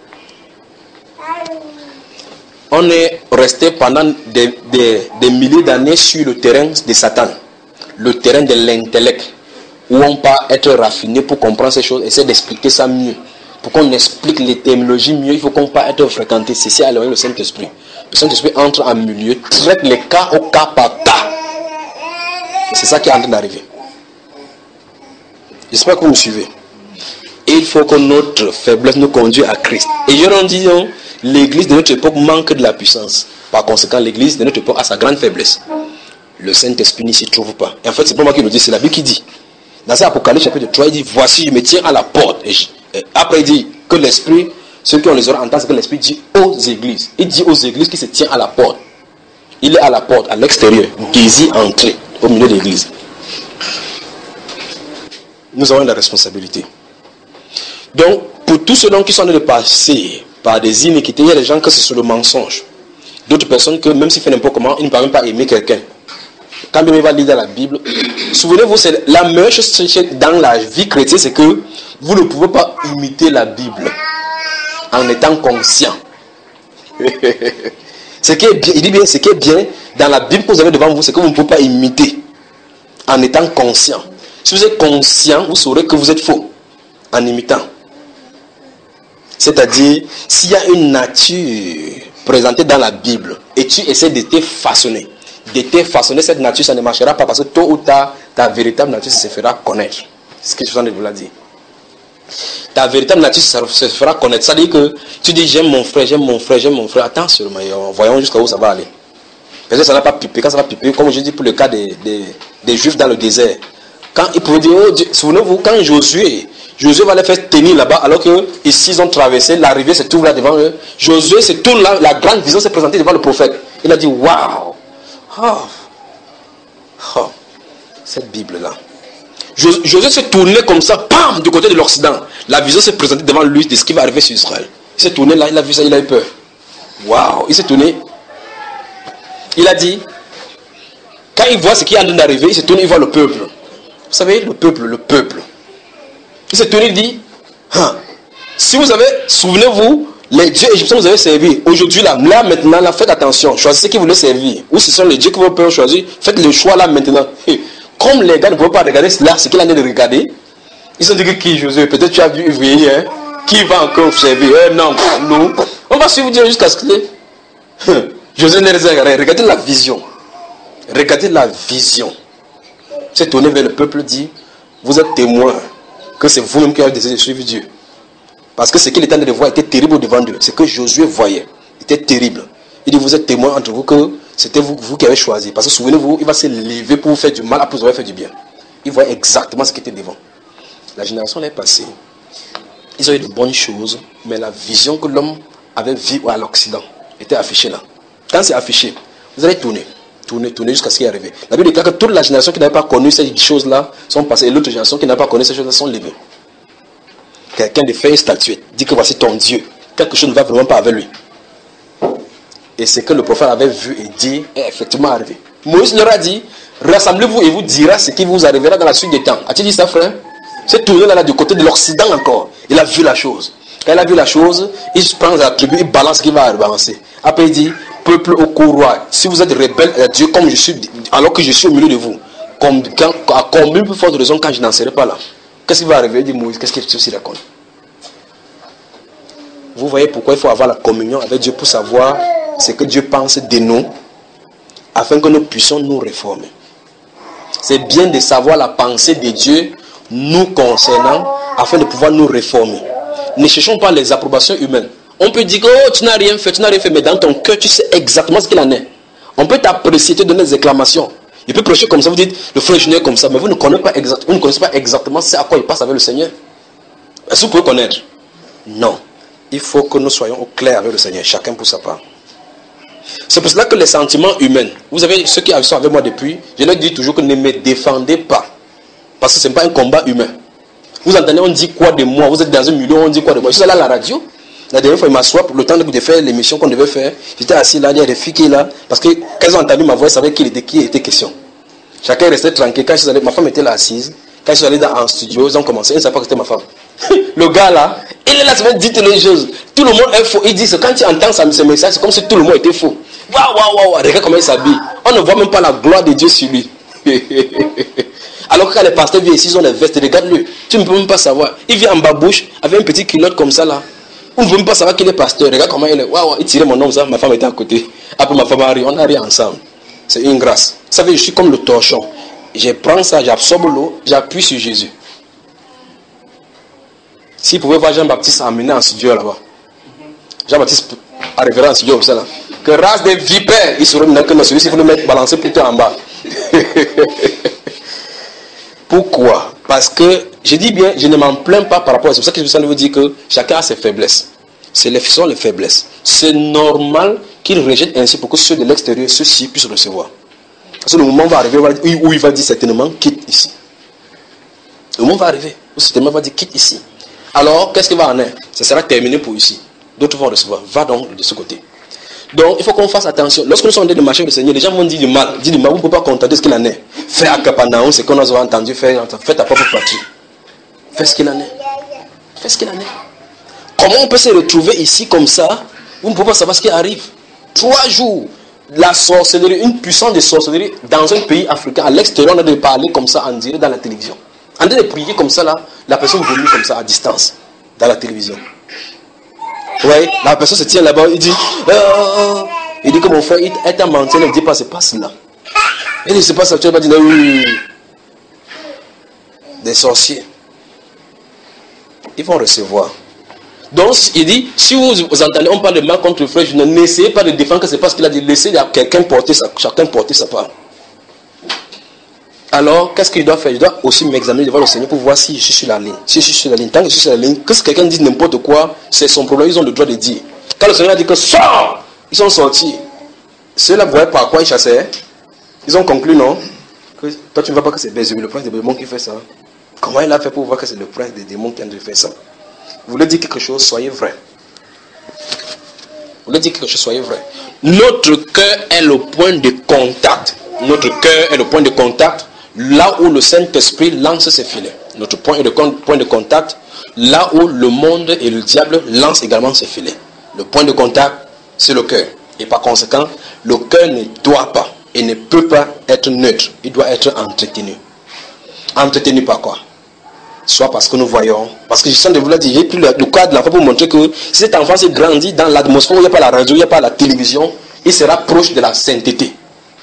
On est resté pendant des, des, des milliers d'années sur le terrain de Satan. Le terrain de l'intellect. Où on peut être raffiné pour comprendre ces choses. Essayer d'expliquer ça mieux. Pour qu'on explique les terminologies mieux, il faut qu'on puisse être fréquenté. C'est ça le Saint-Esprit. Le Saint-Esprit entre en milieu, traite les cas au cas par cas. C'est ça qui est en train d'arriver. J'espère que vous me suivez. Et il faut que notre faiblesse nous conduise à Christ. Et je leur dis, l'église de notre époque manque de la puissance. Par conséquent, l'église de notre époque a sa grande faiblesse. Le Saint-Esprit n'y s'y trouve pas. Et en fait, c'est pas moi qui le dis, c'est la Bible qui dit. Dans cet Apocalypse chapitre trois, il dit, voici, je me tiens à la porte. Et, je, et après, il dit que l'Esprit, ceux qui ont les oreilles entendent ce que l'Esprit dit aux églises. Il dit aux églises qui se tiennent à la porte. Il est à la porte, à l'extérieur, désire entrer au milieu de l'église. Nous avons la responsabilité. Donc, pour tous ceux qui sont en train de passer par des iniquités, il y a des gens que c'est sur le mensonge. D'autres personnes que, même s'ils font n'importe comment, ils ne peuvent même pas aimer quelqu'un. Quand bien il va lire dans la Bible, souvenez-vous, c'est la meilleure chose dans la vie chrétienne, c'est que vous ne pouvez pas imiter la Bible en étant conscient. Ce qui est bien, il dit bien, ce qui est bien dans la Bible que vous avez devant vous, c'est que vous ne pouvez pas imiter en étant conscient. Si vous êtes conscient, vous saurez que vous êtes faux en imitant. C'est-à-dire, s'il y a une nature présentée dans la Bible et tu essaies de te façonner, de te façonner cette nature, ça ne marchera pas parce que tôt ou tard, ta véritable nature se fera connaître. C'est ce que je suis en train de vous la dire. Ta véritable nature se fera connaître. Ça veut dire que tu dis j'aime mon frère, j'aime mon frère, j'aime mon frère. Attends seulement, voyons jusqu'à où ça va aller. Parce que ça n'a pas pipé. Quand ça va piper, comme je dis pour le cas des, des, des Juifs dans le désert. Quand ils pouvaient dire, oh, souvenez-vous, quand Josué, Josué va les faire tenir là-bas, alors que ici ils ont traversé, l'arrivée se trouve là devant eux. Josué se tourne là, la grande vision s'est présentée devant le prophète. Il a dit, waouh, oh, oh, cette Bible-là. Josué s'est tourné comme ça, pam, du côté de l'Occident. La vision s'est présentée devant lui de ce qui va arriver sur Israël. Il s'est tourné là, il a vu ça, il a eu peur. Waouh, il s'est tourné. Il a dit, quand il voit ce qui est en train d'arriver, il s'est tourné, il voit le peuple. Vous savez, le peuple, le peuple. Il s'est tourné, il dit, hein, si vous avez, souvenez-vous, les dieux égyptiens que vous avez servi, aujourd'hui là, là maintenant, là, faites attention, choisissez qui vous voulez servir. Ou ce sont les dieux que vous pouvez choisir, faites le choix là maintenant. Et comme les gars ne peuvent pas regarder là, ce qu'il a en train de regarder, ils se sont dit que qui, Josué, peut-être tu as vu ouvrier, hein, qui va encore servir, eh, non, nous, on va suivre Dieu jusqu'à ce que Josué ne regarde rien. Regardez la vision. Regardez la vision. C'est tourné vers le peuple, dit, vous êtes témoins que c'est vous-même qui avez décidé de suivre Dieu. Parce que ce qu'il était en train de voir était terrible devant Dieu. Ce que Josué voyait était terrible. Il dit, vous êtes témoins entre vous que c'était vous, vous qui avez choisi. Parce que souvenez-vous, il va se lever pour vous faire du mal, après vous avez fait du bien. Il voyait exactement ce qui était devant. La génération est passée. Ils ont eu de bonnes choses, mais la vision que l'homme avait vue à l'Occident était affichée là. Quand c'est affiché, vous allez tourner. Tourner, tourner jusqu'à ce qui est arrivé. La Bible déclare que toute la génération qui n'avait pas connu ces choses-là sont passées et l'autre génération qui n'a pas connu ces choses-là sont levées. Quelqu'un de fait une statuette, dit que voici ton Dieu. Quelque chose ne va vraiment pas avec lui. Et ce que le prophète avait vu et dit est effectivement arrivé. Moïse leur a dit, rassemblez-vous et vous dira ce qui vous arrivera dans la suite des temps. As-tu dit ça, frère? C'est tourné là, là du côté de l'Occident encore. Il a vu la chose. Quand il a vu la chose, il prend la tribu, il balance ce qui va avancer. Après il dit, peuple au courroie, si vous êtes rebelle à Dieu comme je suis, alors que je suis au milieu de vous, comme, quand, à combien plus forte raison quand je n'en serai pas là? Qu'est-ce qui va arriver? Il dit Moïse, qu'est-ce que tu aussi raconte? Vous voyez pourquoi il faut avoir la communion avec Dieu pour savoir ce que Dieu pense de nous, afin que nous puissions nous réformer. C'est bien de savoir la pensée de Dieu nous concernant, afin de pouvoir nous réformer. Ne cherchons pas les approbations humaines. On peut dire que oh, tu n'as rien fait, tu n'as rien fait, mais dans ton cœur, tu sais exactement ce qu'il en est. On peut t'apprécier, te donner des acclamations. Il peut prêcher comme ça, vous dites, le frère Junior est comme ça, mais vous ne connaissez pas, exact, vous ne connaissez pas exactement ce à quoi il passe avec le Seigneur. Est-ce que vous pouvez connaître? Non. Il faut que nous soyons au clair avec le Seigneur, chacun pour sa part. C'est pour cela que les sentiments humains, vous savez, ceux qui sont avec moi depuis, je leur dis toujours que ne me défendez pas. Parce que ce n'est pas un combat humain. Vous entendez, on dit quoi de moi? Vous êtes dans un milieu, on dit quoi de moi? Je suis allé à la radio. La dernière fois, il m'assoit pour le temps de faire l'émission qu'on devait faire. J'étais assis là, il y a des filles qui sont là. Parce que quand ils ont entendu ma voix, ils savaient qui était, qui était question. Chacun restait tranquille. Quand je suis allé, ma femme était là assise. Quand je suis allé dans un studio, ils ont commencé. Ils ne savaient pas que c'était ma femme. Le gars là, il est là, ça veut dire toutes les choses. Tout le monde est faux. Il dit que quand tu entends ce message, c'est comme si tout le monde était faux. Waouh, waouh, waouh. Regarde comment il s'habille. On ne voit même pas la gloire de Dieu sur lui. Alors que quand les pasteurs viennent ici, ils ont des vestes, regarde-le. Tu ne peux même pas savoir. Il vient en babouche avec un petit culotte comme ça là. On ne veut même pas savoir qu'il est pasteur. Regarde comment il est. Waouh, il tirait mon nom, ça. Ma femme était à côté. Après ma femme a ri. On a ri ensemble. C'est une grâce. Vous savez, je suis comme le torchon. Je prends ça, j'absorbe l'eau, j'appuie sur Jésus. S'il pouvait voir Jean-Baptiste emmener en studio là-bas. Jean-Baptiste arrivera en studio comme ça là. Que race des vipères, il serait maintenant que nous, celui-ci, il faut nous mettre balancer plutôt en bas. Pourquoi? Parce que, je dis bien, je ne m'en plains pas par rapport à ça. C'est pour ça que je veux dire que chacun a ses faiblesses. C'est les, sont les faiblesses. C'est normal qu'il rejette ainsi pour que ceux de l'extérieur, ceux-ci puissent recevoir. Parce que le moment va arriver où il va dire certainement quitte ici. Le moment va arriver où certainement va dire quitte ici. Alors, qu'est-ce qui va en être? Ça sera terminé pour ici. D'autres vont recevoir. Va donc de ce côté. Donc, il faut qu'on fasse attention. Lorsque nous sommes en train de marcher avec le Seigneur, les gens vont dire du mal. Dire du mal, vous ne pouvez pas contenter ce qu'il en est. Fais à Capernaum ce qu'on a entendu faire. Fais ta propre patrie. Fais ce qu'il en est. Fais ce qu'il en est. Comment on peut se retrouver ici comme ça? Vous ne pouvez pas savoir ce qui arrive. Trois jours, la sorcellerie, une puissance de sorcellerie dans un pays africain, à l'extérieur, on a de parler comme ça en direct dans la télévision. En train de prier comme ça, là, la personne venue comme ça à distance, dans la télévision. Vous voyez, la personne se tient là-bas, il dit, euh, il dit que mon frère, il t'a menti, il ne dit pas, c'est pas cela. Il dit, c'est pas ça, tu vas dire, oui, des sorciers. Ils vont recevoir. Donc, il dit, si vous, vous entendez, on parle de mal contre le frère, je n'essayez pas de défendre que c'est pas ce qu'il a dit, laissez quelqu'un porter sa, chacun porter sa part. Alors, qu'est-ce que je dois faire? Je dois aussi m'examiner devant le Seigneur pour voir si je suis sur la ligne. Si je suis sur la ligne, tant que je suis sur la ligne, que si quelqu'un dit n'importe quoi, c'est son problème, ils ont le droit de dire. Quand le Seigneur a dit que sors, ils sont sortis. Ceux-là, vous voyez par quoi ils chassaient? Ils ont conclu, non? Que toi, tu ne vois pas que c'est Bézébuth, le prince des démons qui fait ça. Comment il a fait pour voir que c'est le prince des démons qui a fait ça? Vous voulez dire quelque chose, soyez vrai. Vous voulez dire quelque chose, soyez vrai. Notre cœur est le point de contact. Notre cœur est le point de contact. Là où le Saint-Esprit lance ses filets. Notre point de, point de contact, là où le monde et le diable lancent également ses filets. Le point de contact, c'est le cœur. Et par conséquent, le cœur ne doit pas et ne peut pas être neutre. Il doit être entretenu. Entretenu par quoi? Soit parce que nous voyons, parce que je sens de vous le dire, j'ai pris le, le cas de l'enfant pour montrer que si cet enfant s'est grandi dans l'atmosphère où il n'y a pas la radio, il n'y a pas la télévision, il sera proche de la sainteté.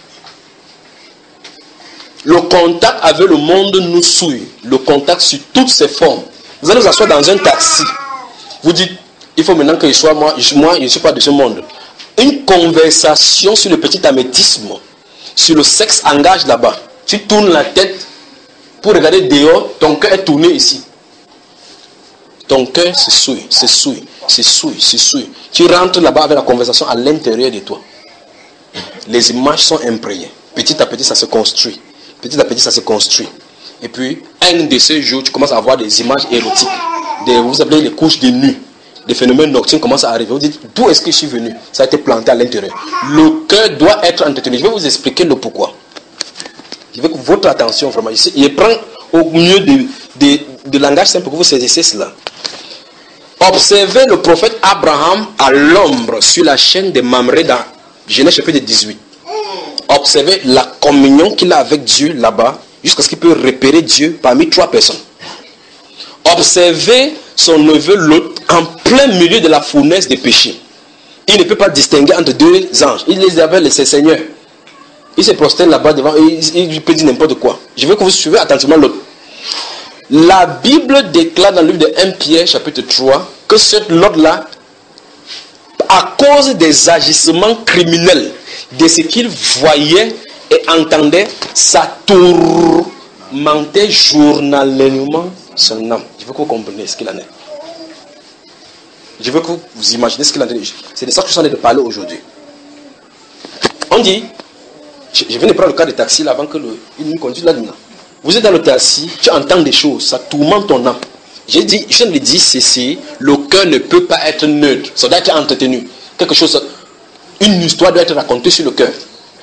Le contact avec le monde nous souille. Le contact sur toutes ses formes. Vous allez vous asseoir dans un taxi. Vous dites, il faut maintenant que je sois moi, je, moi je ne suis pas de ce monde. Une conversation sur le petit améthysme, sur le sexe engage là-bas. Tu tournes la tête pour regarder dehors, ton cœur est tourné ici. Ton cœur se souille, se souille, se souille, se souille. Tu rentres là-bas avec la conversation à l'intérieur de toi. Les images sont imprégnées. Petit à petit, ça se construit. Petit à petit, ça se construit. Et puis, un de ces jours, tu commences à avoir des images érotiques. Des, vous appelez les couches de nu. Des phénomènes nocturnes commencent à arriver. Vous dites, d'où est-ce que je suis venu? Ça a été planté à l'intérieur. Le cœur doit être entretenu. Je vais vous expliquer le pourquoi. Je veux que votre attention, vraiment, je prends au mieux de, de, de langage simple pour que vous saisissiez cela. Observez le prophète Abraham à l'ombre sur la chaîne de Mamré dans Genèse chapitre dix-huit. Observez la communion qu'il a avec Dieu là-bas, jusqu'à ce qu'il peut repérer Dieu parmi trois personnes. Observez son neveu Lot en plein milieu de la fournaise des péchés. Il ne peut pas distinguer entre deux anges. Il les avait laissés Seigneur. Il se prosterne là-bas devant et il, il peut dire n'importe quoi. Je veux que vous suivez attentivement Lot. La Bible déclare dans le livre de premier Pierre chapitre trois que ce Lot-là, à cause des agissements criminels, de ce qu'il voyait et entendait, ça tourmentait journalièrement son âme. Je veux que vous compreniez ce qu'il en est. Je veux que vous imaginez ce qu'il en est. C'est de ça que je suis en train de parler aujourd'hui. On dit, je, je viens de prendre le cas de taxi là avant que le, il nous conduise là maintenant. Vous êtes dans le taxi, tu entends des choses, ça tourmente ton âme. J'ai dit, je viens de dire ceci, le cœur ne peut pas être neutre, ça doit être entretenu. Quelque chose, une histoire doit être racontée sur le cœur.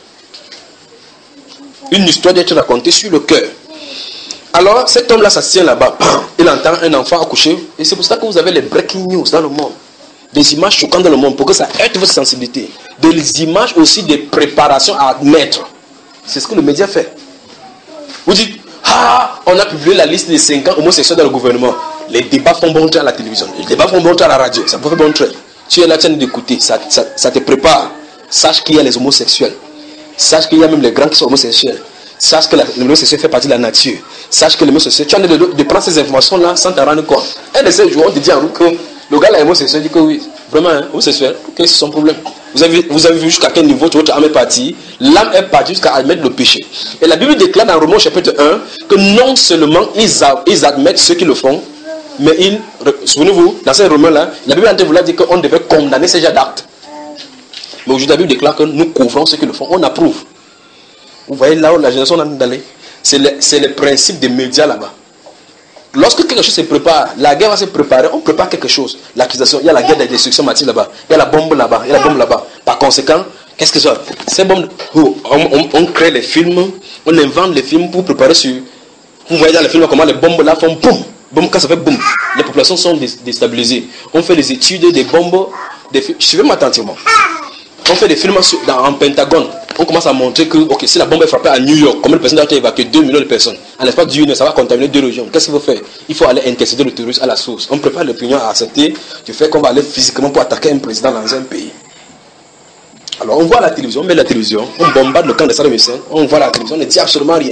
Une histoire doit être racontée sur le cœur. Alors, cet homme-là, ça se tient là-bas. Il entend un enfant accoucher. Et c'est pour ça que vous avez les breaking news dans le monde. Des images choquantes dans le monde pour que ça heurte votre sensibilité. Des images aussi des préparations à admettre. C'est ce que le média fait. Vous dites, ah, on a publié la liste des cinq ans homosexuels dans le gouvernement. Les débats font bon train à la télévision. Les débats font bon train à la radio. Ça peut faire bon train. Tu es là, tu es d'écouter. Ça, ça, ça te prépare. Sache qu'il y a les homosexuels. Sache qu'il y a même les grands qui sont homosexuels. Sache que l'homosexuel fait partie de la nature. Sache que l'homosexuel, tu as de, de, de prendre ces informations-là sans t'en rendre compte. Un de ces jours, on te dit en route que le gars là est homosexuel, dit que oui, vraiment, hein, homosexuel, quel est son problème? Vous avez, vous avez vu jusqu'à quel niveau votre âme est partie. L'âme est partie jusqu'à admettre le péché. Et la Bible déclare dans Romains chapitre un que non seulement ils, a, ils admettent ceux qui le font, mais ils, souvenez-vous, dans ces Romains-là, la Bible vous l'a dit qu'on devait condamner ces gens d'actes. Mais aujourd'hui, la Bible déclare que nous couvrons ceux qui le font, on approuve. Vous voyez là où la génération est d'aller. C'est le, c'est le principe des médias là-bas. Lorsque quelque chose se prépare, la guerre va se préparer, on prépare quelque chose. L'accusation, il y a la guerre de destruction massive là-bas, il y a la bombe là-bas, il y a la bombe là-bas. Par conséquent, qu'est-ce que c'est? Ces bombes, on, on, on crée les films, on invente les films pour préparer sur. Vous voyez dans les films comment les bombes là font boum, boum, quand ça fait boum, les populations sont déstabilisées. On fait des études des bombes, des films. Suivez-moi attentivement. On fait des films dans, en Pentagone. On commence à montrer que okay, si la bombe est frappée à New York, combien de personnes doivent évacuer? deux millions de personnes. En l'espace d'une heure, ça va contaminer deux régions. Qu'est-ce qu'il faut faire? Il faut aller intercéder le terrorisme à la source. On prépare l'opinion à accepter du fait qu'on va aller physiquement pour attaquer un président dans un pays. Alors on voit la télévision, on met la télévision, on bombarde le camp de Saddam Hussein, on voit la télévision, on ne dit absolument rien.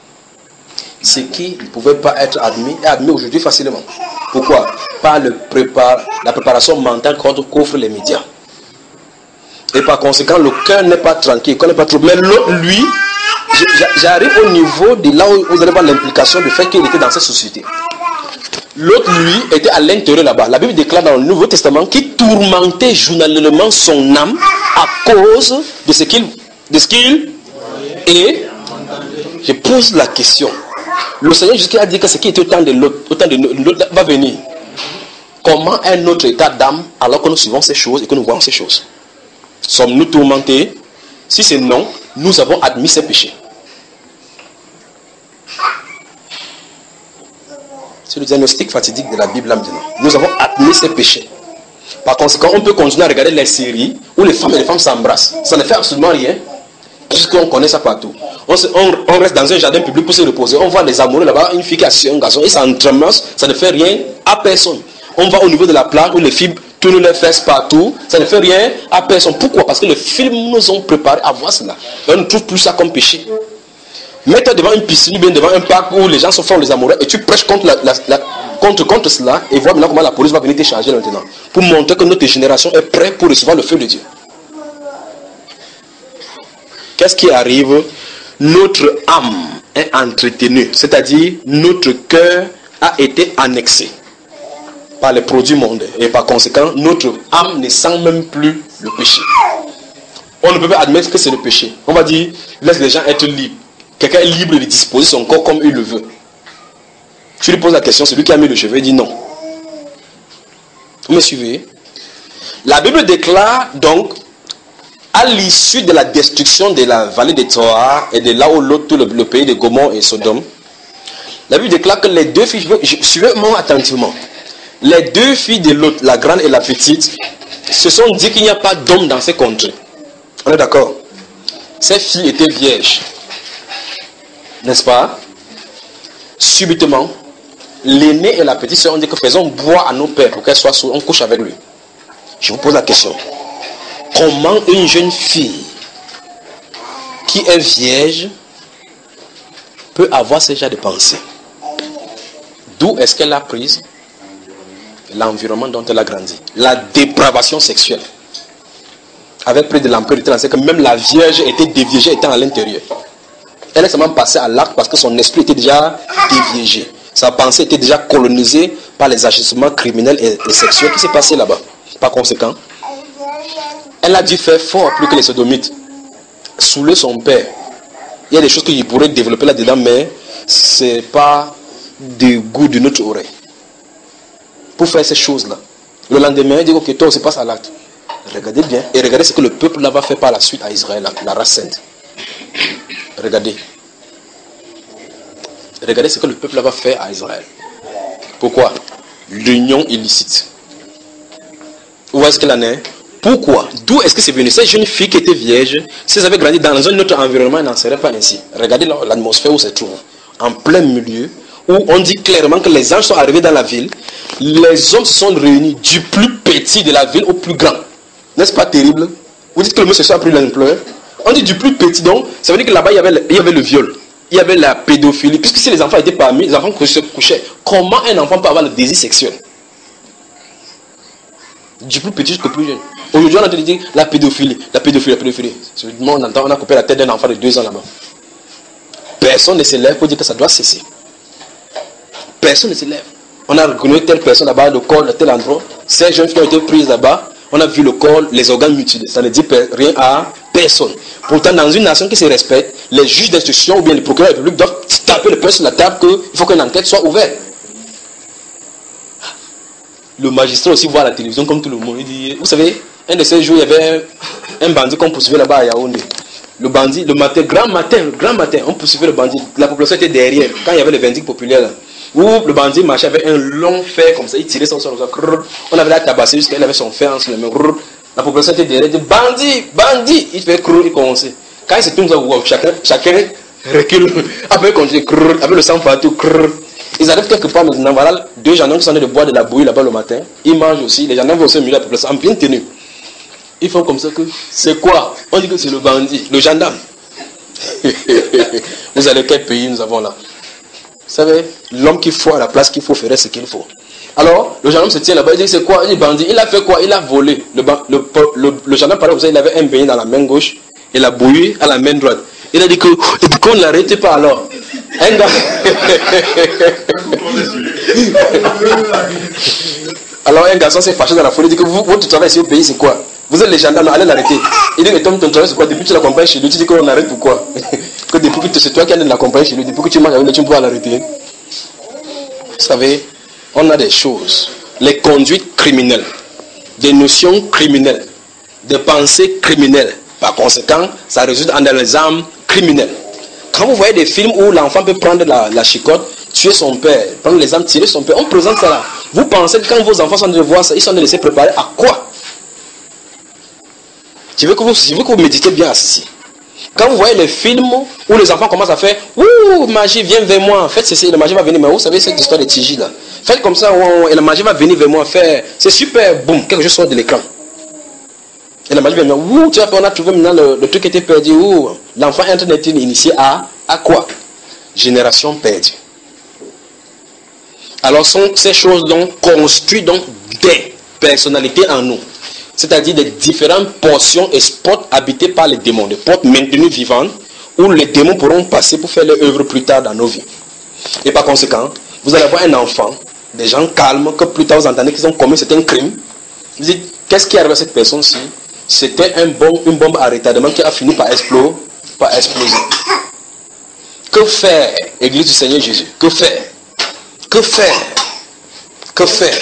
Ce qui ne pouvait pas être admis est admis aujourd'hui facilement. Pourquoi? Par le prépar... la préparation mentale qu'offrent les médias. Et par conséquent, le cœur n'est pas tranquille, il n'est pas trop. Mais l'autre, lui, j'arrive au niveau de là où vous allez voir l'implication du fait qu'il était dans cette société. L'autre, lui, était à l'intérieur là-bas. La Bible déclare dans le Nouveau Testament qu'il tourmentait journalièrement son âme à cause de ce qu'il de ce qu'il et je pose la question. Le Seigneur jusqu'à dit que ce qui était au temps de l'autre, au temps de l'autre va venir. Comment est notre état d'âme alors que nous suivons ces choses et que nous voyons ces choses? Sommes-nous tourmentés? Si c'est non, nous avons admis ces péchés. C'est le diagnostic fatidique de la Bible là maintenant. Nous avons admis ces péchés. Par conséquent, on peut continuer à regarder les séries où les femmes et les femmes s'embrassent. Ça ne fait absolument rien, puisqu'on connaît ça partout. On, se, on, on reste dans un jardin public pour se reposer. On voit les amoureux là-bas, une fille qui a su un garçon, et ça entremence, ça ne fait rien à personne. On va au niveau de la plage où les filles tournent les fesses partout, ça ne fait rien à personne. Pourquoi? Parce que les films nous ont préparés à voir cela. Et on ne trouve plus ça comme péché. Mets-toi devant une piscine, bien devant un parc où les gens se font les amoureux et tu prêches contre, la, la, la, contre, contre cela et vois maintenant comment la police va venir te charger maintenant. Pour montrer que notre génération est prête pour recevoir le feu de Dieu. Qu'est-ce qui arrive? Notre âme est entretenue, c'est-à-dire notre cœur a été annexé par les produits mondains. Et par conséquent, notre âme ne sent même plus le péché. On ne peut pas admettre que c'est le péché. On va dire, laisse les gens être libres. Quelqu'un est libre de disposer son corps comme il le veut. Tu lui poses la question, celui qui a mis le cheveu, il dit non. Vous me suivez? La Bible déclare donc, à l'issue de la destruction de la vallée de Tsoar et de là où l'autre, tout le, le pays de Gomorrhe et Sodome, La Bible déclare que les deux filles, suivez-moi attentivement, les deux filles de l'autre, la grande et la petite, se sont dit qu'il n'y a pas d'homme dans ces contrées. On est d'accord? Ces filles étaient vierges. N'est-ce pas? Subitement, l'aînée et la petite se sont dit que faisons boire à nos pères pour qu'elles soient sourdes, on couche avec lui. Je vous pose la question. Comment une jeune fille qui est vierge peut avoir ce genre de pensée? D'où est-ce qu'elle a pris l'environnement dont elle a grandi? La dépravation sexuelle. Avec plus de l'ampleur du temps, c'est que même la vierge était déviégée étant à l'intérieur. Elle est seulement passée à l'acte parce que son esprit était déjà déviégé. Sa pensée était déjà colonisée par les agissements criminels et, et sexuels qui s'est passé là-bas. Par conséquent, elle a dû faire fort plus que les sodomites. Saouler son père. Il y a des choses qu'il pourrait développer là-dedans, mais ce n'est pas du goût de notre oreille. Pour faire ces choses-là. Le lendemain, il dit ok, toi, on se passe à l'acte. Regardez bien. Et regardez ce que le peuple là va faire par la suite à Israël, la, la race sainte. Regardez. Regardez ce que le peuple là va faire à Israël. Pourquoi? L'union illicite. Vous voyez ce qu'il en est? Pourquoi? D'où est-ce que c'est venu? Cette jeune fille qui était vierge, si elle avait grandi dans un autre environnement, elle n'en serait pas ainsi. Regardez l'atmosphère où elle se trouve. En plein milieu, où on dit clairement que les anges sont arrivés dans la ville. Les hommes se sont réunis du plus petit de la ville au plus grand. N'est-ce pas terrible? Vous dites que le mot sexuel a pris l'ampleur. On dit du plus petit, donc ça veut dire que là-bas il y avait le, il y avait le viol. Il y avait la pédophilie. Puisque si les enfants étaient parmi, les enfants se couchaient. Comment un enfant peut avoir le désir sexuel? Du plus petit jusqu'au plus jeune. Aujourd'hui, on a entendu dire la pédophilie. La pédophilie, la pédophilie. On entend, on a coupé la tête d'un enfant de deux ans là-bas. Personne ne se lève pour dire que ça doit cesser. Personne ne se lève. On a reconnu telle personne là-bas, le corps de tel endroit. Ces jeunes filles ont été prises là-bas. On a vu le corps, les organes mutilés. Ça ne dit rien à personne. Pourtant, dans une nation qui se respecte, les juges d'instruction ou bien les procureurs de la République doivent taper le poing sur la table qu'il faut qu'une enquête soit ouverte. Le magistrat aussi voit la télévision comme tout le monde. Il dit, vous savez, un de ces jours, il y avait un, un bandit qu'on poursuivait là-bas à Yaoundé. Le bandit, le matin, grand matin, grand matin, on poursuivait le bandit. La population était derrière. Quand il y avait les vindictes populaires là, où le bandit marchait avec un long fer comme ça, il tirait son sol comme ça. On avait la tabassé jusqu'à il avait son fer entre les mains. La population était derrière, il dit bandit, bandit. Il fait crrr, il commençait. Quand il se tourne, chacun, chacun recule. Après, il continue, crrr, avec le sang partout. Crrr. Ils arrivent quelque part maintenant. Voilà, deux gendarmes qui sont en train de boire de la bouillie là-bas le matin. Ils mangent aussi. Les gendarmes vont se milieu de la population en bien tenue. Ils font comme ça que c'est quoi? On dit que c'est le bandit, le gendarme. Vous allez quel pays nous avons là? Vous savez, l'homme qu'il faut à la place qu'il faut ferait ce qu'il faut. Alors, le gendarme se tient là-bas, il dit c'est quoi? Il dit bandit. Il a fait quoi? Il a volé. Le, le, le, le gendarme parlait comme ça, il avait un beignet dans la main gauche et la bouillie à la main droite. Il a dit que, et pourquoi on ne l'arrêtait pas alors? Un gars. Alors un garçon s'est fâché dans la folie, il dit que vous, votre travail ici au pays c'est quoi? Vous êtes les gendarmes, allez l'arrêter. Il dit mais ton, ton travail c'est quoi? Depuis que tu l'accompagnes chez lui, tu dis qu'on arrête pourquoi? Que depuis que c'est toi qui as de l'accompagner chez lui, depuis que tu manges avec lui, tu ne peux pas l'arrêter. Vous savez, on a des choses, les conduites criminelles, des notions criminelles, des pensées criminelles. Par conséquent, ça résulte en des armes criminelles. Quand vous voyez des films où l'enfant peut prendre la, la chicotte, tuer son père, prendre les armes, tirer son père, on présente ça là. Vous pensez que quand vos enfants sont en train de voir ça, ils sont en train de se préparer à quoi? Je veux que vous, je veux que vous méditez bien à ceci. Quand vous voyez les films où les enfants commencent à faire ouh, magie, viens vers moi, faites ceci, la magie va venir, mais vous savez cette histoire de Tiji là. Faites comme ça, ouh, et la magie va venir vers moi, faire, c'est super, boum, quelque chose sort de l'écran. Et la magie va venir, ouh, tu vois, on a trouvé maintenant le, le truc qui était perdu, ouh, l'enfant est en train d'être initié à, à quoi? Génération perdue. Alors sont ces choses donc construisent donc des personnalités en nous. C'est-à-dire des différentes portions et spots habités par les démons, des portes maintenues vivantes où les démons pourront passer pour faire leur œuvre plus tard dans nos vies. Et par conséquent, vous allez avoir un enfant, des gens calmes, que plus tard vous entendez qu'ils ont commis certains crimes. Vous dites, qu'est-ce qui arrive à cette personne-ci? C'était un bon, une bombe à retardement qui a fini par exploser. Par exploser. Que faire, Église du Seigneur Jésus? Que faire? Que faire? Que faire?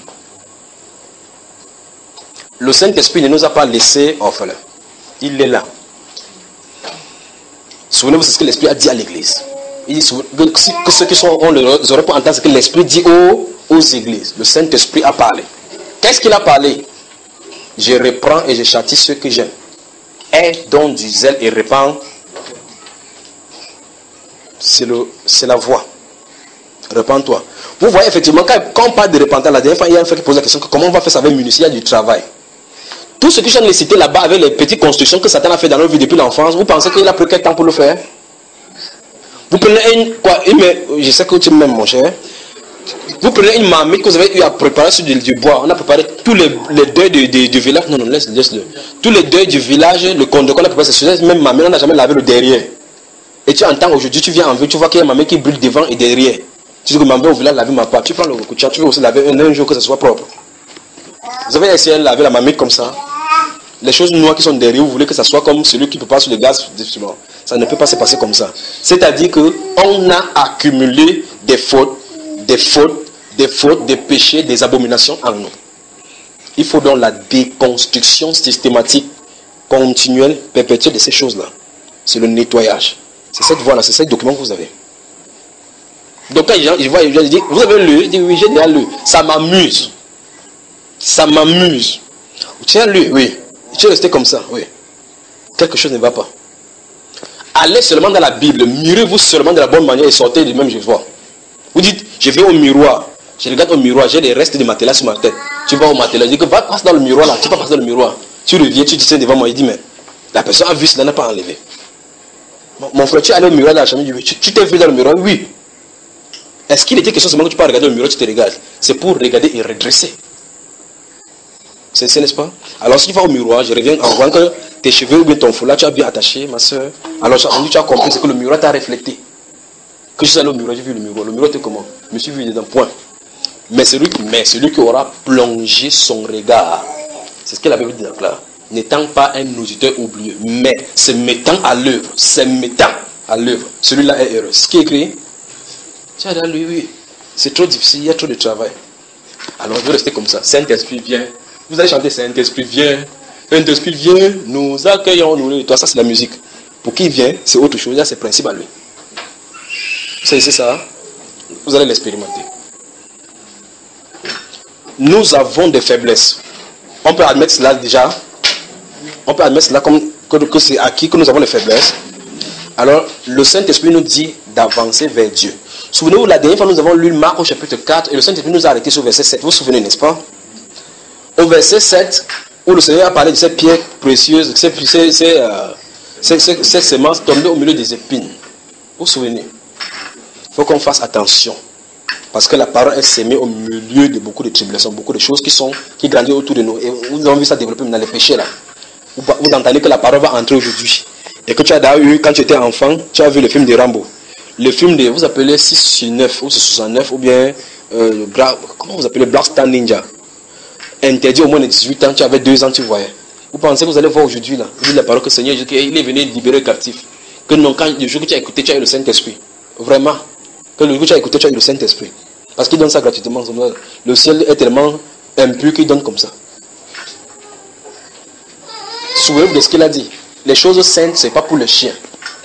Le Saint-Esprit ne nous a pas laissés orphelins. Il est là. Souvenez-vous de ce que l'Esprit a dit à l'Église. il dit que, que ceux qui sont, ont les oreilles pour entendre ce que l'Esprit dit aux, aux églises. Le Saint-Esprit a parlé. Qu'est-ce qu'il a parlé? Je reprends et je châtie ceux que j'aime. Aie donc du zèle et répands. C'est la voie. Repends-toi. Vous voyez effectivement, quand, quand on parle de repentance, la dernière fois, il y a un frère qui pose la question que comment on va faire ça avec Munissi, il y a du travail. Tout ce que je viens de citer là-bas avec les petites constructions que Satan a fait dans nos vies depuis l'enfance, vous pensez qu'il a pris quel temps pour le faire? Vous prenez une, quoi, une, je sais que tu m'aimes mon cher. Vous prenez une marmite que vous avez eu à préparer sur du, du bois. On a préparé tous les, les deuils du, du, du village. Non, non, laisse-le. Laisse tous les deuils du village, le conducteur qu'on a préparé, c'est sur même marmite, on n'a jamais lavé le derrière. Et tu entends aujourd'hui, tu viens en ville, tu vois qu'il y a une marmite qui brûle devant et derrière. Tu dis que maman au village laver ma part. Tu prends le couteau, tu veux aussi laver un, un jour que ce soit propre. Vous avez essayé de laver la marmite comme ça. Les choses noires qui sont derrière, vous voulez que ça soit comme celui qui peut pas sur le gaz. Ça ne peut pas se passer comme ça. C'est-à-dire qu'on a accumulé des fautes, des fautes, des fautes, des péchés, des abominations en nous. Il faut donc la déconstruction systématique, continuelle, perpétuelle de ces choses-là. C'est le nettoyage. C'est cette voie-là, c'est ce document que vous avez. Donc quand je vois, je dis, vous avez lu? Je dis oui, j'ai déjà lu. Ça m'amuse. Ça m'amuse. Tu as lu? Oui. Tu es resté comme ça? Oui. Quelque chose ne va pas. Allez seulement dans la Bible, mirez-vous seulement de la bonne manière et sortez du même je vois. Vous dites, je vais au miroir. Je regarde au miroir, j'ai des restes de matelas sur ma tête. Tu vas au matelas, je dis que va passer dans le miroir là, tu vas passer dans le miroir. Tu reviens, tu te tiens devant moi, il dit mais la personne a vu cela, n'a pas enlevé. Mon frère, tu es allé au miroir dans la chambre, tu t'es vu dans le miroir? Oui. Est-ce qu'il était question seulement que tu peux regarder au miroir, tu te regardes? C'est pour regarder et redresser. C'est ça, n'est-ce pas? Alors si tu vas au miroir, je reviens en voyant que tes cheveux ou bien ton foulard, tu as bien attaché, ma soeur. Alors tu as compris, c'est que le miroir t'a reflété. Que je suis allé au miroir, j'ai vu le miroir. Le miroir était comment? Je me suis vu dedans, point. Mais celui, mais celui qui aura plongé son regard, c'est ce que la Bible dit là, n'étant pas un auditeur oublieux, mais se mettant à l'œuvre, se mettant à l'œuvre, celui-là est heureux. Ce qui est écrit, tiens, là, lui, oui, c'est trop difficile, il y a trop de travail. Alors je vais rester comme ça. Saint-Esprit vient. Vous allez chanter Saint-Esprit vient. Saint-Esprit vient, nous accueillons, nous. Toi, ça c'est la musique. Pour qui vient, c'est autre chose, là c'est principe à lui. C'est ça, vous allez l'expérimenter. Nous avons des faiblesses. On peut admettre cela déjà. On peut admettre cela comme que, que c'est acquis que nous avons des faiblesses. Alors, le Saint-Esprit nous dit d'avancer vers Dieu. Souvenez-vous, la dernière fois, nous avons lu Marc au chapitre quatre et le Saint-Esprit nous a arrêté sur verset sept. Vous vous souvenez, n'est-ce pas? Au verset sept, où le Seigneur a parlé de ces pierres précieuses, ces, ces, ces, euh, ces, ces, ces semences tombées au milieu des épines. Vous vous souvenez? Il faut qu'on fasse attention. Parce que la parole est sémée au milieu de beaucoup de tribulations, beaucoup de choses qui sont qui grandissent autour de nous. Et vous avez vu ça développer dans les péchés là. Vous, vous entendez que la parole va entrer aujourd'hui. Et que tu as d'ailleurs eu, quand tu étais enfant, tu as vu le film de Rambo. Le film de, vous appelez six sur neuf ou soixante-neuf ou bien, euh, comment vous appelez Black Star Ninja. Interdit au moins de dix-huit ans, tu avais deux ans, tu voyais. Vous pensez que vous allez voir aujourd'hui là, vous dites la parole que le Seigneur, il est venu libérer le captif. Que non, quand le jour que tu as écouté, tu as eu le Saint-Esprit. Vraiment. Que le jour que tu as écouté, tu as eu le Saint-Esprit. Parce qu'il donne ça gratuitement. Le ciel est tellement impur qu'il donne comme ça. Souvenez-vous de ce qu'il a dit. Les choses saintes, ce n'est pas pour les chiens.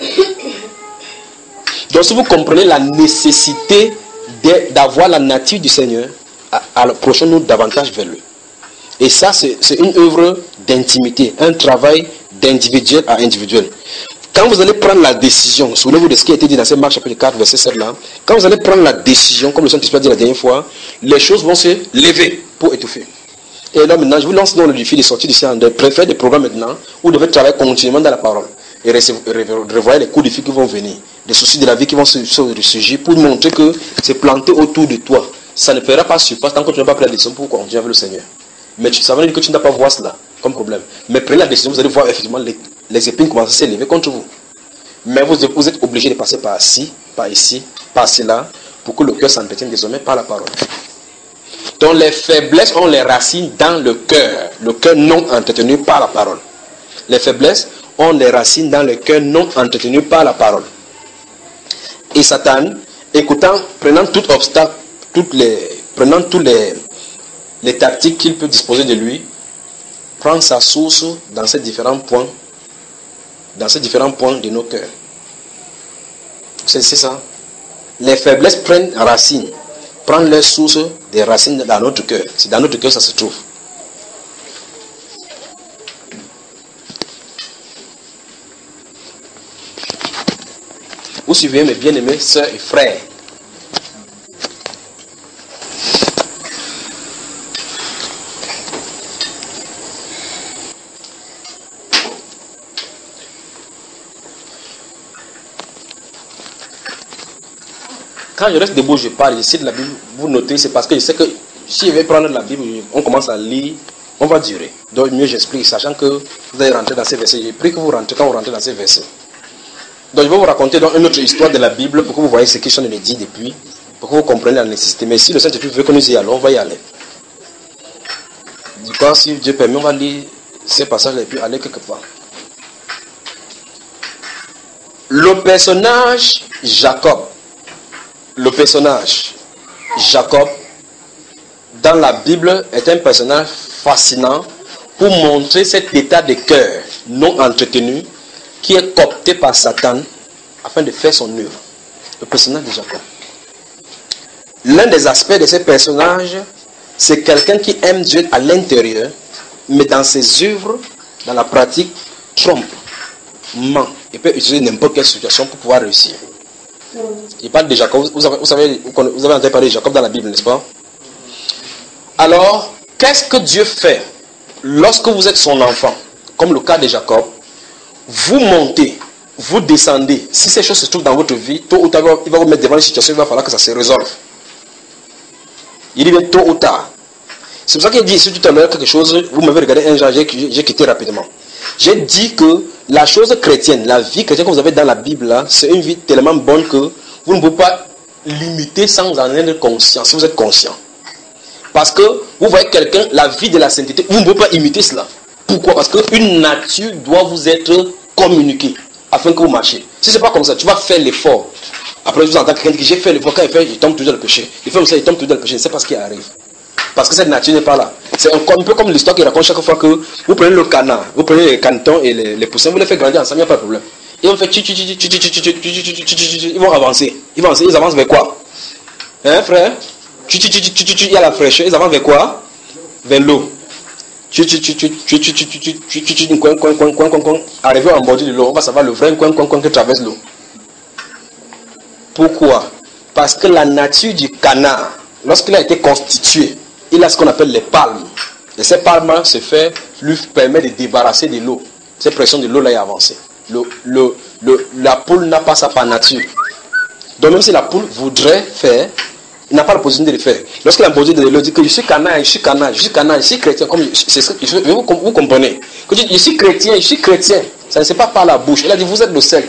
Donc si vous comprenez la nécessité d'avoir la nature du Seigneur, approchons-nous davantage vers lui. Et ça, c'est une œuvre d'intimité, un travail d'individuel à individuel. Quand vous allez prendre la décision, souvenez-vous de ce qui a été dit dans ce Marc chapitre quatre, verset sept là, quand vous allez prendre la décision, comme le Saint-Esprit a dit la dernière fois, les choses vont se lever pour étouffer. Et là maintenant, je vous lance dans le défi de sortir d'ici, de préférer des programmes maintenant, où vous devez travailler continuellement dans la parole. Et revoir les coups de fil qui vont venir, des soucis de la vie qui vont se ressurgir pour montrer que c'est planté autour de toi. Ça ne fera pas surpasse tant que tu n'as pas pris la décision pour continuer avec le Seigneur. Mais ça veut dire que tu n'as pas voir cela comme problème. Mais prenez la décision, vous allez voir effectivement les, les épines commencer à s'élever contre vous. Mais vous, vous êtes obligé de passer par ici, par ici, par cela, pour que le cœur s'entretienne désormais par la parole. Donc les faiblesses ont les racines dans le cœur, le cœur non entretenu par la parole. Les faiblesses ont les racines dans le cœur non entretenu par la parole. Et Satan, écoutant, prenant tout obstacle, toutes les, prenant tous les, les tactiques qu'il peut disposer de lui, prend sa source dans ces différents points, dans ces différents points de nos cœurs. C'est ça. les faiblesses prennent racine, prennent leur source des racines dans notre cœur. C'est dans notre cœur que ça se trouve. Vous suivez mes bien-aimés sœurs et frères. Quand je reste debout, je parle, je cite la Bible, vous notez, c'est parce que je sais que si je vais prendre la Bible, on commence à lire, on va durer. Donc mieux j'explique, sachant que vous allez rentrer dans ces versets. J'ai pris que vous rentrez quand vous rentrez dans ces versets. Donc je vais vous raconter donc une autre histoire de la Bible pour que vous voyez ce que je le dit depuis, pour que vous compreniez la nécessité. Mais si le Saint-Esprit veut que nous y allons, on va y aller. Du coup, si Dieu permet, on va lire ces passages et puis aller quelque part. Le personnage Jacob, le personnage Jacob dans la Bible est un personnage fascinant pour montrer cet état de cœur non entretenu qui est coopté par Satan afin de faire son œuvre. Le personnage de Jacob. L'un des aspects de ce personnage, c'est quelqu'un qui aime Dieu à l'intérieur, mais dans ses œuvres, dans la pratique, trompe, ment et peut utiliser n'importe quelle situation pour pouvoir réussir. Il parle de Jacob. Vous avez, vous savez, vous avez entendu parler de Jacob dans la Bible, n'est-ce pas? Alors, qu'est-ce que Dieu fait lorsque vous êtes son enfant? Comme le cas de Jacob, vous montez, vous descendez. Si ces choses se trouvent dans votre vie, tôt ou tard, il va vous mettre devant une situation, il va falloir que ça se résolve. Il dit bien tôt ou tard. C'est pour ça qu'il dit ici tout à l'heure quelque chose. Vous m'avez regardé un genre, j'ai quitté rapidement. J'ai dit que la chose chrétienne, la vie chrétienne que vous avez dans la Bible, là, c'est une vie tellement bonne que vous ne pouvez pas l'imiter sans en être conscient, si vous êtes conscient. Parce que vous voyez quelqu'un, la vie de la sainteté, vous ne pouvez pas imiter cela. Pourquoi? Parce qu'une nature doit vous être communiquée afin que vous marchiez. Si ce n'est pas comme ça, tu vas faire l'effort. Après, vous entendez quelqu'un qui dit j'ai fait l'effort, quand il fait, il tombe toujours dans le péché. Il fait comme ça, il tombe toujours dans le péché. Je ne sais pas ce qui arrive. Parce que cette nature n'est pas là. C'est un, un peu comme l'histoire qu'il raconte chaque fois que vous prenez le canard, vous prenez les canetons et les, les poussins, vous les faites grandir ensemble, il n'y a pas de problème. Ils vont faire ils vont avancer. Ils vont avancer, ils avancent vers quoi? Hein, frère? Il y a la fraîcheur, ils avancent vers quoi? Vers l'eau. Arrivé en bordure de l'eau, on va savoir le vrai coin coin coin qui traverse l'eau. Pourquoi? Parce que la nature du canard, lorsqu'il a été constitué, il a ce qu'on appelle les palmes. Et ces palmes se fait, lui permet de débarrasser de l'eau. Cette pression de l'eau là est avancée. Le, le, le, la poule n'a pas ça par nature. Donc même si la poule voudrait faire, il n'a pas la possibilité de le faire. Lorsqu'il a posé de l'eau, il dit que je suis canard, je suis canard, je suis canard, je suis chrétien. Comme c'est ce que vous, vous comprenez. Que je, je suis chrétien, je suis chrétien. Ça ne se passe pas par la bouche. Il a dit vous êtes le sel.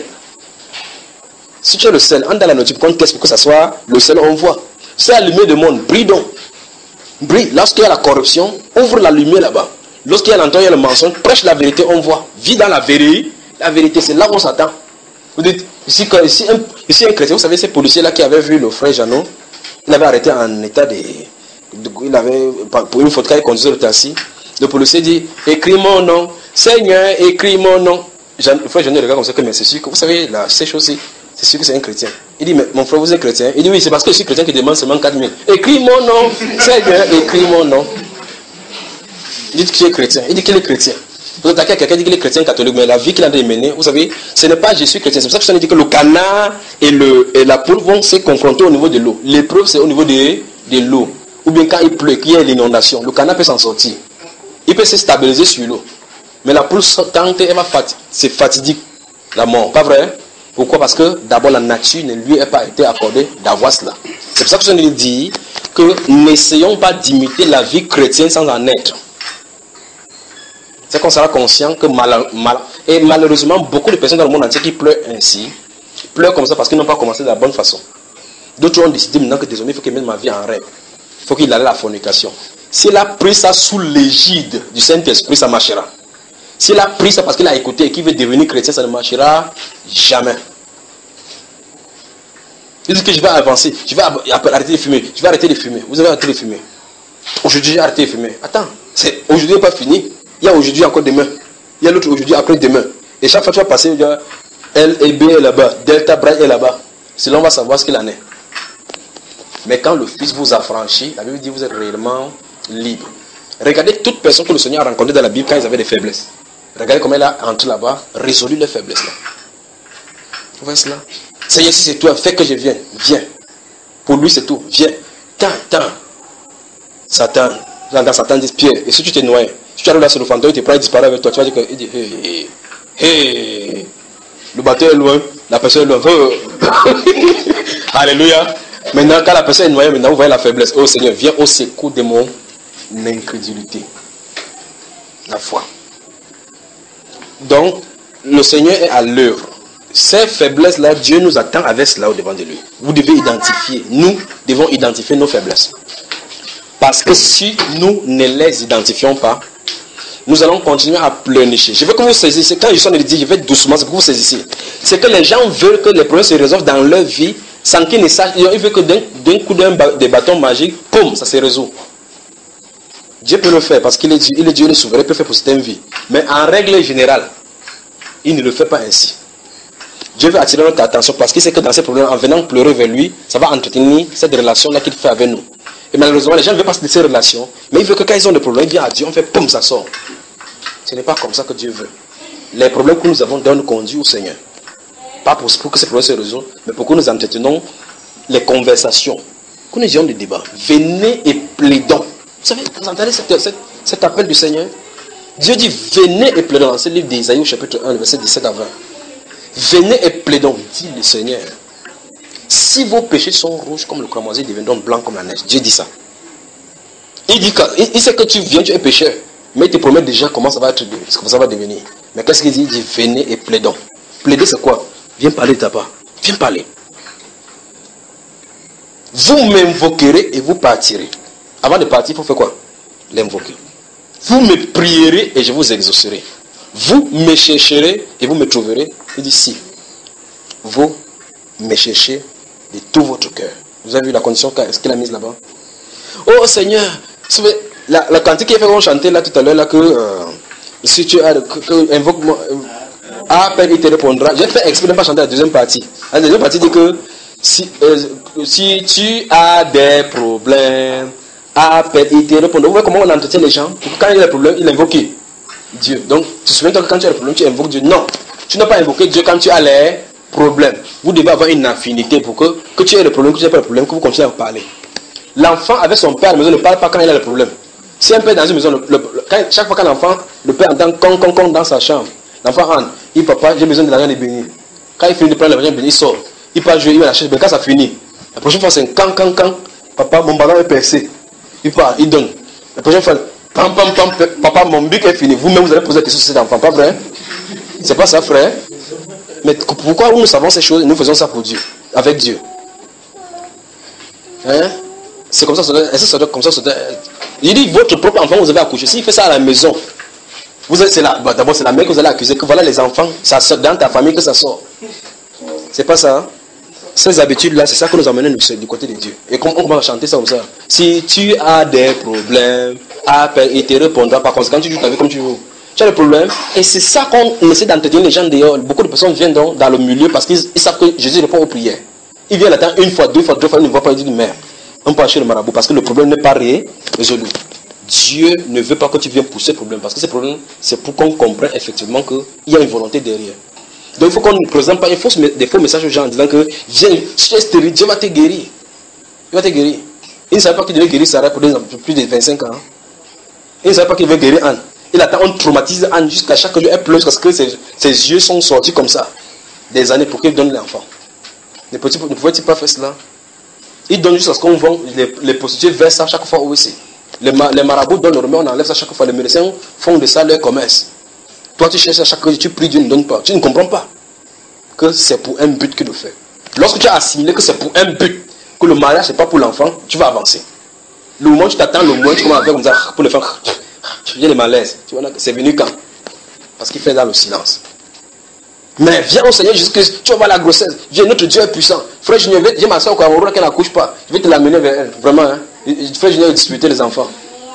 Si tu es le sel, entre dans la notice, qu'on teste pour que ça soit le sel, on voit. C'est la lumière du monde, brille donc. Brille. Lorsqu'il y a la corruption, ouvre la lumière là-bas. Lorsqu'il y a l'entend, il y a le mensonge, prêche la vérité, on voit. Vis dans la vérité. La vérité, c'est là où on s'attend. Vous dites, ici, ici, un, ici un chrétien, vous savez, ces policiers-là qui avaient vu le frère Jeannot, il avait arrêté en état de... de il avait, pour une faute, quand il conduisait le taxi, le policier dit, écris mon nom, Seigneur, écris mon nom. Jean, le frère Jeannot regarde comme ça, mais c'est sûr que, vous savez, là, ces choses-ci, c'est sûr que c'est un chrétien. Il dit, mais mon frère, vous êtes chrétien? Il dit, oui, c'est parce que je suis chrétien qui demande seulement quatre mille. Écris mon nom, Seigneur, écris mon nom. Il dit qu'il est chrétien. Il dit qu'il est chrétien. Vous attaquez à quelqu'un qui dit qu'il est chrétien catholique, mais la vie qu'il a menée, vous savez, ce n'est pas je suis chrétien. C'est pour ça que je dit que le canard et, le, et la poule vont se confronter au niveau de l'eau. L'épreuve, c'est au niveau de, de l'eau. Ou bien quand il pleut, qu'il y a l'inondation, le canard peut s'en sortir. Il peut se stabiliser sur l'eau. Mais la poule tente, elle va fat... c'est fatidique, la mort. Pas vrai? Pourquoi? Parce que d'abord la nature ne lui a pas été accordée d'avoir cela. C'est pour ça que je lui dis que n'essayons pas d'imiter la vie chrétienne sans en être. C'est qu'on sera conscient que mal, mal, et malheureusement beaucoup de personnes dans le monde entier qui pleurent ainsi, pleurent comme ça parce qu'ils n'ont pas commencé de la bonne façon. D'autres ont décidé maintenant que désormais il faut qu'ils mettent ma vie en règle. Il faut qu'il aille à la fornication. S'il a pris ça sous l'égide du Saint-Esprit, ça marchera. S'il a pris ça parce qu'il a écouté et qu'il veut devenir chrétien, ça ne marchera jamais. Il dit que je vais avancer, je vais arrêter de fumer, je vais arrêter de fumer. Vous avez arrêté de fumer. Aujourd'hui j'ai arrêté de fumer. Attends, aujourd'hui n'est pas fini. Il y a aujourd'hui encore demain. Il y a l'autre aujourd'hui après demain. Et chaque fois que tu vas passer, il y a L et B est là-bas, Delta Bright est là-bas. C'est là on va savoir ce qu'il en est. Mais quand le Fils vous a franchi, la Bible dit que vous êtes réellement libre. Regardez toute personne que le Seigneur a rencontrée dans la Bible quand ils avaient des faiblesses. Regardez comment elle a entré là-bas, résolu leurs faiblesses là. Vous voyez cela? Seigneur, si c'est toi, fais que je vienne. Viens. Pour lui, c'est tout. Viens. Tant, tant. Satan. Dans Satan dit Pierre. Et si tu t'es noyé, si tu arrives là sur le fantôme, il te prend, il disparaît avec toi. Tu vas dire que. Il dit, hey, hey, hey. Le bateau est loin. La personne est loin. Oh. Alléluia. Maintenant, quand la personne est noyée, maintenant, vous voyez la faiblesse. Oh Seigneur, viens au secours de mon incrédulité. La foi. Donc, le Seigneur est à l'œuvre. Ces faiblesses-là, Dieu nous attend avec cela au devant de lui. Vous devez identifier. Nous devons identifier nos faiblesses. Parce que si nous ne les identifions pas, nous allons continuer à pleurnicher. Je veux que vous saisissiez. Quand je suis en train de dire, je vais doucement, c'est pour que vous saisissiez. C'est que les gens veulent que les problèmes se résolvent dans leur vie sans qu'ils ne sachent. Ils veulent que d'un coup d'un ba, de bâton magique, poum, ça se résout. Dieu peut le faire parce qu'il est Dieu, il est Dieu, il est souverain, il peut faire pour certaines vies. Mais en règle générale, il ne le fait pas ainsi. Dieu veut attirer notre attention parce qu'il sait que dans ces problèmes, en venant pleurer vers lui, ça va entretenir cette relation-là qu'il fait avec nous. Et malheureusement, les gens ne veulent pas se laisser ces relations, mais ils veulent que quand ils ont des problèmes, ils viennent à Dieu, on fait poum, ça sort. Ce n'est pas comme ça que Dieu veut. Les problèmes que nous avons doivent nous conduire au Seigneur. Pas pour, pour que ces problèmes se résolvent, mais pour que nous entretenons les conversations, que nous ayons des débats. Venez et plaidons. Vous savez, vous entendez cet, cet, cet appel du Seigneur? Dieu dit, venez et plaidons. Dans ce livre d'Ésaïe, chapitre un, verset dix-sept à vingt. Venez et plaidons, dit le Seigneur. Si vos péchés sont rouges comme le cramoisi, ils deviendront blancs comme la neige. Dieu dit ça. Il dit que, il, il sait que tu viens, tu es pécheur. Mais il te promet déjà comment ça va être, comment ça va devenir. Mais qu'est-ce qu'il dit? Il dit, venez et plaidons. Plaider, c'est quoi? Viens parler de ta part. Viens parler. Vous m'invoquerez et vous partirez. Avant de partir, il faut faire quoi? L'invoquer. Vous me prierez et je vous exaucerai. Vous me chercherez et vous me trouverez. Il dit si. Vous me cherchez de tout votre cœur. Vous avez vu la condition qu'il a mise là-bas? Oh Seigneur, la, la cantique qui a fait qu'on chantait là tout à l'heure, là que euh, si tu as, que, que invoque-moi, euh, appelle, il te répondra. J'ai fait exprès de ne pas chanter la deuxième partie. La deuxième partie dit que si, euh, si tu as des problèmes, appelle, il te répondra. Vous voyez comment on entretient les gens? Quand il y a des problèmes, il invoque Dieu. Donc, tu te souviens que quand tu as des problèmes, tu invoques Dieu. Non, tu n'as pas invoqué Dieu quand tu as les problèmes. Vous devez avoir une affinité pour que, que tu aies le problème, que tu n'aies pas le problème, que vous continuez à parler. L'enfant avec son père à la maison ne parle pas quand il a le problème. Si un père dans une maison, le, le, quand, chaque fois qu'un enfant, le père entend con, con, con dans sa chambre, l'enfant rentre, il dit papa, j'ai besoin de l'argent de bénir. Quand il finit de prendre l'argent de bénir, il sort. Il part jouer, il va la chercher, mais quand ça finit, la prochaine fois c'est un can, can, can, papa, mon ballon est percé. Il part, il donne. La prochaine fois, pam, pam, pam, papa, mon bic est fini. Vous-même, vous allez poser la question sur cet enfant, pas vrai? C'est pas ça, frère? Mais pourquoi nous savons ces choses et nous faisons ça pour Dieu, avec Dieu? Hein? C'est comme ça, ça doit, ça doit, comme ça, ça doit, il dit, votre propre enfant, vous avez accouché. S'il fait ça à la maison, vous êtes, c'est là, bon, d'abord, c'est la mère que vous allez accuser, que voilà les enfants, ça sort dans ta famille que ça sort. C'est pas ça. Hein? Ces habitudes-là, c'est ça que nous amenons du côté de Dieu. Et on commence à chanter ça comme ça. Si tu as des problèmes, appelle, il te répondra. Par conséquent, tu joues ta vie comme tu veux. Tu as des problèmes. Et c'est ça qu'on essaie d'entretenir les gens dehors. Beaucoup de personnes viennent dans, dans le milieu parce qu'ils savent que Jésus répond aux prières. Ils viennent l'attendre une fois, deux fois, deux fois, ils ne voient pas, ils disent merde. On peut acheter le marabout parce que le problème n'est pas résolu. Dieu ne veut pas que tu viennes pousser le problème parce que ces problèmes, c'est pour qu'on comprenne effectivement qu'il y a une volonté derrière. Donc il faut qu'on ne présente pas des faux, des faux messages aux gens en disant que viens, si tu es stérile, Dieu va te guérir. Il va te guérir. Il ne savait pas qu'il devait guérir Sarah pour plus de vingt-cinq ans. Il ne savait pas qu'il devait guérir Anne. Il attend, on traumatise Anne jusqu'à chaque jour, elle pleure parce que ses, ses yeux sont sortis comme ça. Des années pour qu'il donne l'enfant. Ne pouvait-il pas faire cela? Il donne jusqu'à ce qu'on vend les, les prostituées vers ça chaque fois où c'est. Les, les marabouts donnent le remède, on enlève ça chaque fois. Les médecins font de ça leur commerce. Toi, tu cherches à chaque jour, tu pries, Dieu ne donne pas. Tu ne comprends pas que c'est pour un but qu'il le fait. Lorsque tu as assimilé que c'est pour un but, que le mariage n'est pas pour l'enfant, tu vas avancer. Le moment où tu t'attends, le moment où tu commences à faire comme ça, pour le faire, tu viens de malaise. Tu vois, c'est venu quand? Parce qu'il fait dans le silence. Mais viens au Seigneur Jésus-Christ, tu vas voir la grossesse. Viens, notre Dieu est puissant. Frère Junior, j'ai ma soeur au Cameroun qui n'accouche pas. Je vais te l'amener vers elle. Vraiment, hein. Frère Junior, disputer les enfants.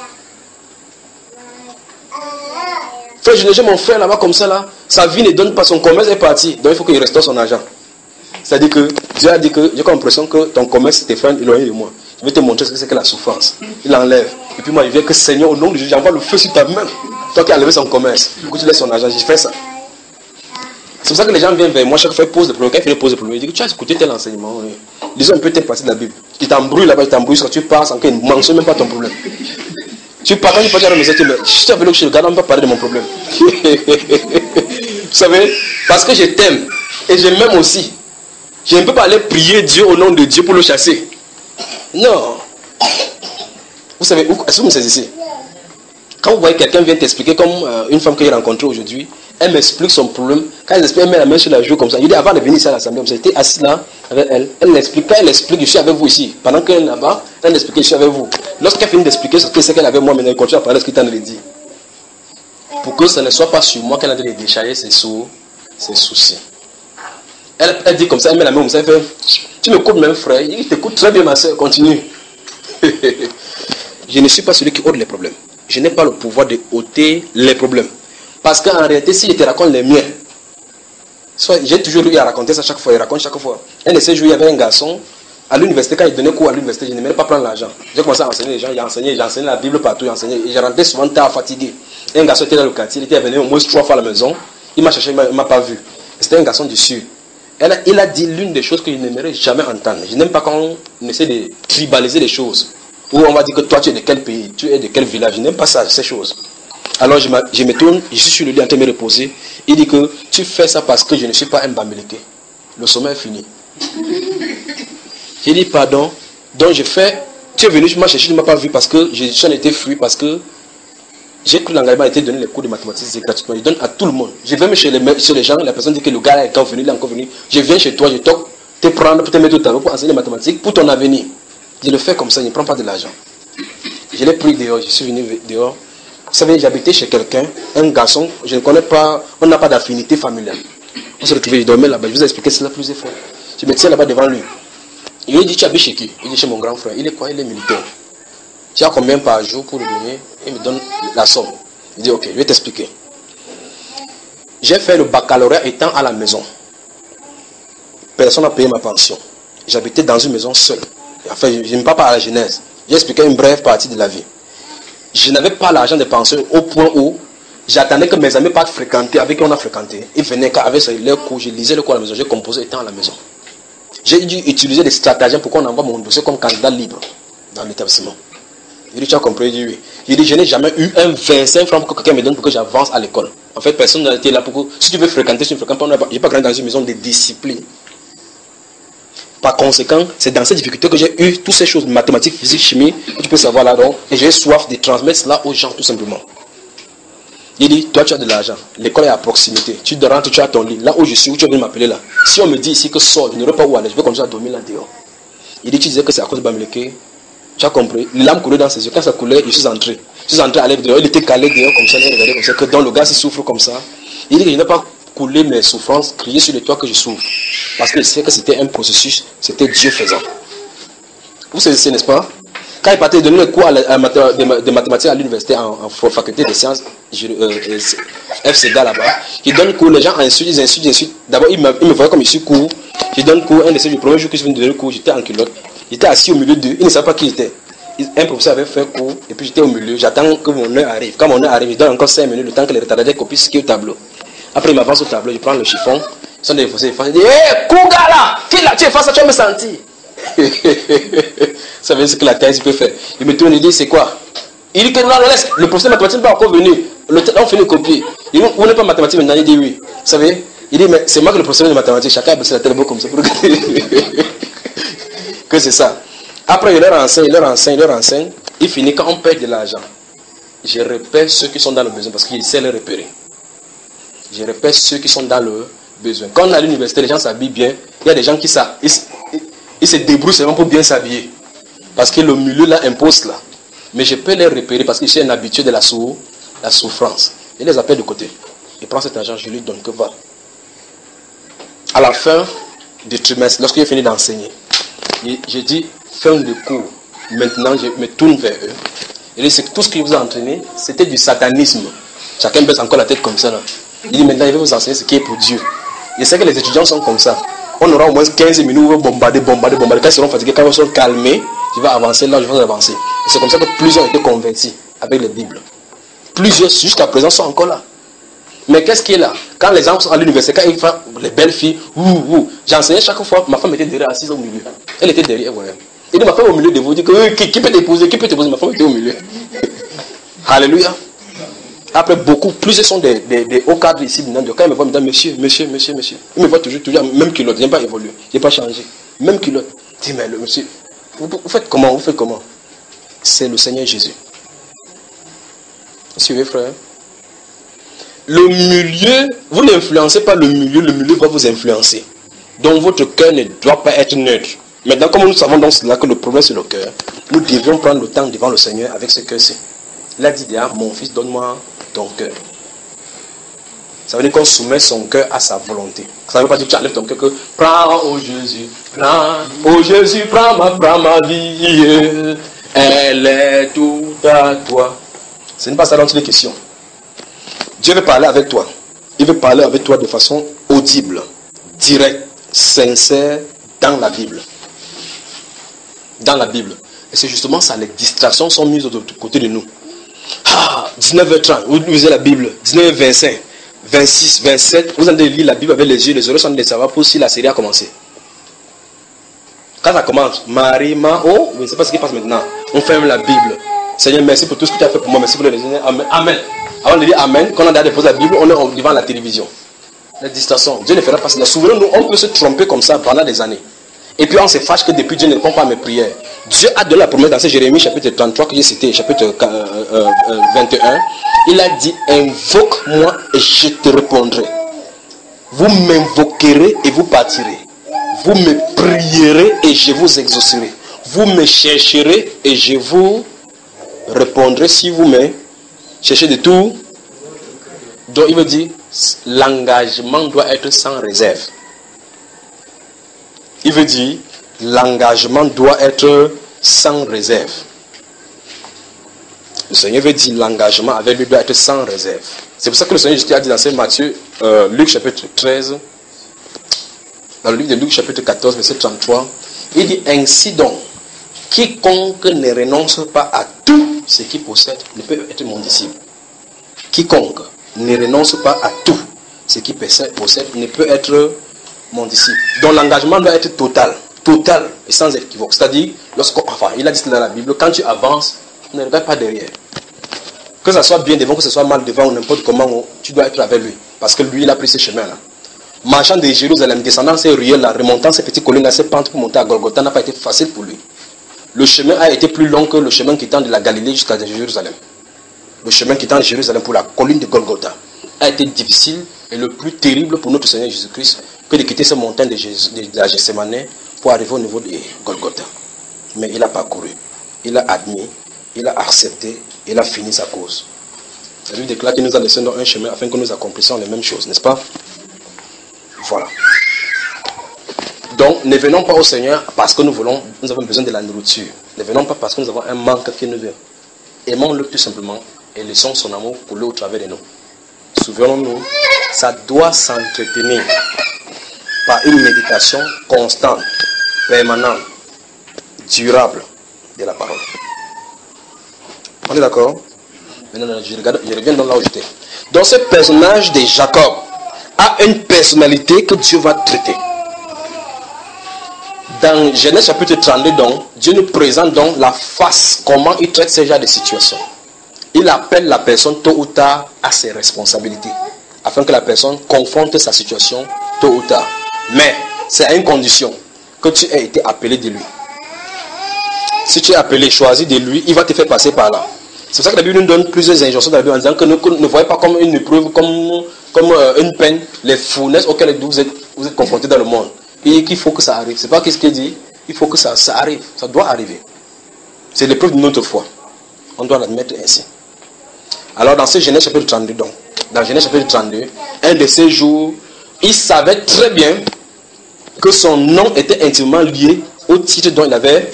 Frère Junior, j'ai mon frère là-bas comme ça, là. Sa vie ne donne pas, son commerce est parti. Donc il faut qu'il restaure son argent. C'est-à-dire que Dieu a dit que j'ai l'impression que ton commerce, tes frères éloignés de moi. Je vais te montrer ce que c'est que la souffrance. Il enlève. Et puis moi, il vient que Seigneur, au nom de Jésus, j'envoie le feu sur ta main. Toi qui as enlevé son commerce. Pourquoi tu laisses son argent? Je fais ça. C'est pour ça que les gens viennent vers moi chaque fois, ils posent des problèmes. Quand ils finissent de poser des problèmes, ils disent que tu as écouté tel enseignement. Oui. Disons un peu telle partie de la Bible. Ils t'embrouillent là-bas, ils t'embrouillent quand tu passes, encore ils ne mentionnent même pas ton problème. Tu pars, quand tu pars à la maison, tu dis, je t'avais dit que je regarde, on ne peut pas parler de mon problème. Vous savez, parce que je t'aime et je m'aime aussi. Je ne peux pas aller prier Dieu au nom de Dieu pour le chasser. Non. Vous savez, est-ce que vous me saisissez? Quand vous voyez quelqu'un vient t'expliquer, comme euh, une femme que j'ai rencontrée aujourd'hui, elle m'explique son problème. Quand elle explique, elle met la main sur la joue comme ça. Il dit, avant de venir ici à l'assemblée, j'étais assis là avec elle. Elle l'explique. Quand elle explique, je suis avec vous ici. Pendant qu'elle est là-bas, elle explique, je suis avec vous. Lorsqu'elle finit d'expliquer ce que c'est qu'elle avait moi, maintenant elle continue à parler ce qu'il t'en a dit. Pour que ce ne soit pas sur moi qu'elle a de décharger ses, sous, ses soucis. Elle, elle dit comme ça, elle met la main comme ça, elle fait, tu m'écoutes même frère, il t'écoute très bien ma soeur, continue. Je ne suis pas celui qui ôte les problèmes. Je n'ai pas le pouvoir de ôter les problèmes. Parce qu'en réalité, si je te raconte les miens, j'ai toujours eu à raconter ça chaque fois, il raconte chaque fois. Un de ces jours, il y avait un garçon, à l'université, quand il donnait cours à l'université, je n'aimais pas prendre l'argent. J'ai commencé à enseigner les gens, j'ai enseigné, j'ai enseigné la Bible partout, j'ai enseigné, et j'ai rentré souvent tard, fatigué. Et un garçon était dans le quartier, il était venu au moins trois fois à la maison, il m'a cherché, il ne m'a pas vu. C'était un garçon du sud. Elle a, il a dit l'une des choses que je n'aimerais jamais entendre. Je n'aime pas quand on essaie de tribaliser les choses. Ou on va dire que toi tu es de quel pays, tu es de quel village. Je n'aime pas ça, ces choses. Alors je, je me tourne, je suis sur le lit en train de me reposer. Il dit que tu fais ça parce que je ne suis pas un bambileke. Le sommeil est fini. J'ai dit pardon. Donc je fais, tu es venu, tu m'as cherché, tu ne m'as pas vu parce que j'en étais fui, parce que j'ai cru l'engagement a été donné les cours de mathématiques gratuitement. Je donne à tout le monde. Je vais même chez les, chez les gens, la personne dit que le gars est encore venu, il est encore venu. Je viens chez toi, je toque, te prendre, pour te mettre au tableau, pour enseigner les mathématiques, pour ton avenir. Je le fais comme ça, je ne prends pas de l'argent. Je l'ai pris dehors, je suis venu dehors. Vous savez, j'habitais chez quelqu'un, un garçon, je ne connais pas, on n'a pas d'affinité familiale. On se retrouvait, je dormais là-bas, je vous ai expliqué cela plusieurs fois. Je me tiens là-bas devant lui. Il lui dit, tu habites chez qui? Il dit, chez mon grand frère. Il est quoi? Il est militaire. Tu as combien par jour pour le donner? Il me donne la somme. Il dit, ok, je vais t'expliquer. J'ai fait le baccalauréat étant à la maison. Personne n'a payé ma pension. J'habitais dans une maison seule. Enfin, je ne parle pas à la genèse. J'ai expliqué une brève partie de la vie. Je n'avais pas l'argent de pension au point où j'attendais que mes amis partent fréquenter, avec qui on a fréquenté. Ils venaient avec leurs cours, je lisais le cours à la maison, j'ai composé étant à la maison. J'ai dû utiliser des stratagèmes pour qu'on envoie mon dossier comme candidat libre dans l'établissement. Il dit, tu as compris? Il dit, oui. Il dit, je n'ai jamais eu un vingt-cinq francs que quelqu'un me donne pour que j'avance à l'école. En fait, personne n'a été là pour que, si tu veux fréquenter, si tu ne fréquentes pas, je n'ai pas grandi dans une maison de discipline. Par conséquent, c'est dans ces difficultés que j'ai eu toutes ces choses, mathématiques, physique, chimie, que tu peux savoir là-dedans, et j'ai soif de transmettre cela aux gens, tout simplement. Il dit, toi tu as de l'argent, l'école est à proximité, tu rentres, tu as ton lit, là où je suis, où tu es venu m'appeler là. Si on me dit ici que sors, je n'aurai pas où aller, je vais continuer à dormir là dehors. Il dit, tu disais que c'est à cause de Bamileke. Tu as compris? L'âme coulait dans ses yeux. Quand ça coulait, je suis entré. Je suis entré à l'aide dehors. Il était calé dehors comme ça. Il regardait comme ça. Que dans le gars, s'il souffre comme ça. Il dit que je n'ai pas coulé mes souffrances, crié sur le toit que je souffre. Parce qu'il sait que c'était un processus. C'était Dieu faisant. Vous savez, n'est-ce pas? Quand il partait donner le cours à la, à, de, de mathématiques à l'université en, en faculté des sciences, je, euh, F C D A là-bas, il donne cours, les gens insultent, ils insultent, ils insultent. D'abord, il me, il me voyait comme ici cours. Je donne cours. Un de ces jours, le premier jour que je venais de donner le cours, j'étais en culotte. J'étais assis au milieu d'eux, ils ne savaient pas qui j'étais. Un professeur avait fait cours, et puis j'étais au milieu, j'attends que mon heure arrive. Quand mon heure arrive, je donne encore cinq minutes, le temps que les retardataires copient ce qui est au tableau. Après, il m'avance au tableau, je prends le chiffon, ils sont des fossés, ils disent, hé, Kouga là, qui là, tu es face à, tu vas me sentir. Ça veut dire ce que la thèse peut faire. Il me tourne et dit, c'est quoi? Il dit que non, non, laisse, le professeur de mathématiques n'est pas encore venu. Le on fait le copier. Il dit, vous n'êtes pas mathématique maintenant, il dit oui. Vous savez? Il dit, mais c'est moi que le professeur de mathématiques, chacun a baissé la tête comme ça pour regarder. Que c'est ça. Après, il leur enseigne, il leur enseigne, il leur enseigne. Il finit quand on perd de l'argent. Je repère ceux qui sont dans le besoin parce qu'il sait les repérer. Je repère ceux qui sont dans le besoin. Quand on est à l'université, les gens s'habillent bien. Il y a des gens qui ça, ils, ils, ils se débrouillent seulement pour bien s'habiller. Parce que le milieu là impose là. Mais je peux les repérer parce que je suis un habitué de la, sou, la souffrance. Il les appelle de côté. Il prend cet argent, je lui donne que va. À la fin du trimestre, lorsque j'ai fini d'enseigner, j'ai dit, fin de cours. Maintenant, je me tourne vers eux. Et dit, c'est tout ce qui vous a entraîné, c'était du satanisme. Chacun baisse encore la tête comme ça. Là. Il dit, maintenant, je vais vous enseigner ce qui est pour Dieu. Je sais que les étudiants sont comme ça. On aura au moins quinze minutes où on va bombarder, bombarder, bombarder. Quand ils seront fatigués, quand ils seront calmés, tu vas avancer là, je vais avancer. Et c'est comme ça que plusieurs ont été convertis avec les Bibles. Plusieurs jusqu'à présent sont encore là. Mais qu'est-ce qui est là? Quand les gens sont à l'université, quand ils font les belles filles, ouh, ouh, j'enseignais chaque fois, ma femme était derrière, assise au milieu. Elle était derrière, voilà. Et donc ma femme au milieu de vous dit que euh, qui, qui peut t'épouser, qui peut t'épouser? Ma femme était au milieu. Alléluia. Après beaucoup, plusieurs sont des, des, des hauts cadres ici. Quand ils me voient, ils me disent monsieur, monsieur, monsieur, monsieur. Ils me voient toujours, toujours, même culotte, je n'ai pas évolué, je n'ai pas changé. Même culotte. Dis, mais le monsieur, vous, vous faites comment? Vous faites comment? C'est le Seigneur Jésus. Vous suivez, frère? Le milieu, vous n'influencez pas le milieu, le milieu va vous influencer. Donc votre cœur ne doit pas être neutre. Maintenant, comme nous savons donc cela que le problème c'est le cœur, nous devions prendre le temps devant le Seigneur avec ce cœur-ci. Il a dit déjà, mon fils, donne-moi ton cœur. Ça veut dire qu'on soumet son cœur à sa volonté. Ça ne veut pas dire que tu enlèves ton cœur que prends, oh Jésus, prends, oh Jésus, prends ma, prends ma vie, elle est tout à toi. Ce n'est pas ça dont il est question. Dieu veut parler avec toi. Il veut parler avec toi de façon audible, directe, sincère, dans la Bible. Dans la Bible. Et c'est justement ça, les distractions sont mises de côté de nous. Ah, dix-neuf heures trente, vous lisez la Bible, dix-neuf heures vingt-cinq, vingt-six, vingt-sept, vous allez lire la Bible avec les yeux, les oreilles sont de savoir pour si la série a commencé. Quand ça commence, Marie, Ma, oh, je ne sais pas ce qui passe maintenant. On ferme la Bible. Seigneur, merci pour tout ce que tu as fait pour moi, merci pour les Seigneur. Amen. Amen. Avant de dire Amen, quand on a déjà déposé la Bible, on est devant la télévision. La distraction. Dieu ne fera pas cela. Souvenons-nous, on peut se tromper comme ça pendant des années. Et puis on se fâche que depuis Dieu ne répond pas à mes prières. Dieu a donné la promesse dans ce Jérémie chapitre trente-trois que j'ai cité, chapitre vingt et un. Il a dit, invoque-moi et je te répondrai. Vous m'invoquerez et vous partirez. Vous me prierez et je vous exaucerai. Vous me chercherez et je vous répondrai si vous me cherchez de tout. Donc il veut dire, l'engagement doit être sans réserve. Il veut dire, l'engagement doit être sans réserve. Le Seigneur veut dire, l'engagement avec lui doit être sans réserve. C'est pour ça que le Seigneur Jésus a dit dans Saint Matthieu, euh, Luc chapitre treize, dans le livre de Luc chapitre quatorze, verset trente-trois, il dit, ainsi donc, quiconque ne renonce pas à tout ce qu'il possède ne peut être mon disciple. Quiconque ne renonce pas à tout ce qu'il possède ne peut être mon disciple. Donc l'engagement doit être total, total et sans équivoque. C'est-à-dire, lorsqu'on, enfin, il a dit cela dans la Bible, quand tu avances, ne regarde pas derrière. Que ça soit bien devant, que ce soit mal devant, ou n'importe comment, tu dois être avec lui. Parce que lui, il a pris ce chemin-là. Marchant de Jérusalem, descendant ces ruelles-là, remontant ces petites collines-là, ces pentes pour monter à Golgotha n'a pas été facile pour lui. Le chemin a été plus long que le chemin qui tend de la Galilée jusqu'à Jérusalem. Le chemin qui tend de Jérusalem pour la colline de Golgotha a été difficile et le plus terrible pour notre Seigneur Jésus-Christ que de quitter ces montagnes de, Jésus, de la Gethsémanée pour arriver au niveau de Golgotha. Mais il a parcouru, il a admis, il a accepté, il a fini sa cause. Ça lui déclare qu'il nous a laissé dans un chemin afin que nous accomplissions les mêmes choses, n'est-ce pas? Voilà. Donc, ne venons pas au Seigneur parce que nous voulons, nous avons besoin de la nourriture. Ne venons pas parce que nous avons un manque qui nous vient. Aimons-le tout simplement et laissons son amour couler au travers de nous. Souvenons-nous, ça doit s'entretenir par une méditation constante, permanente, durable de la parole. On est d'accord? Maintenant, je, regarde, je reviens dans là où j'étais. Donc, ce personnage de Jacob a une personnalité que Dieu va traiter. Dans Genèse chapitre trente-deux, donc, Dieu nous présente donc la face, comment il traite ce genre de situation. Il appelle la personne tôt ou tard à ses responsabilités, afin que la personne confronte sa situation tôt ou tard. Mais c'est à une condition, que tu aies été appelé de lui. Si tu es appelé, choisi de lui, il va te faire passer par là. C'est pour ça que la Bible nous donne plusieurs injonctions dans la Bible en disant que ne, que ne voyez pas comme une épreuve, comme, comme euh, une peine, les fournaises auxquelles vous êtes, vous êtes confrontés dans le monde. Et qu'il faut que ça arrive. C'est pas ce qu'il dit, il faut que ça, ça arrive. Ça doit arriver. C'est l'épreuve de notre foi. On doit l'admettre ainsi. Alors dans ce Genèse chapitre trente-deux, donc, dans Genèse chapitre trente-deux, un de ces jours, il savait très bien que son nom était intimement lié au titre dont il avait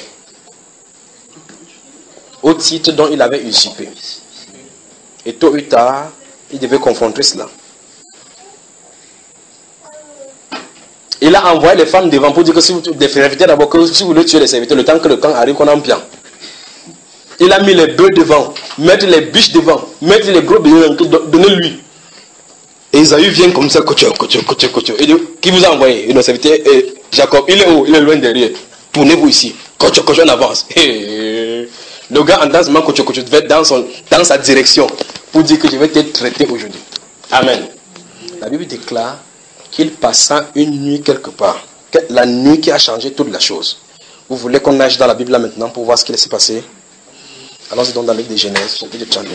au titre dont il avait usurpé. Et tôt ou tard, il devait confronter cela. Il a a envoyé les femmes devant pour dire que si vous des serviteurs d'abord, que si vous voulez tuer les serviteurs, le temps que le camp arrive, qu'on en bien. Il a mis les bœufs devant, mettre les biches devant, mettre les gros bœufs, donnez-lui. Et Isaïe vient comme ça, cocho, cocho, cocho, cocho. Et dit, qui vous a envoyé? Et nos serviteurs, et Jacob, il est où? Il est loin derrière. Tournez-vous ici. Cocho, cocho, on avance. Et le gars entend seulement cocho, cocho, va dans, son, dans sa direction pour dire que je vais te traiter aujourd'hui. Amen. La Bible déclare qu'il passa une nuit quelque part. La nuit qui a changé toute la chose. Vous voulez qu'on nage dans la Bible là maintenant pour voir ce qui s'est passé? Allons-y donc dans le livre de Genèse, au livre de Tchandé.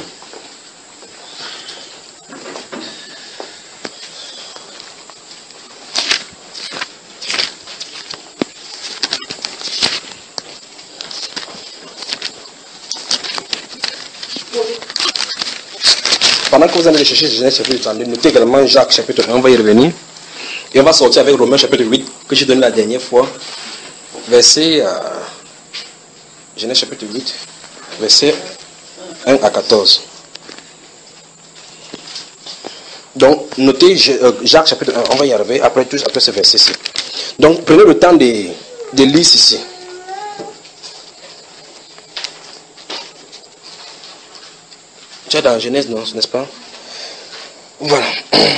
Pendant que vous allez chercher Genèse chapitre trente-deux, notez également Jacques chapitre un, on va y revenir. Et on va sortir avec Romains chapitre huit, que j'ai donné la dernière fois. Verset, euh, Genèse chapitre huit, verset un à quatorze. Donc, notez Jacques chapitre un, on va y arriver après, tout, après ce verset-ci. Donc, prenez le temps de, de lire ici. Tu es dans Genèse, non, n'est-ce pas? Voilà.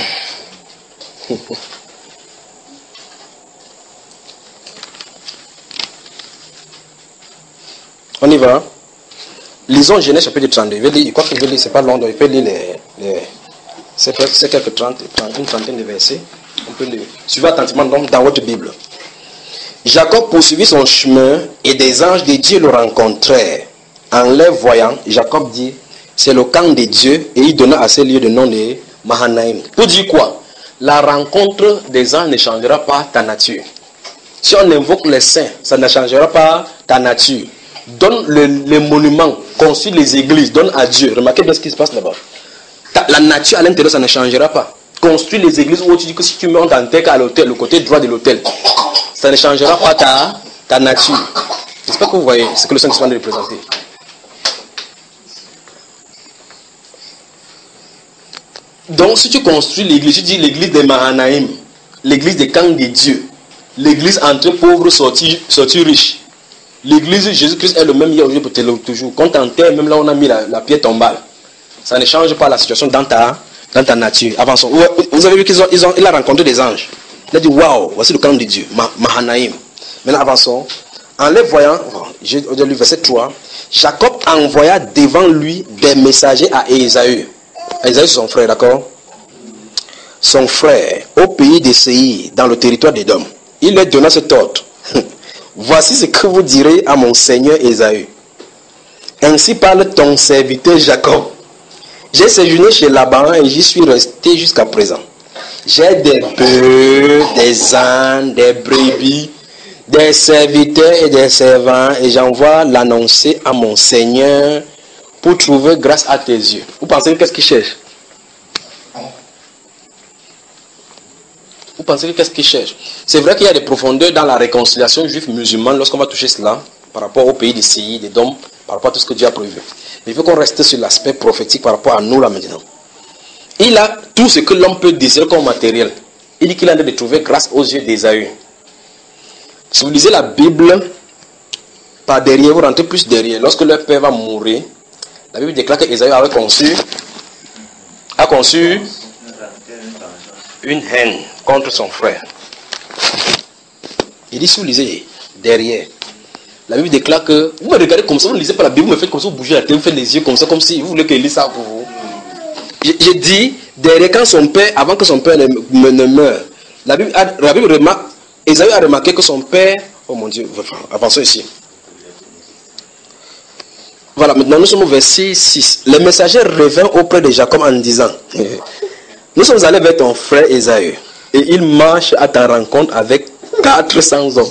On y va. Lisons Genèse chapitre trente-deux. Je crois que je vais lire, c'est pas long, donc il peut lire les. les c'est quelques trente, trente, une trentaine de versets. On peut lire. Suivez attentivement donc dans votre Bible. Jacob poursuivit son chemin et des anges de Dieu le rencontrèrent. En les voyant, Jacob dit, c'est le camp de Dieu, et il donna à ce lieu de nom de Mahanaïm. Pour dire quoi? La rencontre des anges ne changera pas ta nature. Si on invoque les saints, ça ne changera pas ta nature. Donne le, les monuments, construis les églises, donne à Dieu. Remarquez bien ce qui se passe là-bas. Ta, la nature à l'intérieur, ça ne changera pas. Construis les églises où tu dis que si tu montes en terre à l'hôtel, le côté droit de l'hôtel, ça ne changera pas ta, ta nature. J'espère que vous voyez ce que le Saint-Esprit va nous représenter. Donc, si tu construis l'église, tu dis l'église de Mahanaïm, l'église des camps de Dieu, l'église entre pauvres sortis, sortis riches, l'église Jésus-Christ est le même hier aujourd'hui pour toujours. Quand tu enterres, même là on a mis la, la pierre tombale, ça ne change pas la situation dans ta, dans ta nature. Avançons. Vous avez vu qu'il ont, ils ont, il a rencontré des anges. Il a dit waouh, voici le camp de Dieu, Mahanaïm. Maintenant, avançons. En les voyant, j'ai lu verset trois, Jacob envoya devant lui des messagers à Ésaü. Ésaü, c'est son frère, d'accord? Son frère, au pays de Séir, dans le territoire d'Édom. Il leur donna cet ordre. Voici ce que vous direz à mon seigneur Ésaü. Ainsi parle ton serviteur Jacob. J'ai séjourné chez Laban et j'y suis resté jusqu'à présent. J'ai des bœufs, des ânes, des brebis, des serviteurs et des servants, et j'envoie l'annoncer à mon seigneur pour trouver grâce à tes yeux. Vous pensez que qu'est-ce qu'il cherche? Vous pensez que qu'est-ce qu'il cherche? C'est vrai qu'il y a des profondeurs dans la réconciliation juive musulmane lorsqu'on va toucher cela par rapport au pays de Séir, des Dômes, par rapport à tout ce que Dieu a prévu. Mais il faut qu'on reste sur l'aspect prophétique par rapport à nous là maintenant. Il a tout ce que l'homme peut désirer comme matériel. Il dit qu'il a de trouver grâce aux yeux d'Ésaü. Si vous lisez la Bible par derrière, vous rentrez plus derrière. Lorsque leur père va mourir, la Bible déclare qu'Ésaü avait conçu, a conçu une haine contre son frère. Il dit, si vous lisez derrière, la Bible déclare que, vous me regardez comme ça, vous ne lisez pas la Bible, vous me faites comme ça, vous bougez la tête, vous faites les yeux comme ça, comme si vous voulez qu'il lise ça pour vous. J'ai dit, derrière, quand son père, avant que son père ne, ne, ne meure, la Bible, a, la Bible remarque, Ésaü a remarqué que son père, oh mon Dieu, avançons ici. Voilà, maintenant nous sommes au verset six. Les messagers revinrent auprès de Jacob en disant, nous sommes allés vers ton frère Ésaü, et il marche à ta rencontre avec quatre cents hommes.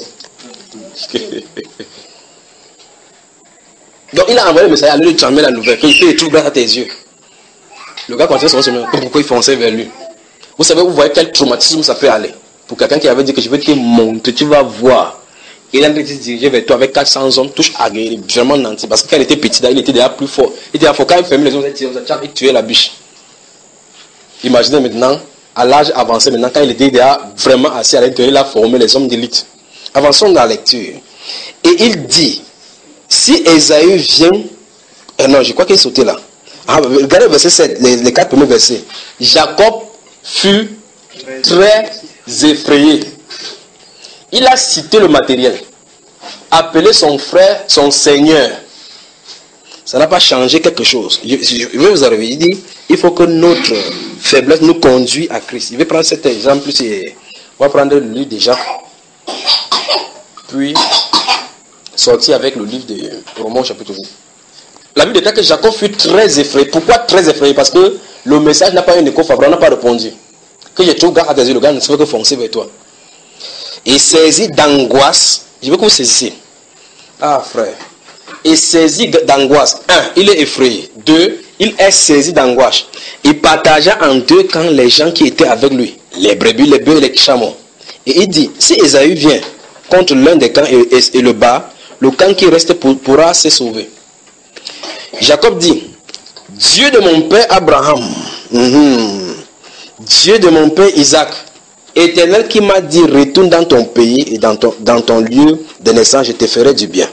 Donc il a envoyé le messager à lui de charmer la nouvelle, qu'il te trouve grâce à tes yeux. Le gars continue son chemin, pourquoi il fonçait vers lui? Vous savez, vous voyez quel traumatisme ça peut aller. Pour quelqu'un qui avait dit que je vais te montrer, tu vas voir. Il a été dirigé vers toi avec quatre cents hommes, touche aguerri, vraiment nanti. Parce que quand il était petit, il était déjà plus fort. Il était fort. Quand il fermait les hommes, il tuait la biche. Imaginez maintenant à l'âge avancé maintenant, quand il était déjà vraiment assis à l'intérieur, il a formé les hommes d'élite. Avançons dans la lecture. Et il dit, si Ésaü vient, euh, non, je crois qu'il est sauté là. Ah, regardez le verset sept, les, les quatre premiers versets. Jacob fut très effrayé. Il a cité le matériel. Appelé son frère, son seigneur. Ça n'a pas changé quelque chose. Je, je, je vais vous arriver. Il dit, il faut que notre faiblesse nous conduise à Christ. Je vais prendre cet exemple. On va prendre le livre de Jacques. Puis, sortir avec le livre de Romains chapitre huit. La Bible déclare que Jacob fut très effrayé. Pourquoi très effrayé? Parce que le message n'a pas eu un écho favorable, n'a pas répondu. Que j'ai trop garde à tes yeux, le gars ne fait que foncer vers toi. Et saisi d'angoisse, je veux que vous saisissiez. Ah frère. Et saisi d'angoisse. Un, il est effrayé. Deux, il est saisi d'angoisse. Il partagea en deux camps les gens qui étaient avec lui. Les brebis, les bœufs et les chameaux. Et il dit, si Ésaü vient contre l'un des camps et, et, et le bat, le camp qui reste pour, pourra se sauver. Jacob dit, Dieu de mon père Abraham, mm-hmm, Dieu de mon père Isaac, Éternel qui m'a dit, retourne dans ton pays et dans ton, dans ton lieu de naissance, je te ferai du bien.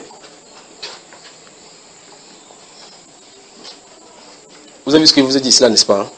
Vous avez vu ce que je vous ai dit cela, n'est-ce pas?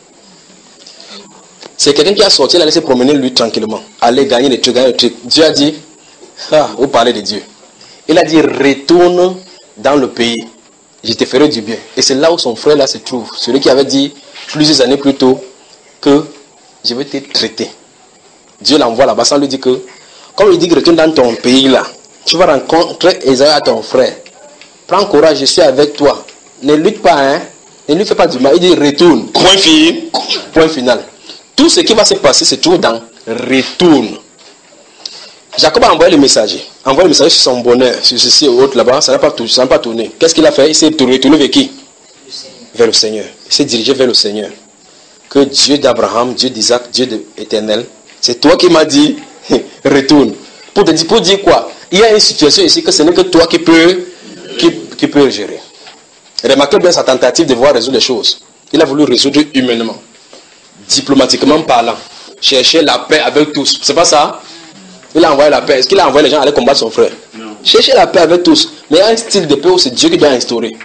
C'est quelqu'un qui a sorti, il a laissé promener lui tranquillement. Aller gagner des trucs, gagner des trucs. Dieu a dit, ah, vous parlez de Dieu. Il a dit, retourne dans le pays. Je te ferai du bien. Et c'est là où son frère là se trouve. Celui qui avait dit plusieurs années plus tôt que je vais te traiter. Dieu l'envoie là-bas sans lui dire que, comme il dit que retourne dans ton pays là, tu vas rencontrer Ésaü à ton frère. Prends courage, je suis avec toi. Ne lutte pas, hein. Ne lui fais pas du mal. Il dit retourne. Point final. Point final. Tout ce qui va se passer se trouve dans retourne. Jacob a envoyé le messager. Envoyé le messager sur son bonheur, sur ceci et autre là-bas. Ça n'a pas, pas tourné. Qu'est-ce qu'il a fait? Il s'est retourné vers qui? Vers le Seigneur. Il s'est dirigé vers le Seigneur. Que Dieu d'Abraham, Dieu d'Isaac, Dieu de éternel, c'est toi qui m'as dit retourne. Pour te dire, pour dire quoi? Il y a une situation ici que ce n'est que toi qui peux, qui, qui peux gérer. Remarquez bien sa tentative de voir résoudre les choses. Il a voulu résoudre humainement, diplomatiquement parlant, chercher la paix avec tous. C'est pas ça? Il a envoyé la paix. Est-ce qu'il a envoyé les gens à aller combattre son frère? Non. Chercher la paix avec tous. Mais il y a un style de paix où c'est Dieu qui doit instaurer.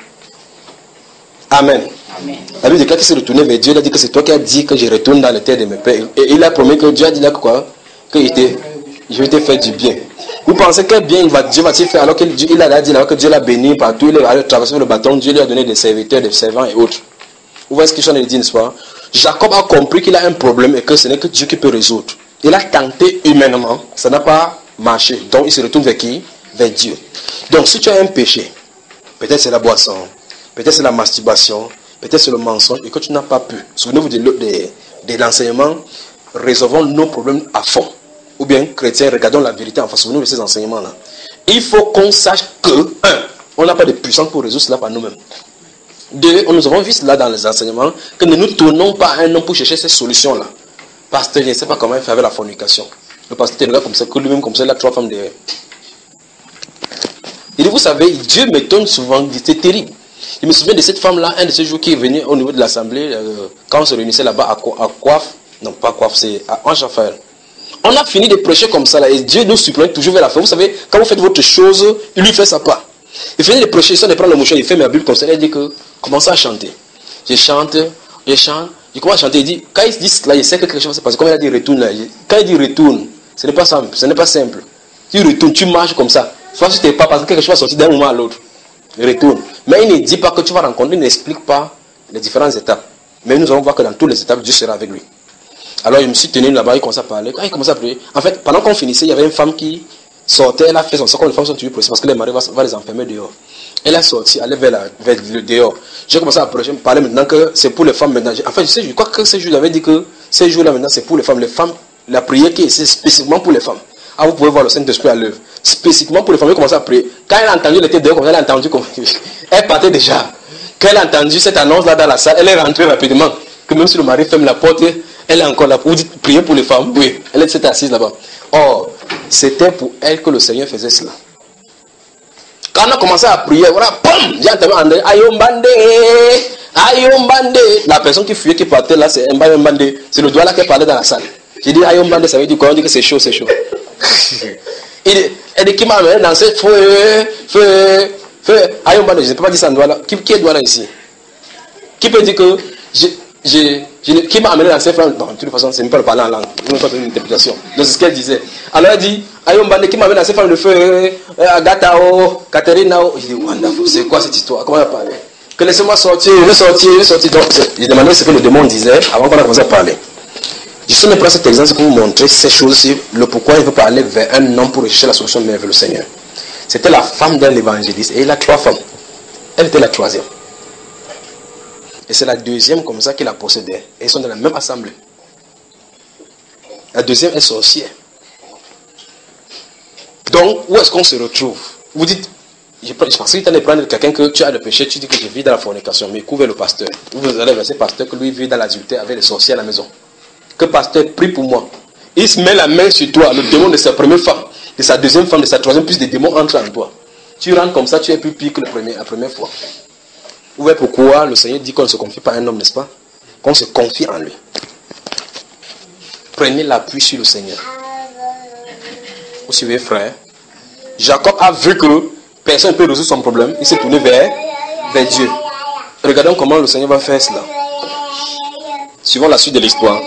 Amen. Amen. La Bible déclare qu'il s'est retourné vers Dieu. Il a dit que c'est toi qui as dit que je retourne dans les terres de mes pères. Et il a promis que Dieu a dit là quoi? Que était, je vais te faire du bien. Vous pensez quel bien va, Dieu va-t-il faire alors qu'il il a dit là que Dieu l'a béni partout, il a traversé le bâton, Dieu lui a donné des serviteurs, des servants et autres. Vous voyez ce que je suis dit, n'est-ce pas? Jacob a compris qu'il a un problème et que ce n'est que Dieu qui peut résoudre. Il a tenté humainement, ça n'a pas marché. Donc il se retourne vers qui? Vers Dieu. Donc si tu as un péché, peut-être c'est la boisson, peut-être c'est la masturbation, peut-être c'est le mensonge et que tu n'as pas pu. Souvenez-vous de, de, de l'enseignement, résolvons nos problèmes à fond. Ou bien chrétiens, regardons la vérité en face. Souvenez-vous de ces enseignements-là. Il faut qu'on sache que, un, on n'a pas de puissance pour résoudre cela par nous-mêmes. Deux, nous avons vu cela dans les enseignements, que ne nous tournons pas à un homme pour chercher ces solutions-là. Pasteur, je ne sais pas comment il fait avec la fornication. Le pasteur est là comme ça, que lui-même comme ça, il a trois femmes derrière. Et vous savez, Dieu m'étonne souvent, c'est terrible. Je me souviens de cette femme-là, un de ces jours qui est venu au niveau de l'assemblée, euh, quand on se réunissait là-bas à, à Coiffe, non pas Coiffe, c'est à Ange-Raphaël. On a fini de prêcher comme ça là, et Dieu nous supplée toujours vers la fin. Vous savez, quand vous faites votre chose, il lui fait sa part. Il finit de prêcher, il sort de prendre le mouchoir, il fait ma bulle comme ça, il dit que, commence à chanter. Je chante, je chante, je commence à chanter, il dit, quand il dit cela, il sait que quelque chose va se passer. Comme il a dit retourne là, quand il dit retourne, ce n'est pas simple, ce n'est pas simple. Tu retournes, tu marches comme ça. Soit tu t'es pas parce que quelque chose va sortir d'un moment à l'autre. Retourne. Mais il ne dit pas que tu vas rencontrer, il n'explique pas les différentes étapes. Mais nous allons voir que dans toutes les étapes, Dieu sera avec lui. Alors je me suis tenu là-bas, il commençait à parler. Quand il commençait à prier, en fait, pendant qu'on finissait, il y avait une femme qui sortait, elle a fait son sort, comme les femmes sont toujours pressées parce que les maris vont les enfermer dehors. Elle a sorti, elle est vers, la, vers le dehors. J'ai commencé à prêcher, parler maintenant que c'est pour les femmes maintenant. En fait, je sais, je crois que ces jours, j'avais dit que ces jours-là maintenant, c'est pour les femmes. Les femmes, la prière qui est ici, spécifiquement pour les femmes. Ah, vous pouvez voir le Saint-Esprit à l'œuvre. Spécifiquement pour les femmes, elle commençait à prier. Quand elle a entendu, elle était dehors, comme elle a entendu, comme... elle partait déjà. Quand elle a entendu cette annonce-là dans la salle, elle est rentrée rapidement. Que même si le mari ferme la porte, elle est encore là. Vous dites prier pour les femmes? Oui, elle était assise là-bas. Or, c'était pour elle que le Seigneur faisait cela. Quand on a commencé à prier, voilà, pom, j'ai entendu André, Ayombande, Ayombande, la personne qui fuyait, qui partait là, c'est Ayombande. C'est le doigt là qui parlait dans la salle. J'ai dit Ayombande, ça veut dire quoi? On dit que c'est chaud, c'est chaud. Il dit qui m'a amené dans ce feu, feu, feu. Ayombande, je ne peux pas dire ça en doigt là. Qui, qui est doigt là ici? Qui peut dire que je, je, je, qui m'a amené dans ces flammes? Non, de toute façon, c'est même pas le parler en langue. On ne peut pas donner une interprétation. Donc c'est ce qu'elle disait. Alors elle dit Ayombande, qui m'a amené dans ces flammes de feu, Agatha, Catherine. Je dis wonderful, c'est quoi cette histoire? Comment elle a parlé? Que laissez-moi sortir, je vais sortir, je vais sortir. Donc, j'ai demandé ce que le démon disait avant qu'on a commencé à parler. Je suis prendre cet exemple pour vous montrer ces choses-ci, le pourquoi il veut parler vers un homme pour rechercher la solution, mais vers le Seigneur. C'était la femme d'un évangéliste et il a trois femmes. Elle était la troisième. Et c'est la deuxième comme ça qu'il a possédé. Et ils sont dans la même assemblée. La deuxième est sorcière. Donc, où est-ce qu'on se retrouve? Vous dites, je pense que tu allais prendre quelqu'un que tu as le péché, tu dis que je vis dans la fornication, mais couvre le pasteur. Vous allez vers ce pasteur que lui vit dans l'adultère avec les sorciers à la maison. Que le pasteur prie pour moi. Il se met la main sur toi, le démon de sa première femme, de sa deuxième femme, de sa troisième, plus des démons entrent en toi. Tu rentres comme ça, tu es plus pire que le premier, la première fois. Vous voyez pourquoi le Seigneur dit qu'on ne se confie pas à un homme, n'est-ce pas? Qu'on se confie en lui. Prenez l'appui sur le Seigneur. Vous suivez, frère? Jacob a vu que personne ne peut résoudre son problème. Il s'est tourné vers, vers Dieu. Regardons comment le Seigneur va faire cela. Suivons la suite de l'histoire.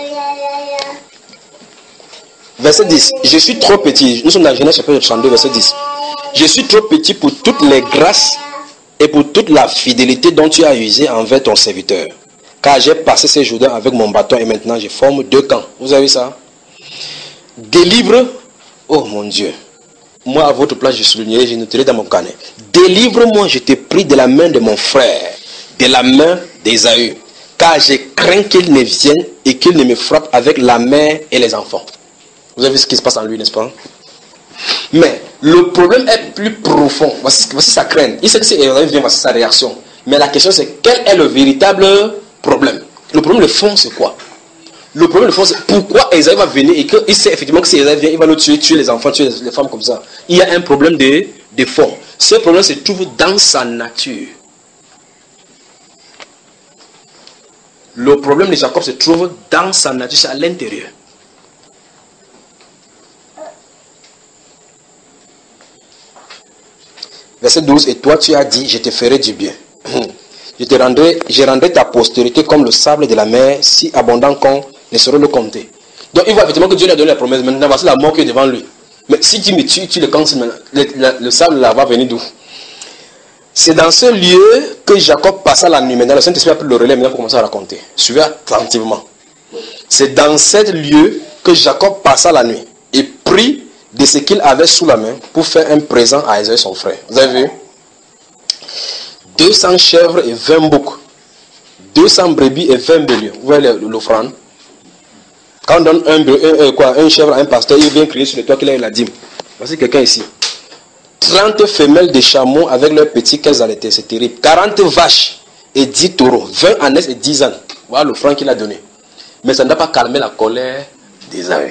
Verset dix. Je suis trop petit. Nous sommes dans Genèse chapitre trente-deux, verset dix. Je suis trop petit pour toutes les grâces et pour toute la fidélité dont tu as usé envers ton serviteur. Car j'ai passé ces jours avec mon bâton et maintenant je forme deux camps. Vous avez vu ça? Délivre. Oh mon Dieu. Moi, à votre place, je soulignerai, je noterai dans mon carnet. Délivre-moi, je te prie, de la main de mon frère, de la main d'Ésaü. Car je crains qu'il ne vienne et qu'il ne me frappe avec la mère et les enfants. Vous avez vu ce qui se passe en lui, n'est-ce pas? Mais le problème est plus profond. Voici, voici sa crainte. Il sait que si Ésaü vient, voici sa réaction. Mais la question c'est, quel est le véritable problème? Le problème de fond, c'est quoi? Le problème de fond, c'est pourquoi Ésaü va venir et qu'il sait effectivement que si Ésaü vient, il va le tuer, tuer les enfants, tuer les femmes comme ça. Il y a un problème de, de fond. Ce problème se trouve dans sa nature. Le problème de Jacob se trouve dans sa nature, c'est à l'intérieur. Verset douze, et toi tu as dit, je te ferai du bien. Je te rendrai, je rendrai ta postérité comme le sable de la mer, si abondant qu'on ne saurait le compter. Donc il voit effectivement que Dieu lui a donné la promesse. Maintenant, voici la mort qui est devant lui. Mais si tu me tues, tu le cances maintenant. Le, le, le sable là va venir d'où? C'est dans ce lieu que Jacob passa la nuit. Maintenant, le Saint-Esprit a pris le relais maintenant pour commencer à raconter. Suivez attentivement. C'est dans ce lieu que Jacob passa la nuit et prit de ce qu'il avait sous la main pour faire un présent à Ésaü son frère. Vous avez vu? deux cents chèvres et vingt boucs. deux cents brebis et vingt béliers. Vous voyez l'offrande? Quand on donne un, un, un, quoi, un chèvre à un pasteur, il vient crier sur le toit qu'il a eu la dîme. Voici quelqu'un ici. trente femelles de chameaux avec leurs petits qu'elles allaitaient. C'est terrible. quarante vaches et dix taureaux. vingt ânesses et dix ânes. Voilà l'offrande qu'il a donné. Mais ça n'a pas calmé la colère d'Ésaü.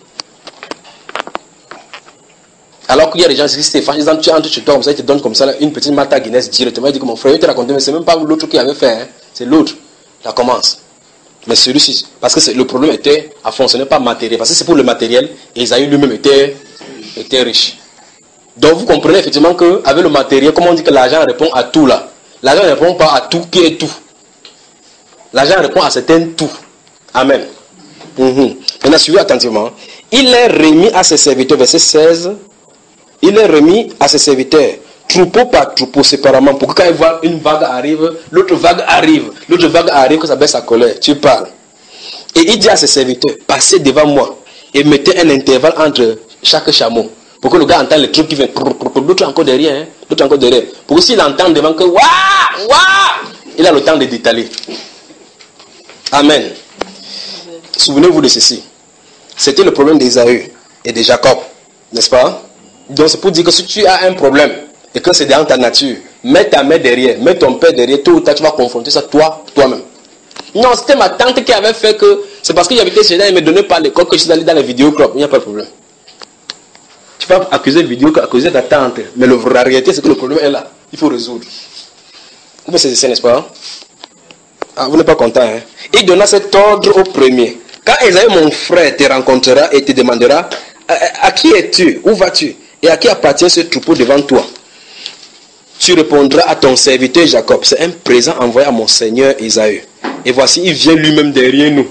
Alors qu'il y a des gens qui disent, Stéphane, ils tu entres chez toi comme ça, ils te donnent comme ça une petite Malta Guinness directement. Il dit que mon frère, il te raconté, mais c'est même pas l'autre qui avait fait, hein. C'est l'autre. Ça commence. Mais celui-ci, parce que le problème était à fond, ce n'est pas matériel. Parce que c'est pour le matériel, et Ésaü lui-même était, était riche. Donc vous comprenez effectivement qu'avec le matériel, comme on dit que l'argent répond à tout là. L'argent ne répond pas à tout qui est tout. L'argent répond à certains tout. Amen. Mm-hmm. Maintenant, suivez attentivement. Il est remis à ses serviteurs, verset seize. Il est remis à ses serviteurs, troupeau par troupeau, séparément, pour que quand il voit une vague arrive, l'autre vague arrive, l'autre vague arrive, que ça baisse sa colère. Tu parles. Et il dit à ses serviteurs, passez devant moi et mettez un intervalle entre chaque chameau, pour que le gars entende le truc qui vient, l'autre encore derrière, hein, l'autre encore derrière, pour que s'il entend devant que, waouh, waouh, il a le temps de détaler. Amen. Souvenez-vous de ceci. C'était le problème d'Ésaü et de Jacob, n'est-ce pas? Donc c'est pour dire que si tu as un problème et que c'est dans ta nature, mets ta mère derrière, mets ton père derrière, tôt ou tard tu vas confronter ça toi, toi-même. Non, c'était ma tante qui avait fait que c'est parce qu'il habitait chez elle, elle ne me donnait pas l'école que je suis allé dans les vidéoclubs. Il n'y a pas de problème. Tu peux accuser vidéo, accuser ta tante, mais le, la réalité c'est que le problème est là. Il faut résoudre. Vous pouvez saisir, n'est-ce pas? Ah, vous n'êtes pas content, hein? Il donna cet ordre au premier. Quand Esaü, mon frère, te rencontrera et te demandera, à, à qui es-tu? Où vas-tu? Et à qui appartient ce troupeau devant toi? Tu répondras à ton serviteur Jacob. C'est un présent envoyé à mon seigneur Esaü. Et voici, il vient lui-même derrière nous.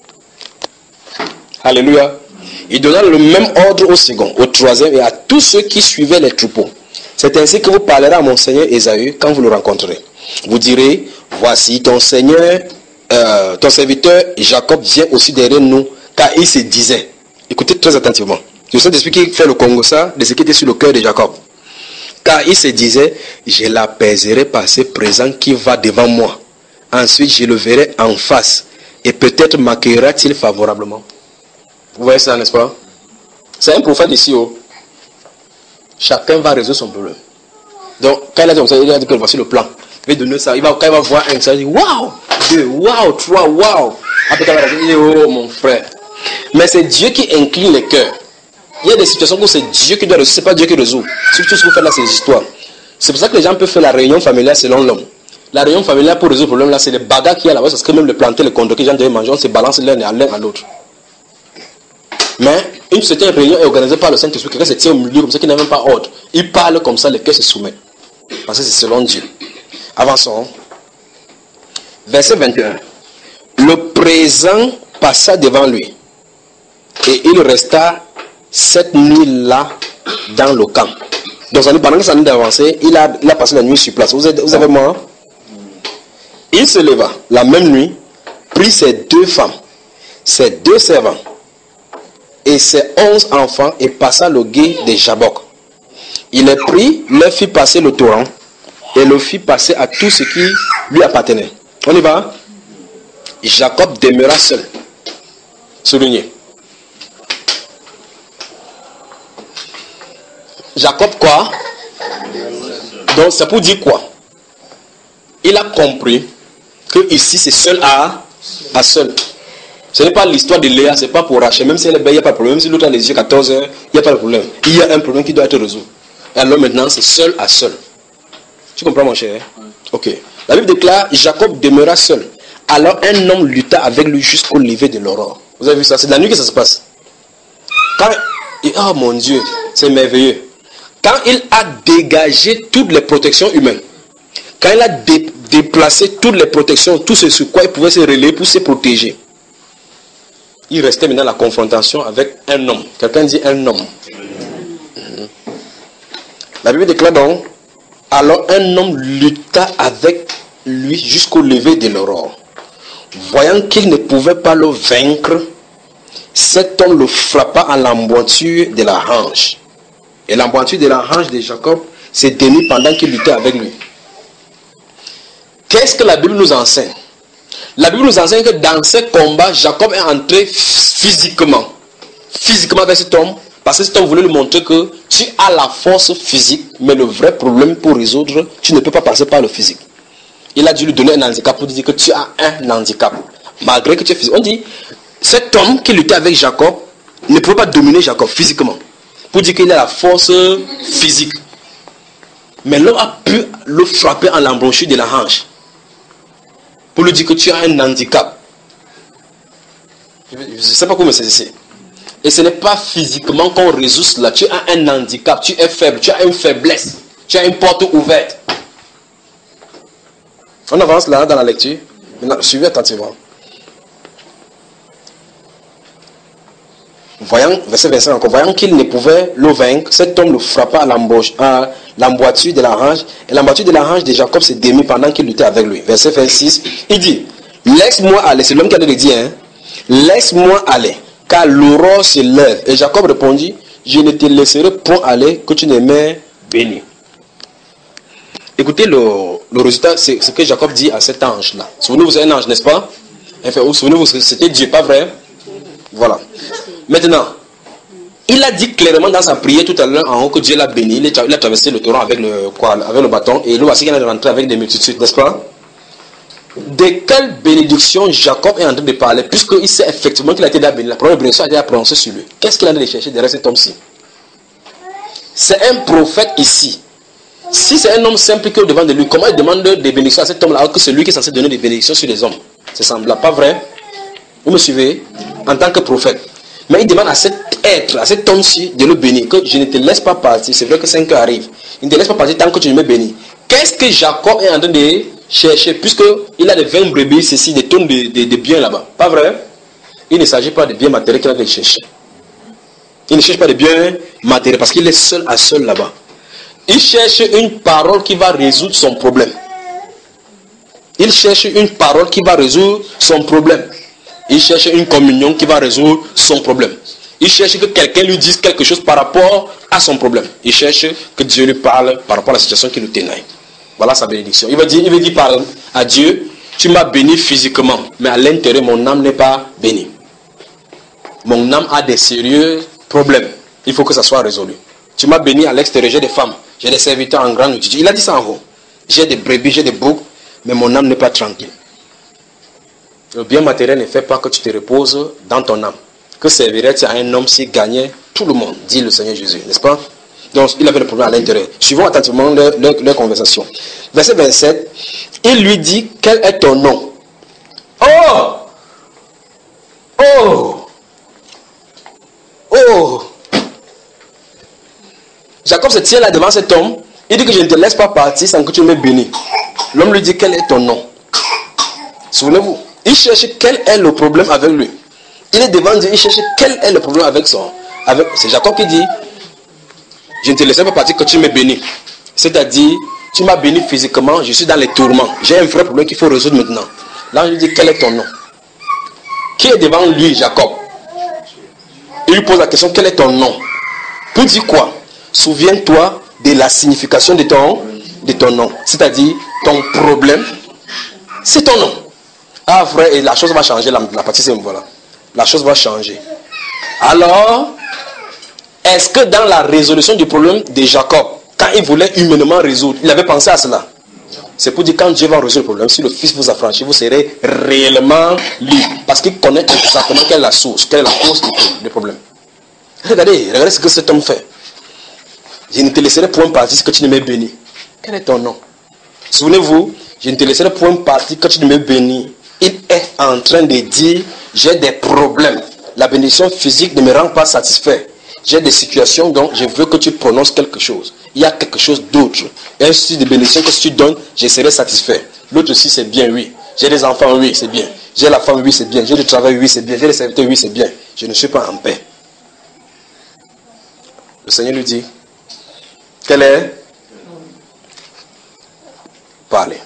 Alléluia. Il donna le même ordre au second, au troisième et à tous ceux qui suivaient les troupeaux. C'est ainsi que vous parlerez à mon seigneur Esaü quand vous le rencontrerez. Vous direz, voici ton seigneur, euh, ton serviteur Jacob vient aussi derrière nous, car il se disait. Écoutez très attentivement. Je sais d'expliquer qui fait le Congo ça, de ce qui était sur le cœur de Jacob. Car il se disait, je l'apaiserai par ce présent qui va devant moi. Ensuite, je le verrai en face. Et peut-être m'accueillera-t-il favorablement. Vous voyez ça, n'est-ce pas? C'est un prophète ici. Oh. Chacun va résoudre son problème. Donc, quand il a dit comme ça, il a dit que voici le plan. Il va donner ça. Il va, quand il va voir un, ça il dit waouh, deux, waouh, trois, waouh. Après, quand il va dire, oh mon frère. Mais c'est Dieu qui incline les cœurs. Il y a des situations où c'est Dieu qui doit résoudre, c'est pas Dieu qui résout. Surtout ce que vous faites là, c'est des histoires. C'est pour ça que les gens peuvent faire la réunion familiale selon l'homme. La réunion familiale pour résoudre le problème là, c'est les bagarres qu'il y a là-bas, parce que même le planter, le conduire, que les gens devaient manger, on se balance l'un à l'un à l'autre. Mais une certaine réunion est organisée par le Saint-Esprit, quelqu'un se tient au milieu comme ça, qui n'a même pas ordre. Il parle comme ça, les cœurs se soumettent. Parce que c'est selon Dieu. Avançons. Verset vingt et un. Le présent passa devant lui, et il resta cette nuit-là dans le camp. Donc, pendant que ça nous d'avancer, il a, il a passé la nuit sur place. Vous, êtes, vous avez moi? Il se leva la même nuit, prit ses deux femmes, ses deux servants et ses onze enfants et passa le gué de Jabok. Il les prit, leur fit passer le torrent et le fit passer à tout ce qui lui appartenait. On y va? Jacob demeura seul. Soulignez. Jacob quoi? Donc c'est pour dire quoi? Il a compris que ici c'est seul à, à seul. Ce n'est pas l'histoire de Léa, ce n'est pas pour Rachel. Même si elle est belle, il n'y a pas de problème. Même si l'autre a les yeux quatorze heures, il n'y a pas de problème. Il y a un problème qui doit être résolu. Et alors maintenant, c'est seul à seul. Tu comprends mon cher? Ok. La Bible déclare, Jacob demeura seul. Alors un homme lutta avec lui jusqu'au lever de l'aurore. Vous avez vu ça? C'est de la nuit que ça se passe. Quand, et, oh mon Dieu, c'est merveilleux. Quand il a dégagé toutes les protections humaines, quand il a dé, déplacé toutes les protections, tout ce sur quoi il pouvait se relayer pour se protéger, il restait maintenant la confrontation avec un homme. Quelqu'un dit un homme. Mm-hmm. La Bible déclare donc, alors un homme lutta avec lui jusqu'au lever de l'aurore. Voyant qu'il ne pouvait pas le vaincre, cet homme le frappa en l'emboîture de la hanche. Et l'emboîture de la hanche de Jacob s'est dénue pendant qu'il luttait avec lui. Qu'est-ce que la Bible nous enseigne? La Bible nous enseigne que dans ce combat, Jacob est entré physiquement. Physiquement avec cet homme. Parce que cet homme voulait lui montrer que tu as la force physique, mais le vrai problème pour résoudre, tu ne peux pas passer par le physique. Il a dû lui donner un handicap pour dire que tu as un handicap. Malgré que tu es physique. On dit, cet homme qui luttait avec Jacob ne pouvait pas dominer Jacob physiquement. Pour dire qu'il a la force physique. Mais l'homme a pu le frapper en l'embranchure de la hanche. Pour lui dire que tu as un handicap. Je ne sais pas comment c'est ici. Et ce n'est pas physiquement qu'on résout cela. Tu as un handicap, tu es faible, tu as une faiblesse, tu as une porte ouverte. On avance là dans la lecture. Maintenant, suivez attentivement. Voyant, verset vingt-cinq encore, voyant qu'il ne pouvait le vaincre, cet homme le frappa à l'emboîture de la hanche, et l'emboîture de la hanche de Jacob s'est démise pendant qu'il luttait avec lui. Verset vingt-six, il dit, laisse-moi aller, c'est l'homme qui a dit, hein, laisse-moi aller, car l'aurore se lève. Et Jacob répondit, je ne te laisserai point aller que tu ne m'aies béni. Écoutez le, le résultat, c'est ce que Jacob dit à cet ange-là. Souvenez-vous, c'est un ange, n'est-ce pas? Enfin, souvenez-vous, c'était Dieu, pas vrai? Voilà. Maintenant, il a dit clairement dans sa prière tout à l'heure en haut que Dieu l'a béni. Il a traversé le torrent avec le, quoi, avec le bâton. Et là, voici qu'il est rentré avec des multitudes, n'est-ce pas? De quelle bénédiction Jacob est en train de parler, puisqu'il sait effectivement qu'il a été béni. La première bénédiction a été prononcée sur lui. Qu'est-ce qu'il a allé chercher derrière cet homme-ci? C'est un prophète ici Si c'est un homme simple qui est devant de lui, comment il demande des bénédictions à cet homme-là alors que c'est lui qui est censé donner des bénédictions sur les hommes? C'est semblable, pas vrai? Vous me suivez? En tant que prophète. Mais il demande à cet être, à cet homme-ci de le bénir, que je ne te laisse pas partir. C'est vrai que cinq heures arrivent. Il ne te laisse pas partir tant que tu ne me bénis. Qu'est-ce que Jacob est en train de chercher? Puisqu'il a des vingt brebis, ceci, des tonnes de, de, de biens là-bas. Pas vrai? Il ne s'agit pas de biens matériels qu'il a de chercher. Il ne cherche pas de biens matériels parce qu'il est seul à seul là-bas. Il cherche une parole qui va résoudre son problème. Il cherche une parole qui va résoudre son problème. Il cherche une communion qui va résoudre son problème. Il cherche que quelqu'un lui dise quelque chose par rapport à son problème. Il cherche que Dieu lui parle par rapport à la situation qui nous ténèbre. Voilà sa bénédiction. Il va dire, il va dire par, à Dieu, tu m'as béni physiquement, mais à l'intérieur, mon âme n'est pas bénie. Mon âme a des sérieux problèmes. Il faut que ça soit résolu. Tu m'as béni à l'extérieur, j'ai des femmes, j'ai des serviteurs en grande multitude. Il a dit ça en haut. J'ai des brebis, j'ai des boucs, mais mon âme n'est pas tranquille. Le bien matériel ne fait pas que tu te reposes dans ton âme. Que servirait-il à un homme s'il gagnait tout le monde, dit le Seigneur Jésus, n'est-ce pas? Donc il avait le problème à l'intérieur. Suivons attentivement leur, leur, leur conversation. Verset vingt-sept, il lui dit, quel est ton nom? Oh! Oh! Oh! Jacob se tient là devant cet homme. Il dit que je ne te laisse pas partir sans que tu me bénis. L'homme lui dit, quel est ton nom? Souvenez-vous, il cherche quel est le problème avec lui. Il est devant Dieu, il cherche quel est le problème avec son... Avec, c'est Jacob qui dit, je ne te laisserai pas partir que tu me bénis. C'est-à-dire, tu m'as béni physiquement, je suis dans les tourments. J'ai un vrai problème qu'il faut résoudre maintenant. Là, je lui dis, quel est ton nom? Qui est devant lui, Jacob? Il lui pose la question, quel est ton nom? Pour dire quoi? Souviens-toi de la signification de ton, de ton nom. C'est-à-dire, ton problème, c'est ton nom. Ah frère, et la chose va changer, la, la partie c'est voilà. La chose va changer. Alors, est-ce que dans la résolution du problème de Jacob, quand il voulait humainement résoudre, il avait pensé à cela? C'est pour dire quand Dieu va résoudre le problème, si le Fils vous affranchit, vous serez réellement libre. Parce qu'il connaît exactement quelle est la source, quelle est la cause du problème. Regardez, regardez ce que cet homme fait. Je ne te laisserai point partir que tu ne m'aies béni. Quel est ton nom? Souvenez-vous, je ne te laisserai point partir que tu ne m'aies béni. Il est en train de dire, j'ai des problèmes. La bénédiction physique ne me rend pas satisfait. J'ai des situations dont je veux que tu prononces quelque chose. Il y a quelque chose d'autre. Il y a un style de bénédiction que si tu donnes, je serai satisfait. L'autre aussi, c'est bien, oui. J'ai des enfants, oui, c'est bien. J'ai la femme, oui, c'est bien. J'ai du travail, oui, c'est bien. J'ai des serviteurs, oui, c'est bien. Je ne suis pas en paix. Le Seigneur lui dit, quel est? Parlez.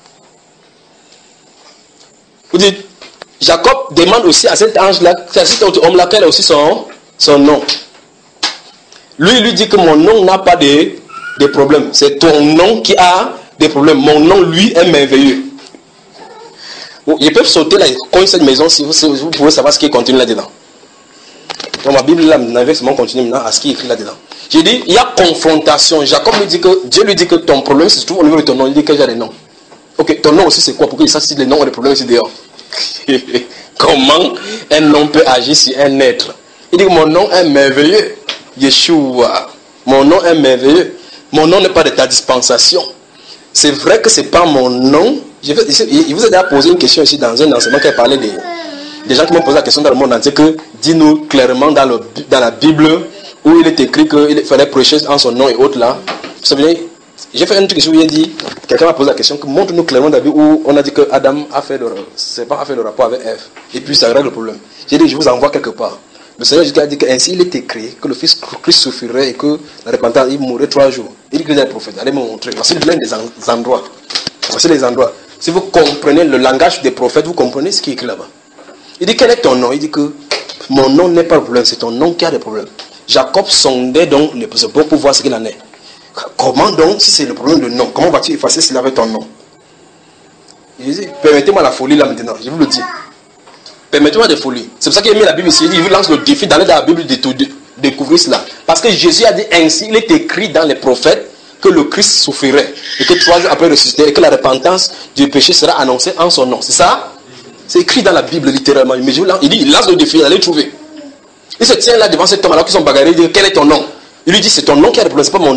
Vous dites, Jacob demande aussi à cet ange-là, à cet homme-là, quel est aussi son, son nom. Lui, il lui dit que mon nom n'a pas de, de problème. C'est ton nom qui a des problèmes. Mon nom, lui, est merveilleux. Bon, ils peuvent sauter là, comme cette maison, si vous, si vous pouvez savoir ce qui est contenu là-dedans. Dans ma Bible, là, n'avait seulement continué maintenant à ce qui est écrit là-dedans. J'ai dit, il y a confrontation. Jacob lui dit que, Dieu lui dit que ton problème se trouve au niveau de ton nom. Il dit que j'ai des noms. Ok, ton nom aussi c'est quoi? Pour qu'il sache si les noms ont des problèmes ici dehors. Comment un nom peut agir sur un être? Il dit que mon nom est merveilleux. Yeshua. Mon nom est merveilleux. Mon nom n'est pas de ta dispensation. C'est vrai que ce n'est pas mon nom. Je vais, il vous a déjà posé une question ici dans un enseignement qui a parlé des, des gens qui m'ont posé la question dans le monde entier que dis-nous clairement dans, le, dans la Bible où il est écrit qu'il fallait prêcher en son nom et autres là. Vous savez, j'ai fait un truc où il a dit, quelqu'un m'a posé la question, que montre-nous clairement dans la Bible où on a dit que Adam a fait le, c'est pas a fait le rapport avec Ève. Et puis ça règle le problème. J'ai dit, je vous envoie quelque part. Le Seigneur Jésus a dit qu'ainsi il est écrit que le Fils Christ souffrirait et que la repentance, il mourrait trois jours. Il dit que les prophètes, allez me montrer. Voici plein des endroits. Voici les endroits. Si vous comprenez le langage des prophètes, vous comprenez ce qui est écrit là-bas. Il dit, quel est ton nom? Il dit que mon nom n'est pas le problème, c'est ton nom qui a des problèmes. Jacob sondait donc le beau pour voir ce qu'il en est. Comment donc, si c'est le problème de nom, comment vas-tu effacer cela avec ton nom? Il dit, permettez-moi la folie là maintenant, je vous le dis. Permettez-moi de folie. C'est pour ça qu'il a mis la Bible ici. Il vous lance le défi d'aller dans la Bible de, de, de découvrir cela. Parce que Jésus a dit ainsi, il est écrit dans les prophètes que le Christ souffrirait et que trois jours après ressusciter et que la repentance du péché sera annoncée en son nom. C'est ça? C'est écrit dans la Bible littéralement. Mais je vous lance, il dit, il lance le défi, allez trouver. Il se tient là devant cet homme alors qu'ils sont bagarrés, il dit, quel est ton nom? Il lui dit, c'est ton nom qui a le problème, c'est pas mon nom.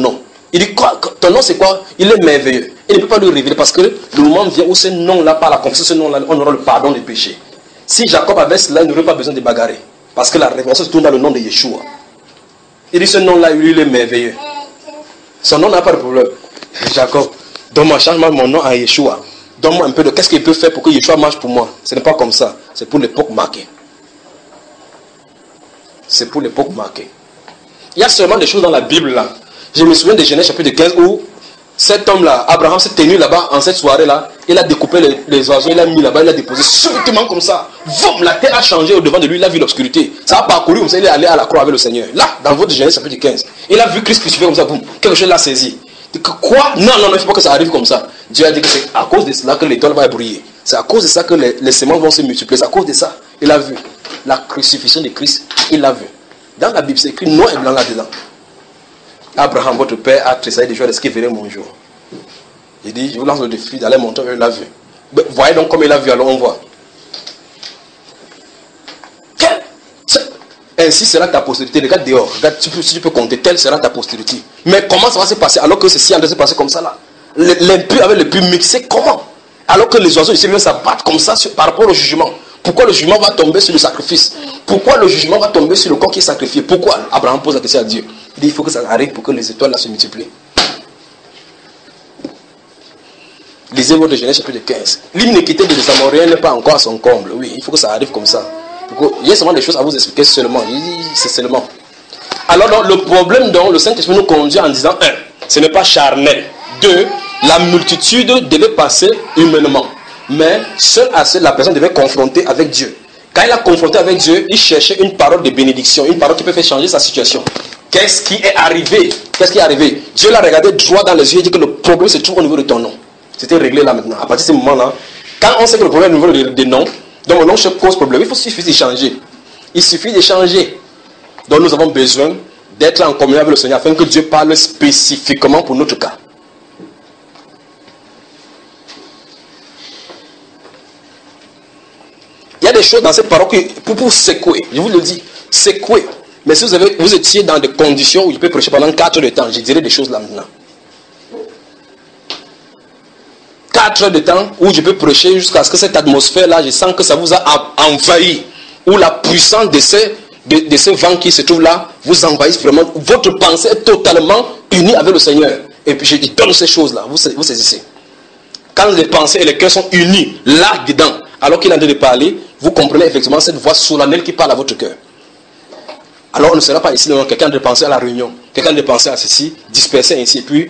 Il dit, quoi, ton nom c'est quoi? Il est merveilleux. Il ne peut pas lui révéler parce que le moment vient où ce nom-là, par la confession de ce nom-là, on aura le pardon des péchés. Si Jacob avait cela, il n'aurait pas besoin de bagarrer. Parce que la révélation se tourne dans le nom de Yeshua. Il dit, ce nom-là, lui, il est merveilleux. Son nom n'a pas de problème. Jacob, donne-moi, change-moi mon nom à Yeshua. Donne-moi un peu de qu'est-ce qu'il peut faire pour que Yeshua marche pour moi. Ce n'est pas comme ça. C'est pour l'époque marquée. C'est pour l'époque marquée. Il y a seulement des choses dans la Bible là. Je me souviens de Genèse chapitre quinze où cet homme-là, Abraham, s'est tenu là-bas en cette soirée-là. Il a découpé les, les oiseaux, il a mis là-bas, il a déposé subitement comme ça. Voum, la terre a changé au devant de lui, il a vu l'obscurité. Ça a parcouru comme ça, il est allé à la croix avec le Seigneur. Là, dans votre Genèse chapitre quinze, il a vu Christ crucifié comme ça, boum, quelque chose l'a saisi. Quoi? Non, non, non, il ne faut pas que ça arrive comme ça. Dieu a dit que c'est à cause de cela que l'étoile va briller. C'est à cause de ça que les, les semences vont se multiplier. C'est à cause de ça. Il a vu la crucifixion de Christ. Il l'a vu. Dans la Bible, c'est écrit noir et blanc là-dedans. Abraham, votre père, a tressailli de joie de ce qui verrait mon jour. Il dit, je vous lance le défi d'aller monter, il l'a vu. Voyez donc comme il a vu, alors on voit. Quel... Ainsi sera ta postérité. Regarde dehors. Regarde, si tu peux compter, telle sera ta postérité. Mais comment ça va se passer alors que ceci a de se passer comme ça là? L'impur avec le pur mixé, comment? Alors que les oiseaux ici viennent s'abattre comme ça sur, par rapport au jugement. Pourquoi le jugement va tomber sur le sacrifice? Pourquoi le jugement va tomber sur le corps qui est sacrifié? Pourquoi? Abraham pose la question à Dieu. Il dit il faut que ça arrive pour que les étoiles là se multiplient. Lisez votre Genèse chapitre quinze. L'iniquité des Amoréens n'est pas encore à son comble. Oui, il faut que ça arrive comme ça. Il y a seulement des choses à vous expliquer seulement. C'est seulement. Alors donc, le problème dont le Saint-Esprit nous conduit en disant un, ce n'est pas charnel. Deux, la multitude devait passer humainement. Mais seul à seul, la personne devait confronter avec Dieu. Quand il a confronté avec Dieu, il cherchait une parole de bénédiction, une parole qui peut faire changer sa situation. Qu'est-ce qui est arrivé? Qu'est-ce qui est arrivé? Dieu l'a regardé droit dans les yeux et dit que le problème se trouve au niveau de ton nom. C'était réglé là maintenant. À partir de ce moment-là, quand on sait que le problème est au niveau des noms, donc le nom cause problème, il faut suffit d'échanger. Il suffit d'échanger. Donc nous avons besoin d'être en communion avec le Seigneur afin que Dieu parle spécifiquement pour notre cas. Il y a des choses dans cette parole que, pour vous secouer, je vous le dis, secouer. Mais si vous, avez, vous étiez dans des conditions où je peux prêcher pendant quatre heures de temps, je dirais des choses là maintenant. quatre heures de temps où je peux prêcher jusqu'à ce que cette atmosphère-là, je sens que ça vous a envahi. Où la puissance de ces, de, de ces vents qui se trouvent là vous envahissent vraiment. Votre pensée est totalement unie avec le Seigneur. Et puis je dis, donne ces choses-là, vous, vous saisissez. Quand les pensées et les cœurs sont unis là-dedans, alors qu'il est en train de parler, vous comprenez effectivement cette voix solennelle qui parle à votre cœur. Alors on ne sera pas ici, non, quelqu'un de penser à la réunion, quelqu'un de penser à ceci, disperser ainsi, et puis...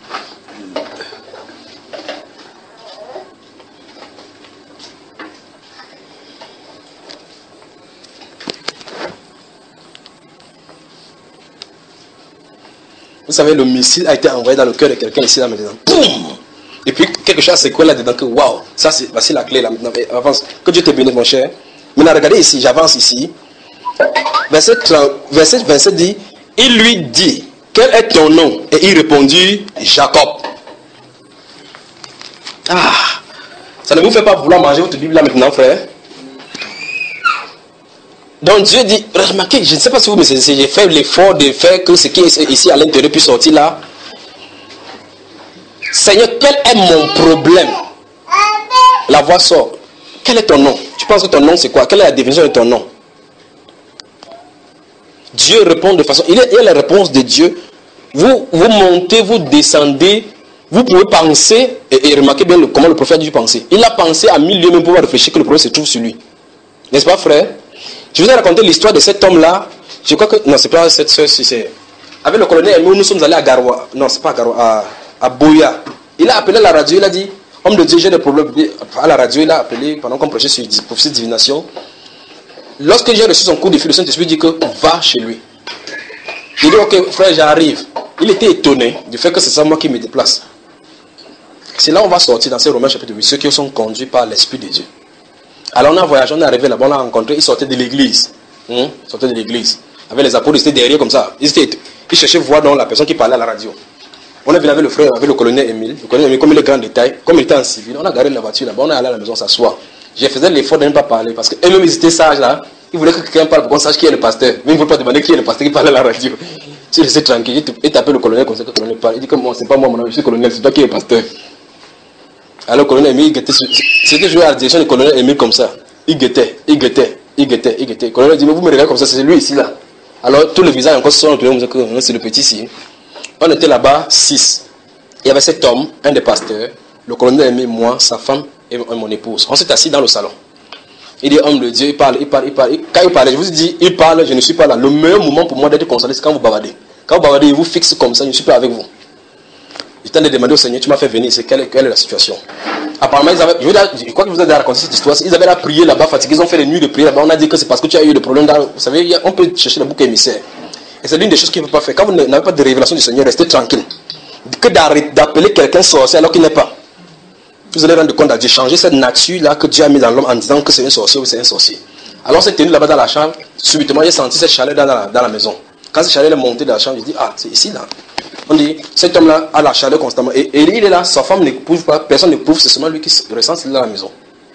Vous savez, le missile a été envoyé dans le cœur de quelqu'un ici, là, maintenant. Boum! Et puis, quelque chose s'est coulé là-dedans que, waouh, ça, c'est, voici la clé, là, maintenant. Et avance. Que Dieu te bénisse, mon cher. Maintenant, regardez ici, j'avance ici. Verset, verset vingt-sept dit, il lui dit, quel est ton nom? Et il répondit, Jacob. Ah! Ça ne vous fait pas vouloir manger votre Bible là maintenant, frère? Donc Dieu dit, remarquez, je ne sais pas si vous me saisissez, j'ai fait l'effort de faire que ce qui est ici à l'intérieur puisse sortir là. Seigneur, quel est mon problème? La voix sort. Quel est ton nom? Tu penses que ton nom c'est quoi? Quelle est la définition de ton nom? Dieu répond de façon... Il y a la réponse de Dieu. Vous, vous montez, vous descendez, vous pouvez penser, et, et remarquez bien le, comment le prophète a dû penser. Il a pensé à mille lieues même pour réfléchir que le problème se trouve sur lui. N'est-ce pas, frère? Je vous ai raconté l'histoire de cet homme-là. Je crois que... Non, c'est pas cette soeur, c'est... Avec le colonel, nous, nous sommes allés à Garoua. Non, c'est pas à Garoua, à, à Boya. Il a appelé la radio, il a dit, homme de Dieu, j'ai des problèmes. À la radio, il a appelé, pendant qu'on prêchait sur prophétie de divination. Lorsque j'ai reçu son coup de fil, le Saint-Esprit dit que va chez lui. Il dit, ok, frère, j'arrive. Il était étonné du fait que c'est ça moi qui me déplace. C'est là où on va sortir dans ces Romains chapitre huit, ceux qui sont conduits par l'Esprit de Dieu. Alors on a voyagé, on est arrivé là-bas, on l'a rencontré, il sortait de l'église. Hum, il sortait de l'église. Avec les apôtres, ils étaient derrière comme ça. Ils, étaient, ils cherchaient voir dans la personne qui parlait à la radio. On est venu avec le frère, avec le colonel Émile. Le colonel Émile, comme il est grand détail, comme il était en civil, on a garé la voiture là-bas, on est allé à la maison s'asseoir. J'ai fait l'effort de ne pas parler parce qu'eux-mêmes ils étaient sages là. Ils voulaient que quelqu'un parle pour qu'on sache qui est le pasteur. Mais ils ne voulaient pas demander qui est le pasteur qui parlait à la radio. Si je suis tranquille, il t'appelle le colonel comme ça, que le colonel parle. Il dit que moi, c'est pas moi, mon ami, je suis colonel, c'est toi qui es pasteur. Alors, le colonel Émile, il guettait. C'était joué à la direction du colonel Émile comme ça. Il guettait, il guettait, il guettait, il guettait. Le colonel dit, mais vous me regardez comme ça, c'est lui ici, là. Alors, tout le visage encore sur le c'est le petit ici. On était là-bas, six. Il y avait cet homme, un des pasteurs, le colonel Émile, moi, sa femme et mon épouse. On s'est assis dans le salon. Il dit, homme de Dieu, il parle, il parle, il parle. Quand il parle, je vous dis, il parle, je ne suis pas là. Le meilleur moment pour moi d'être concentré, c'est quand vous bavardez. Quand vous bavardez, il vous fixe comme ça, je ne suis pas avec vous. J'étais en train de demander au Seigneur, tu m'as fait venir, c'est quelle, quelle est la situation? Apparemment, ils avaient, je, veux dire, je crois que je vous ai raconté cette histoire. Ils avaient là prié là-bas, fatigués, ils ont fait les nuits de prière là-bas. On a dit que c'est parce que tu as eu des problèmes dans. Vous savez, on peut chercher le bouc émissaire. Et c'est l'une des choses qu'il ne faut pas faire. Quand vous n'avez pas de révélation du Seigneur, restez tranquille. Que d'appeler quelqu'un sorcier alors qu'il n'est pas. Vous allez rendre compte à Dieu, changer cette nature-là que Dieu a mis dans l'homme en disant que c'est un sorcier ou c'est un sorcier. Alors, c'est tenu là-bas dans la chambre. Subitement, j'ai senti cette chaleur dans la, dans la maison. Quand cette chaleur est montée dans la chambre, je dis, ah, c'est ici là. On dit, cet homme-là a la chaleur constamment. Et, et il est là, sa femme n'éprouve pas, personne n'éprouve, c'est seulement lui qui ressent, c'est dans la maison.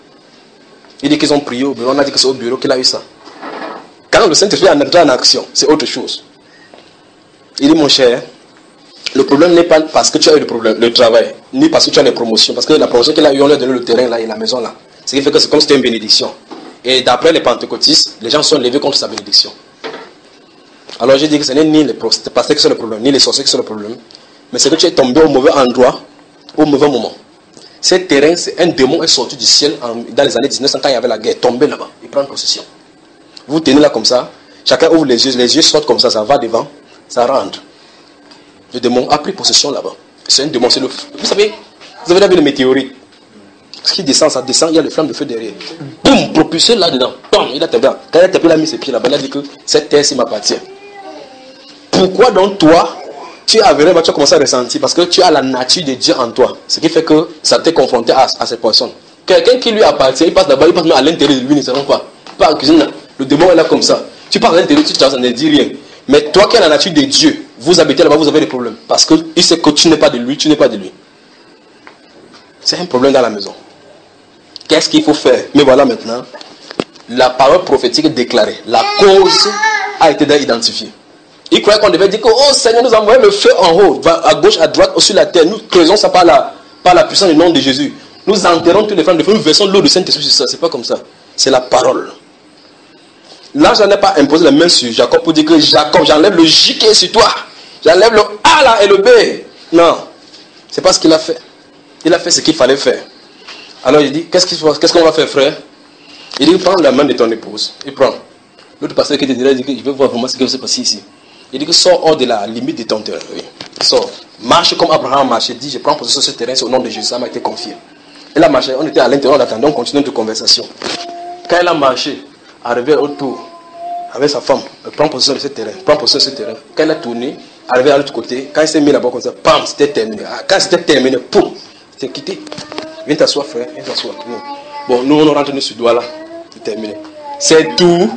Il dit qu'ils ont prié au bureau, on a dit que c'est au bureau qu'il a eu ça. Quand le Saint-Esprit est en action, c'est autre chose. Il dit, mon cher, le problème n'est pas parce que tu as eu le, problème, le travail, ni parce que tu as les promotions. Parce que la promotion qu'il a eu, on lui a donné le terrain là et la maison là. Ce qui fait que c'est comme si c'était une bénédiction. Et d'après les pentecôtistes, les gens sont levés contre sa bénédiction. Alors j'ai dit que ce n'est ni les pasteurs qui sont le problème, ni les sorciers qui sont le problème. Mais c'est que tu es tombé au mauvais endroit, au mauvais moment. Ce terrain, c'est un démon est sorti du ciel en, dans les années dix-neuf cents quand il y avait la guerre, tombé là-bas, il prend possession. Vous tenez là comme ça, chacun ouvre les yeux, les yeux sortent comme ça, ça va devant, ça rentre. Le démon a pris possession là-bas. C'est un démon, c'est le feu. Vous savez, vous avez vu le météorite. Ce qui descend, ça descend, il y a le flamme de feu derrière. Boum, propulsé là-dedans. Bam, il a tapé. Quand il a tapé, il a mis ses pieds là-bas, il a dit que cette terre, c'est m'appartient. Pourquoi donc toi, tu as vraiment, tu as commencé à ressentir? Parce que tu as la nature de Dieu en toi. Ce qui fait que ça t'est confronté à, à cette personne. Quelqu'un qui lui appartient, il passe là-bas, il passe même à l'intérieur de lui, il ne se rend pas. Pas en cuisine, le démon est là comme ça. Tu passes à l'intérieur, tu ça ne dit rien. Mais toi qui as la nature de Dieu, vous habitez là-bas, vous avez des problèmes. Parce qu'il sait que tu n'es pas de lui, tu n'es pas de lui. C'est un problème dans la maison. Qu'est-ce qu'il faut faire? Mais voilà maintenant, la parole prophétique est déclarée. La cause a été identifiée. Il croyait qu'on devait dire que, oh Seigneur, nous envoyons le feu en haut, à gauche, à droite, sur la terre. Nous creusons ça par la, par la puissance du nom de Jésus. Nous enterrons toutes les flammes de feu, nous versons l'eau du Saint-Esprit sur ça. C'est pas comme ça. C'est la parole. Là, je n'ai pas imposé la main sur Jacob pour dire que Jacob, j'enlève le J qui est sur toi. J'enlève le A là et le B. Non. C'est pas ce qu'il a fait. Il a fait ce qu'il fallait faire. Alors il dit, qu'est-ce qu'il faut, qu'est-ce qu'on va faire, frère? Il dit, prends la main de ton épouse. Il prend. L'autre pasteur qui te dirait, il dit que je veux voir vraiment ce qui s'est passé ici. Il dit que sors hors de la limite de ton terrain. Oui. Sors. Marche comme Abraham marchait. Il dit, je prends possession de ce terrain, c'est au nom de Jésus, ça m'a été confié. Il a marché, on était à l'intérieur, on attendait, on continuait notre conversation. Quand il a marché, arrivé autour, avec sa femme, il prend possession de ce terrain, prend possession de ce terrain. Quand il a tourné, arrivé à l'autre côté, quand il s'est mis là-bas comme ça, pam, c'était terminé. Quand c'était terminé, poum, c'était quitté. Viens t'asseoir, frère, viens t'asseoir. Bon, nous, on rentre sur ce doigt là, c'est terminé. C'est tout.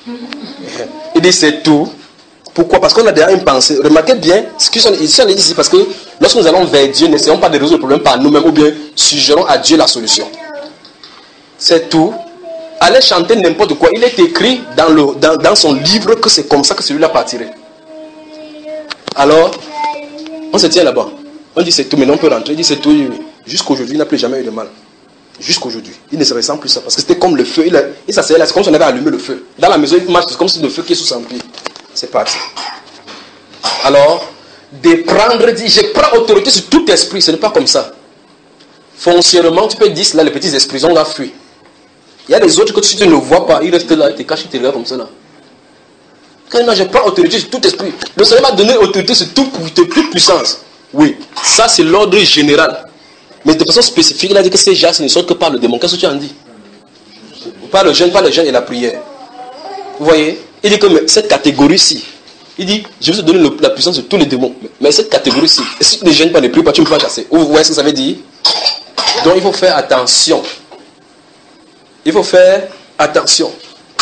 Il dit c'est tout. Pourquoi? Parce qu'on a déjà une pensée. Remarquez bien, ce qu'ils sont ici, parce que lorsque nous allons vers Dieu, n'essayons pas de résoudre le problème par nous-mêmes ou bien suggérons à Dieu la solution. C'est tout. Allez chanter n'importe quoi. Il est écrit dans, le, dans, dans son livre que c'est comme ça que celui-là partirait. Alors, on se tient là-bas. On dit c'est tout, mais on peut rentrer. Il dit c'est tout. Jusqu'aujourd'hui, il n'a plus jamais eu de mal. Jusqu'aujourd'hui. Il ne se ressent plus ça. Parce que c'était comme le feu. Il, il s'asseyait là, c'est comme si on avait allumé le feu. Dans la maison, il marche, c'est comme si le feu qui est sous son pied. C'est parti. Alors, de prendre, dit, je prends autorité sur tout esprit. Ce n'est pas comme ça. Foncièrement, tu peux dire là, les petits esprits, on a fui. Il y a des autres que tu ne vois pas, ils restent là, ils te cachent, ils te regardent comme ça là. Quand moi, je prends autorité sur tout esprit, le Seigneur m'a donné autorité sur tout, toute puissance. Oui, ça c'est l'ordre général. Mais de façon spécifique, il a dit que ces gens ne sortent que par le démon. Qu'est-ce que tu en dis? Par le jeûne, par le jeûne et la prière. Vous voyez? Il dit que mais cette catégorie-ci, il dit, je vais te donner le, la puissance de tous les démons. Mais cette catégorie-ci, si tu ne gênes pas, ne pries pas, tu ne peux pas chasser. Vous voyez ce que ça veut dire? Donc il faut faire attention. Il faut faire attention.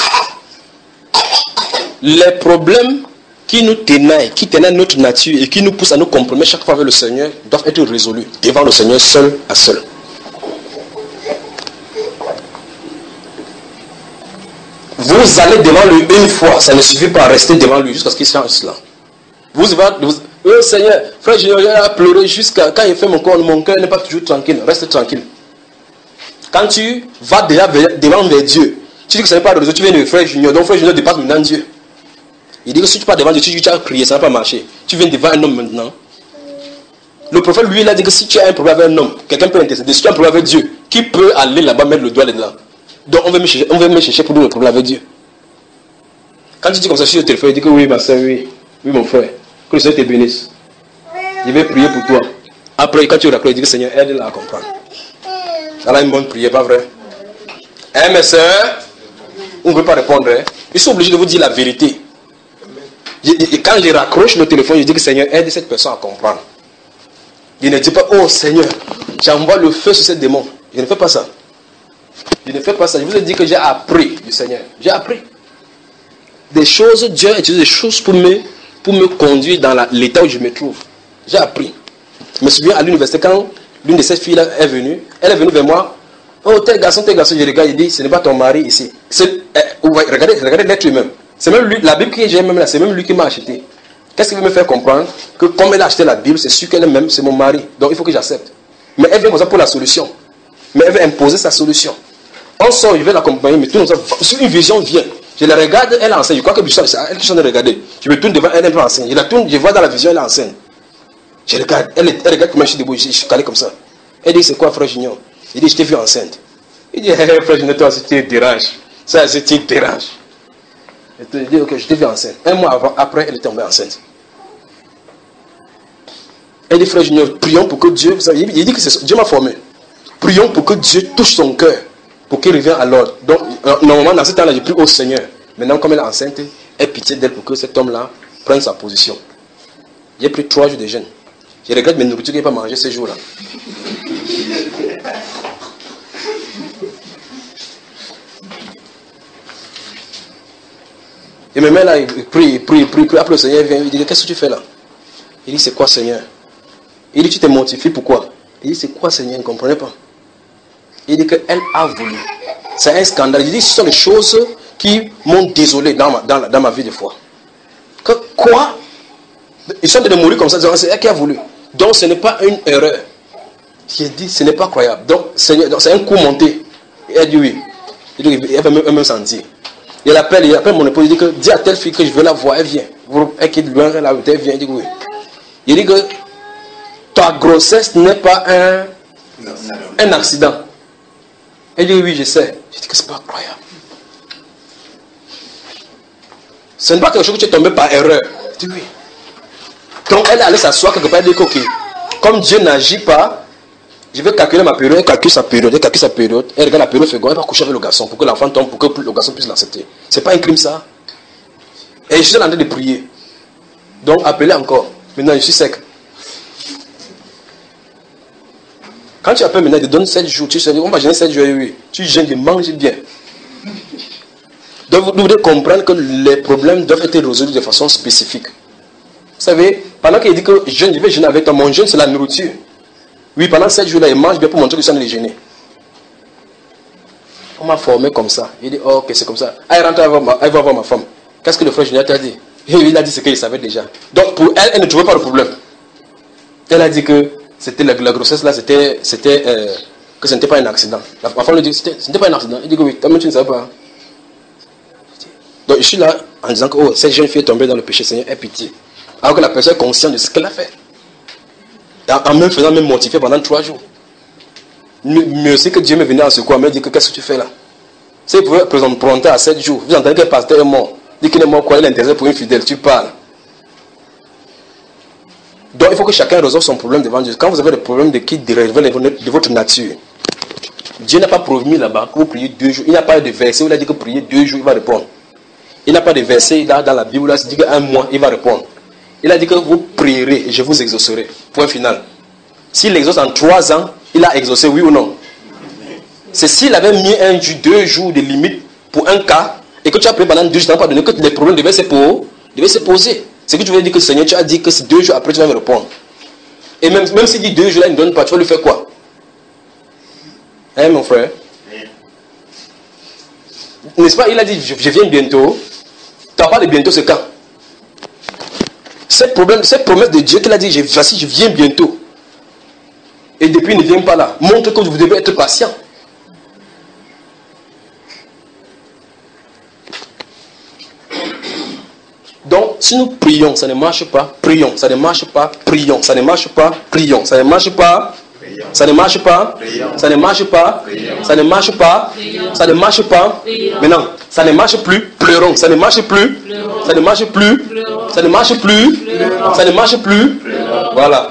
Les problèmes qui nous ténaillent, qui ténaillent notre nature et qui nous poussent à nous compromettre chaque fois avec le Seigneur doivent être résolus devant le Seigneur seul à seul. Vous allez devant lui une fois, ça ne suffit pas à rester devant lui jusqu'à ce qu'il change cela. Vous avez, vous, oh Seigneur, frère Junior, j'ai à pleurer jusqu'à quand il fait mon corps, mon cœur n'est pas toujours tranquille. Reste tranquille. Quand tu vas déjà devant vers Dieu, tu dis que ce n'est pas le réseau, tu viens de frère Junior, donc frère Junior dépasse maintenant Dieu. Il dit que si tu pars devant Dieu, tu dis que tu as prié, ça n'a pas marché. Tu viens devant un homme maintenant. Le prophète, lui, il a dit que si tu as un problème avec un homme, quelqu'un peut intercéder. Si tu as un problème avec Dieu, qui peut aller là-bas mettre le doigt là-dedans? Donc on veut me chercher, on veut me chercher pour nous le problème avec Dieu. Quand tu dis comme ça sur le téléphone, il dit que oui, ma soeur, oui, oui, mon frère, que le Seigneur te bénisse. Je vais prier pour toi. Après, quand tu raccroches, il dit que Seigneur, aide-la à comprendre. Ça a une bonne prière, pas vrai? Hein, mes soeurs, on ne veut pas répondre. Hein? Ils sont obligés de vous dire la vérité. Et quand je raccroche le téléphone, je dis que Seigneur, aide cette personne à comprendre. Je ne dis pas, oh Seigneur, j'envoie le feu sur cette démon. Je ne fais pas ça. Je ne fais pas ça. Je vous ai dit que j'ai appris du Seigneur. J'ai appris. Des choses, Dieu a utilisé des choses pour me, pour me conduire dans l'état où je me trouve. J'ai appris. Je me souviens à l'université, quand l'une de ces filles est venue, elle est venue vers moi. Oh, tel garçon, tel garçon, je regarde, je dis, ce n'est pas ton mari ici. Eh, regardez, regardez l'être humain. C'est même lui, la Bible que j'ai même là, c'est même lui qui m'a acheté. Qu'est-ce qui veut me faire comprendre? Que comme elle a acheté la Bible, c'est sûr qu'elle est même, c'est mon mari. Donc il faut que j'accepte. Mais elle vient comme ça pour la solution. Mais elle veut imposer sa solution. On sort, je vais l'accompagner, mais tout le monde, sur une vision vient. Je la regarde, elle enseigne. Je crois que c'est elle qui est en train de regarder. Je me tourne devant elle, elle me enseigne. Je la tourne, je vois dans la vision, elle enseigne. Je regarde, elle, elle regarde comment je suis debout, je, je suis calé comme ça. Elle dit, c'est quoi, frère Junior? Il dit, je t'ai vu enceinte. Il dit, hey, frère Junior, toi, c'est te dérange. Ça, c'est te dérange. Je dis, ok, je t'ai vu enceinte. Un mois avant, après, elle est tombée enceinte. Elle dit, frère Junior, prions pour que Dieu, vous savez, il dit que Dieu m'a formé. Prions pour que Dieu touche son cœur, pour qu'il revienne à l'ordre. Donc, normalement, dans ce temps-là, j'ai pris au Seigneur. Maintenant, comme elle est enceinte, aie pitié d'elle pour que cet homme-là prenne sa position. J'ai pris trois jours de jeûne. Je regrette mes nourritures que je n'ai pas mangé ces jours-là. Et me met là, il prie, il prie, il prie, il prie. Après le Seigneur vient, il dit, qu'est-ce que tu fais là? Il dit, c'est quoi Seigneur? Il dit, tu t'es mortifié, pourquoi? Il dit, c'est quoi Seigneur? Il ne comprenait pas. Il dit qu'elle a voulu. C'est un scandale. Il dit, ce sont les choses qui m'ont désolé dans ma, dans, dans ma vie de foi. Que quoi? Ils sont en train de mourir comme ça, c'est elle qui a voulu. Donc ce n'est pas une erreur. J'ai dit, ce n'est pas croyable. Donc c'est un coup monté. Et elle dit oui. Il dit, elle va même, même sentir. Il appelle, il appelle mon épouse, il dit que dis à telle fille que je veux la voir, elle vient. Elle quitte loin, elle vient, il dit oui. Il dit que ta grossesse n'est pas un, un accident. Elle dit oui, je sais. Je dis que ce n'est pas croyable. Ce n'est pas quelque chose que tu es tombé par erreur. Je dis oui. Donc elle allait s'asseoir quelque part et dit que ok, comme Dieu n'agit pas, je vais calculer ma période, elle calcule sa période, elle calcule sa période, elle regarde la période seconde, elle va coucher avec le garçon pour que l'enfant tombe, pour que le garçon puisse l'accepter. C'est pas un crime ça. Et je suis en train de prier. Donc appelez encore. Maintenant je suis sec. Quand tu appelles maintenant, tu donnes sept jours, tu sais, on va gêner sept jours, oui. Tu gênes, tu manges bien. Donc vous devez comprendre que les problèmes doivent être résolus de façon spécifique. Vous savez, pendant qu'il dit que je jeûne, je vais jeûner avec toi, mon jeûne c'est la nourriture. Oui, pendant sept jours là, il mange bien pour montrer que je suis en train de jeûner. On m'a formé comme ça. Il dit, oh, ok, c'est comme ça. Ah, elle rentre, elle va, ma, elle va voir ma femme. Qu'est-ce que le frère Junior t'a dit? Il a dit ce qu'il savait déjà. Donc pour elle, elle ne trouvait pas le problème. Elle a dit que c'était la, la grossesse là, c'était, c'était euh, que ce n'était pas un accident. La, ma femme lui dit, ce n'était pas un accident. Il dit que oui, toi-même tu ne savais pas. Donc je suis là en disant que oh, cette jeune fille est tombée dans le péché, Seigneur, aie pitié. Alors que la personne est consciente de ce qu'elle a fait. En me faisant même mortifier pendant trois jours. Mais aussi que Dieu me venait en secours, elle me dit que qu'est-ce que tu fais là? Si vous pouvez présenter à sept jours, vous entendez que le pasteur est mort. Dit qu'il est mort quoi, il est intéressé pour une fidèle, tu parles. Donc il faut que chacun résolve son problème devant Dieu. Quand vous avez des problèmes de qui relèvent de votre nature, Dieu n'a pas promis là-bas que vous priez deux jours. Il n'y a pas de verset où il a dit que prier deux jours, il va répondre. Il n'a pas de verset là dans la Bible, là, il dit qu'un mois, il va répondre. Il a dit que vous prierez et je vous exaucerai. Point final. S'il exauce en trois ans, il a exaucé, oui ou non? C'est s'il avait mis un, deux jours de limite pour un cas et que tu as prié pendant deux jours, tu n'as pas donné que les problèmes devaient se, devaient se poser. C'est que tu veux dire que Seigneur, tu as dit que c'est deux jours après tu vas me répondre. Et même, même s'il dit deux jours là, il ne donne pas, tu vas lui faire quoi? Hein, mon frère? N'est-ce pas? Il a dit, je, je viens bientôt. Tu n'as pas de bientôt, c'est quand? Ces problèmes, ces promesses de Dieu qu'il a dit, je, voici, je viens bientôt. Et depuis, il ne vient pas là. Montre que vous devez être patient. Donc, si nous prions, ça ne marche pas, prions, ça ne marche pas, prions, ça ne marche pas, prions, ça ne marche pas, ça ne marche pas, ça ne marche pas, ça ne marche pas, ça ne marche pas. Maintenant, ça ne marche plus, pleurons, ça ne marche plus, ça ne marche plus, ça ne marche plus, ça ne marche plus. Voilà.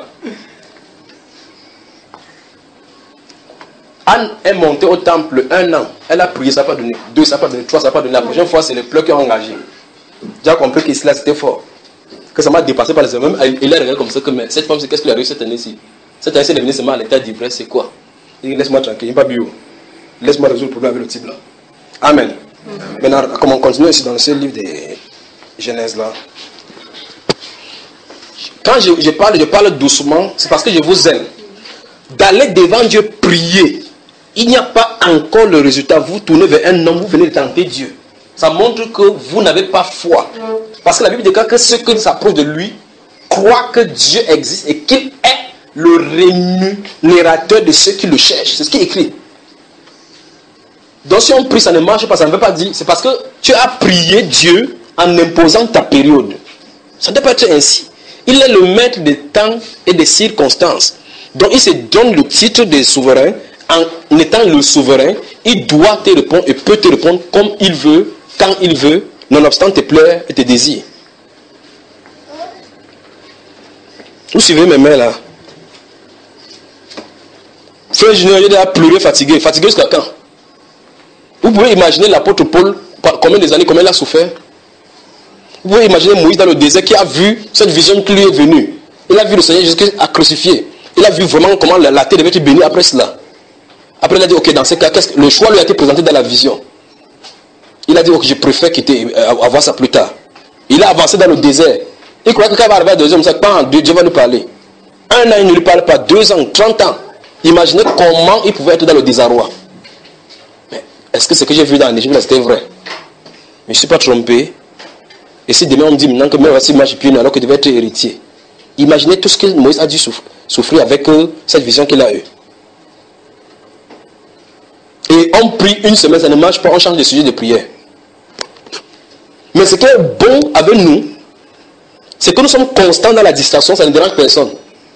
Anne est montée au temple un an, elle a prié, ça n'a pas donné, deux, ça n'a pas donné, trois, ça n'a pas donné. La prochaine fois, c'est les pleurs qui ont engagé. J'ai compris que cela c'était fort. Que ça m'a dépassé par les hommes. Même il a regardé comme ça que mais cette femme, c'est qu'est-ce qu'il a réussi cette année-ci? Cette année, c'est devenu seulement à l'état d'ivresse, c'est quoi? Il dit, laisse-moi tranquille, il n'est pas bio. Laisse-moi résoudre le problème avec le type là. Amen. Amen. Maintenant, comme on continue ici dans ce livre de Genèse là. Quand je, je parle, je parle doucement, c'est parce que je vous aime. D'aller devant Dieu prier, il n'y a pas encore le résultat. Vous tournez vers un homme, vous venez de tenter Dieu. Ça montre que vous n'avez pas foi. Parce que la Bible déclare que ceux qui s'approchent de lui croient que Dieu existe et qu'il est le rémunérateur de ceux qui le cherchent. C'est ce qui est écrit. Donc si on prie, ça ne marche pas, ça ne veut pas dire. C'est parce que tu as prié Dieu en imposant ta période. Ça ne peut pas être ainsi. Il est le maître des temps et des circonstances. Donc il se donne le titre de souverain. En étant le souverain, il doit te répondre et peut te répondre comme il veut, quand il veut, nonobstant tes pleurs et tes désirs. Vous suivez mes mains là? Frère Junior, il a pleuré, fatigué. Fatigué jusqu'à quand? Vous pouvez imaginer l'apôtre Paul, combien des années, combien il a souffert? Vous pouvez imaginer Moïse dans le désert qui a vu cette vision qui lui est venue. Il a vu le Seigneur Jésus à crucifié. Il a vu vraiment comment la, la terre devait être bénie après cela. Après, il a dit, ok, dans ce cas, que le choix lui a été présenté dans la vision. Il a dit, ok, je préfère quitter, euh, avoir ça plus tard. Il a avancé dans le désert. Il croit que quand il va arriver à deux hommes, quand Dieu va lui parler. Un an, il ne lui parle pas. Deux ans, trente ans. Imaginez comment il pouvait être dans le désarroi. Mais est-ce que ce que j'ai vu dans l'Égypte, c'était vrai? Mais je ne suis pas trompé. Et si demain on me dit maintenant que même voici ma chipine alors qu'il devait être héritier. Imaginez tout ce que Moïse a dû souffrir avec euh, cette vision qu'il a eue. Et on prie une semaine, ça ne marche pas, on change de sujet de prière. Mais ce qui est bon avec nous, c'est que nous sommes constants dans la distraction, ça ne dérange personne.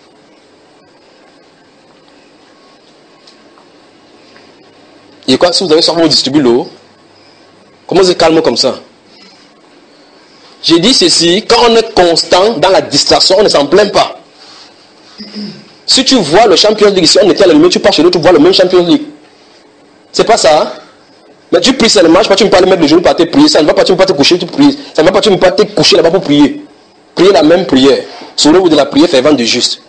Et quoi, si vous avez souvent distribué l'eau, comment vous êtes calme comme ça? J'ai dit ceci, quand on est constant dans la distraction, on ne s'en plaint pas. Si tu vois le Champions League, si on était à la lumière, tu pars chez nous, tu vois le même Champions League. C'est pas ça. Hein? Mais tu pries, ça ne marche pas, tu ne peux pas mettre le genou par te prier, ça ne va pas, tu ne peux pas te coucher, tu pries. Ça ne va pas, tu ne peux pas te coucher là-bas pour prier. Priez la même prière. Souvenez-vous de la prière fervente de juste.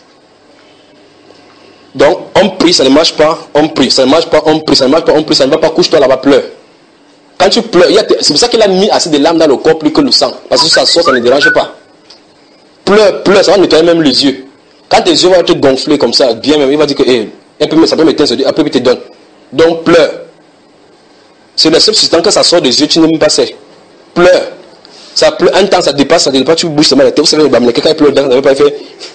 Donc, on prie, ça ne marche pas, on prie, ça ne marche pas, on prie, ça ne marche pas, on prie, ça ne va pas, couche-toi là-bas, pleure. Quand tu pleures, c'est pour ça qu'il a mis assez de larmes dans le corps plus que le sang. Parce que ça sort, ça ne dérange pas. Pleure, pleure, ça va nettoyer même les yeux. Quand tes yeux vont être gonflés comme ça, bien même, il va dire que hey, un peu, ça peut m'éteindre, après il te donne. Donc pleure. C'est le seul instant que ça sort des yeux, tu n'aimes pas ça. Pleure. Ça pleure, un temps ça dépasse, ça dépasse, tu bouges seulement la tête. Vous savez, quelqu'un pleure dedans, ça ne veut pas faire.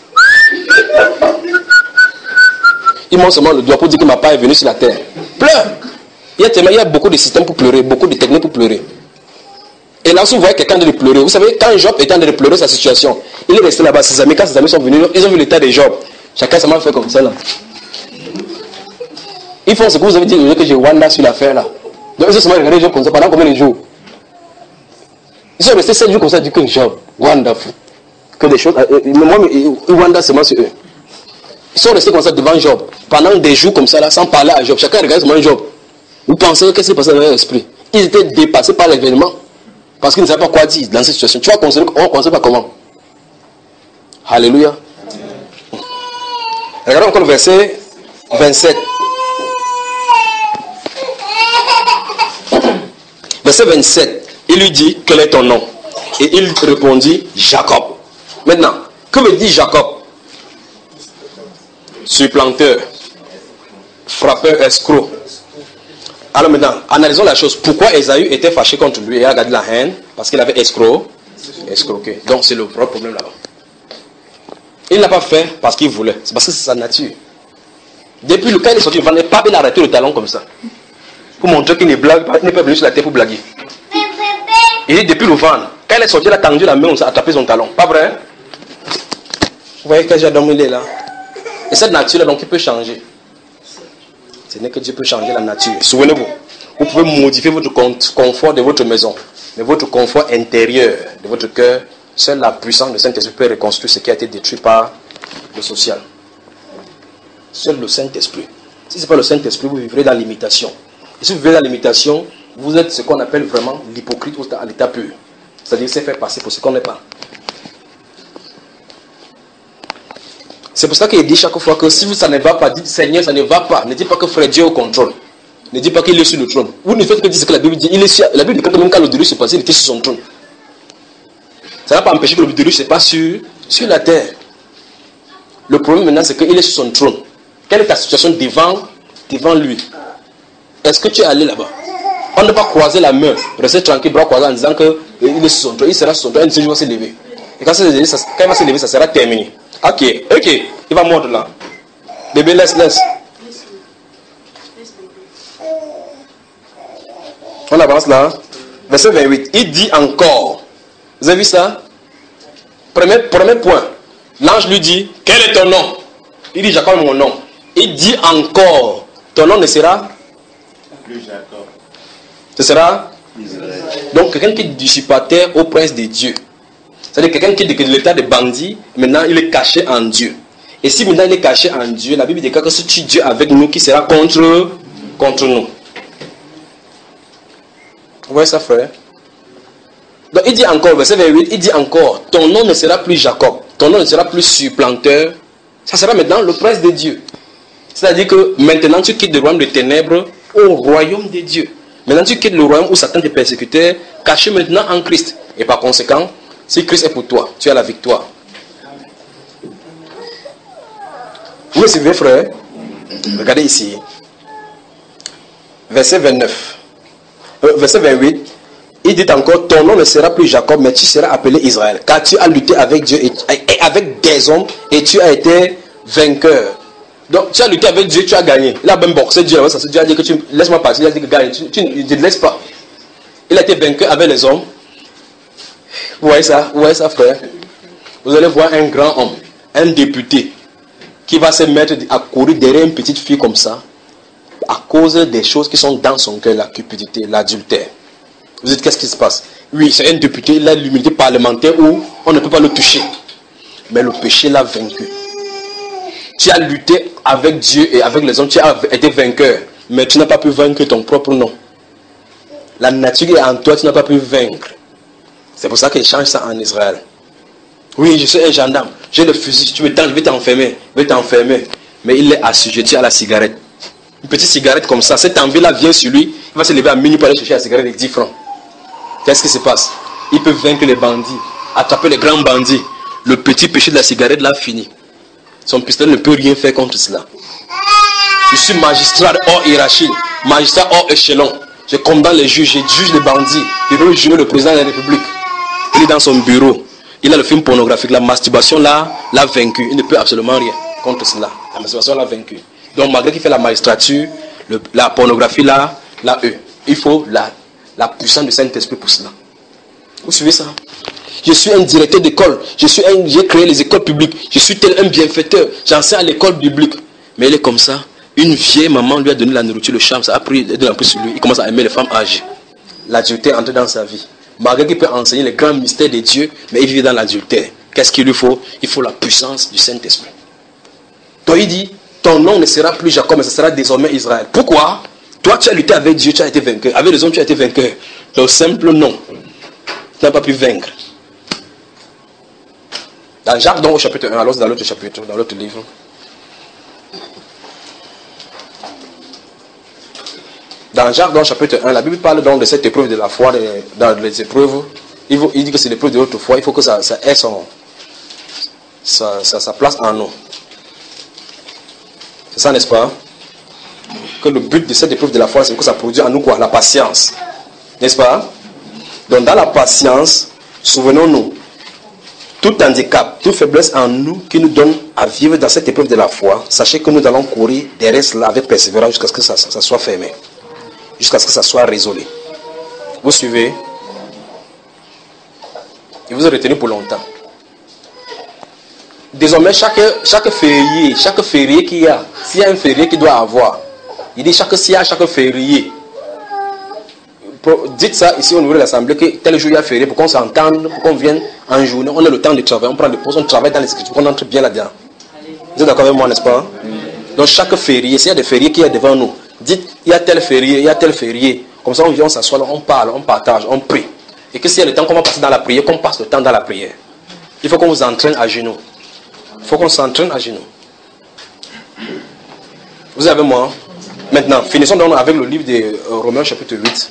Il montre seulement le doigt pour dire que ma part est venue sur la terre. Pleure. Il y, a tellement, il y a beaucoup de systèmes pour pleurer, beaucoup de techniques pour pleurer. Et là, si vous voyez quelqu'un de pleurer, vous savez, quand Job était en train de pleurer sa situation, il est resté là-bas, ses amis, quand ses amis sont venus, ils ont vu l'état de Job. Chacun seulement fait comme ça là. Ils font ce que vous avez dit, que j'ai Wanda sur l'affaire là. Donc ils ont seulement regardé Job comme ça pendant combien de jours? Ils sont restés sept jours comme ça, du que Job, wonderful. Que des choses, euh, moi, Wanda seulement sur eux. Ils sont restés comme ça devant Job, pendant des jours comme ça là, sans parler à Job. Chacun regarde seulement Job. Vous pensez qu'est-ce qui s'est passé dans leur esprit? Ils étaient dépassés par l'événement. Parce qu'ils ne savaient pas quoi dire dans cette situation. Tu vas considérer qu'on ne considère pas comment? Alléluia. Regardons encore le verset vingt-sept. Verset vingt-sept. Il lui dit, quel est ton nom? Et il répondit, Jacob. Maintenant, que veut dire Jacob? Supplanteur, frappeur, escroc. Alors maintenant, analysons la chose. Pourquoi Ésaü était fâché contre lui et a gardé la haine? Parce qu'il avait escroc. escroquer. Donc c'est le vrai problème là-bas. Il n'a pas fait parce qu'il voulait. C'est parce que c'est sa nature. Depuis le cas il est sorti, il ne va pas bien arrêter le talon comme ça. Pour montrer qu'il ne blague pas, il n'est pas venu sur la terre pour blaguer. Il dit depuis le ventre. Quand elle est sortie, elle a tendu la main, on a attrapé son talon. Pas vrai? Vous voyez que Jadon il est là. Et cette nature-là, donc, il peut changer. Ce n'est que Dieu peut changer la nature. Souvenez-vous, vous pouvez modifier votre confort de votre maison, mais votre confort intérieur de votre cœur, seule la puissance du Saint-Esprit peut reconstruire ce qui a été détruit par le social. Seul le Saint-Esprit. Si ce n'est pas le Saint-Esprit, vous vivrez dans l'imitation. Et si vous vivez dans l'imitation, vous êtes ce qu'on appelle vraiment l'hypocrite à l'état pur. C'est-à-dire c'est fait passer pour ce qu'on n'est pas. C'est pour ça qu'il dit chaque fois que si ça ne va pas, dites Seigneur, ça ne va pas. Ne dites pas que frère Dieu est au contrôle. Ne dites pas qu'il est sur le trône. Vous ne faites que dire ce que la Bible dit. Il est sur, la Bible dit que même quand le déluge s'est passé, il était sur son trône. Ça n'a pas empêché que le déluge ne se passe sur, sur la terre. Le problème maintenant, c'est qu'il est sur son trône. Quelle est ta situation devant, devant lui? Est-ce que tu es allé là-bas? On ne peut pas croiser la main, rester tranquille, bras croisés en disant qu'il est sur son trône. Il sera sur son trône, il va se lever. Et quand, ça, quand il va se lever, ça sera terminé. Ok, ok, il va mordre là. Bébé, laisse, laisse. On avance là. Verset vingt-huit. Il dit encore. Vous avez vu ça? Premier, premier point. L'ange lui dit, quel est ton nom? Il dit, Jacob est mon nom. Il dit encore, ton nom ne sera plus Jacob. Ce sera Israël. Donc quelqu'un qui est dissipateur au prince de Dieu. C'est-à-dire quelqu'un qui est de l'état de bandit, maintenant il est caché en Dieu. Et si maintenant il est caché en Dieu, la Bible dit que c'est Dieu avec nous qui sera contre, contre nous. Vous voyez ça, frère? Donc il dit encore, verset vingt-huit, il dit encore, ton nom ne sera plus Jacob, ton nom ne sera plus supplanteur, ça sera maintenant le prince de Dieu. C'est-à-dire que maintenant tu quittes le royaume des ténèbres au royaume de Dieu. Maintenant tu quittes le royaume où Satan te persécutait, caché maintenant en Christ. Et par conséquent, si Christ est pour toi, tu as la victoire. Vous me suivez, frère? Regardez ici. Verset vingt-neuf. Euh, verset vingt-huit. Il dit encore, ton nom ne sera plus Jacob, mais tu seras appelé Israël. Car tu as lutté avec Dieu et, et avec des hommes et tu as été vainqueur. Donc tu as lutté avec Dieu, tu as gagné. Il a même boxé Dieu. Ça, Dieu a dit que tu laisse-moi partir. Il a dit que gagne. Tu, tu ne te laisses pas. Il a été vainqueur avec les hommes. Vous voyez ça? Vous voyez ça, frère? Vous allez voir un grand homme, un député, qui va se mettre à courir derrière une petite fille comme ça, à cause des choses qui sont dans son cœur, la cupidité, l'adultère. Vous dites, qu'est-ce qui se passe? Oui, c'est un député, il a l'immunité parlementaire où on ne peut pas le toucher. Mais le péché l'a vaincu. Tu as lutté avec Dieu et avec les hommes, tu as été vainqueur, mais tu n'as pas pu vaincre ton propre nom. La nature est en toi, tu n'as pas pu vaincre. C'est pour ça qu'il change ça en Israël. Oui, je suis un gendarme, j'ai le fusil, si tu me tentes, je vais t'enfermer, je vais t'enfermer. Mais il est assujetti à la cigarette. Une petite cigarette comme ça, cette envie-là vient sur lui, il va se lever à minuit pour aller chercher la cigarette avec dix francs. Qu'est-ce qui se passe? Il peut vaincre les bandits, attraper les grands bandits. Le petit péché de la cigarette l'a fini. Son pistolet ne peut rien faire contre cela. Je suis magistrat hors hiérarchie, magistrat hors échelon. Je condamne les juges, je juge les bandits. Je veux juger le président de la République. Il est dans son bureau. Il a le film pornographique. La masturbation l'a vaincu. Il ne peut absolument rien contre cela. La masturbation l'a vaincu. Donc malgré qu'il fait la magistrature, le, la pornographie l'a eu. Il faut la, la puissance du Saint-Esprit pour cela. Vous suivez ça? Je suis un directeur d'école. Je suis un, j'ai créé les écoles publiques. Je suis tel un bienfaiteur. J'enseigne à l'école publique. Mais il est comme ça. Une vieille maman lui a donné la nourriture, le charme. Ça a pris de la prise sur lui. Il commence à aimer les femmes âgées. L'adultère entre dans sa vie. Malgré qu'il peut enseigner les grands mystères de Dieu, mais il vit dans l'adultère. Qu'est-ce qu'il lui faut? Il faut la puissance du Saint-Esprit. Donc il dit, ton nom ne sera plus Jacob, mais ce sera désormais Israël. Pourquoi? Toi, tu as lutté avec Dieu, tu as été vainqueur. Avec les hommes, tu as été vainqueur. Le simple nom, tu n'as pas pu vaincre. Dans Jacques, donc, au chapitre un, alors c'est dans l'autre chapitre, dans l'autre livre. Dans Jacques, dans le chapitre un, la Bible parle donc de cette épreuve de la foi, de, dans les épreuves. Il, faut, il dit que c'est l'épreuve de l'autre foi, il faut que ça, ça ait son, sa, sa, sa place en nous. C'est ça, n'est-ce pas? Que le but de cette épreuve de la foi, c'est que ça produit en nous quoi? La patience. N'est-ce pas? Donc dans la patience, Souvenons-nous, tout handicap, toute faiblesse en nous qui nous donne à vivre dans cette épreuve de la foi, sachez que nous allons courir derrière cela avec persévérance jusqu'à ce que ça, ça soit fermé, jusqu'à ce que ça soit résolu. Vous suivez? Il vous a retenu pour longtemps. Désormais, chaque, chaque férié, chaque férié qu'il y a, s'il y a un férié qu'il doit avoir, il dit chaque, s'il y a chaque férié, dites ça ici au niveau de l'assemblée que tel jour il y a férié pour qu'on s'entende, pour qu'on vienne en journée, on a le temps de travailler, on prend des pauses, on travaille dans les écritures, on entre bien là-dedans. Vous êtes d'accord avec moi, n'est-ce pas? Donc chaque férié, s'il y a des fériés qui y a devant nous, dites il y a tel férié, il y a tel férié, comme ça on vient, on s'assoit, on parle, on partage, on prie. Et que s'il y a le temps qu'on va passer dans la prière, qu'on passe le temps dans la prière. Il faut qu'on vous entraîne à genoux. Il faut qu'on s'entraîne à genoux. Vous avez moi? Maintenant, finissons donc avec le livre de Romains chapitre huit.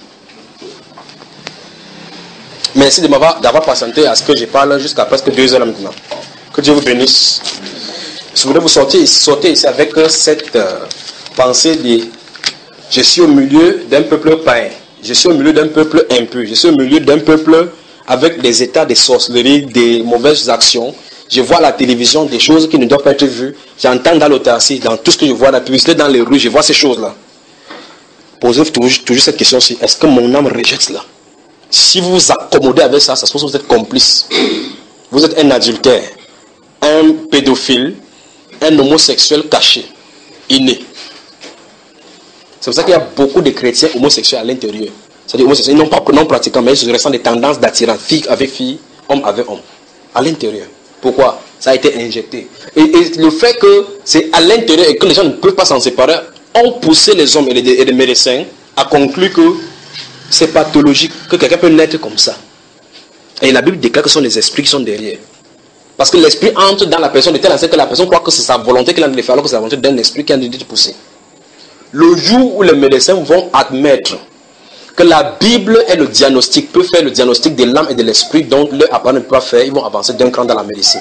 Merci de m'avoir d'avoir patienté à ce que je parle jusqu'à presque deux heures maintenant. Que Dieu vous bénisse. Si vous voulez vous sortir, sortez ici avec cette euh, pensée de je suis au milieu d'un peuple païen. Je suis au milieu d'un peuple impur. Je suis au milieu d'un peuple avec des états de sorcellerie, des mauvaises actions. Je vois à la télévision des choses qui ne doivent pas être vues. J'entends dans l'autarcie, dans tout ce que je vois, la publicité dans les rues, je vois ces choses-là. Posez-vous toujours, toujours cette question-ci. Est-ce que mon âme rejette cela? Si vous vous accommodez avec ça, ça se pose que vous êtes complice. Vous êtes un adultère, un pédophile, un homosexuel caché, inné. C'est pour ça qu'il y a beaucoup de chrétiens homosexuels à l'intérieur. C'est-à-dire homosexuels, non pas non pratiquants, mais ils ressentent des tendances d'attirance, fille avec fille, homme avec homme, à l'intérieur. Pourquoi? Ça a été injecté. Et, et le fait que c'est à l'intérieur et que les gens ne peuvent pas s'en séparer, ont poussé les hommes et les, et les médecins à conclure que c'est pathologique, que quelqu'un peut naître comme ça. Et la Bible déclare que ce sont les esprits qui sont derrière. Parce que l'esprit entre dans la personne de telle sorte que la personne croit que c'est sa volonté qu'il a de le faire, alors que c'est la volonté d'un esprit qui a de pousser. Le jour où les médecins vont admettre que la Bible est le diagnostic, peut faire le diagnostic de l'âme et de l'esprit, donc leur appareil ne peut pas faire, ils vont avancer d'un cran dans la médecine.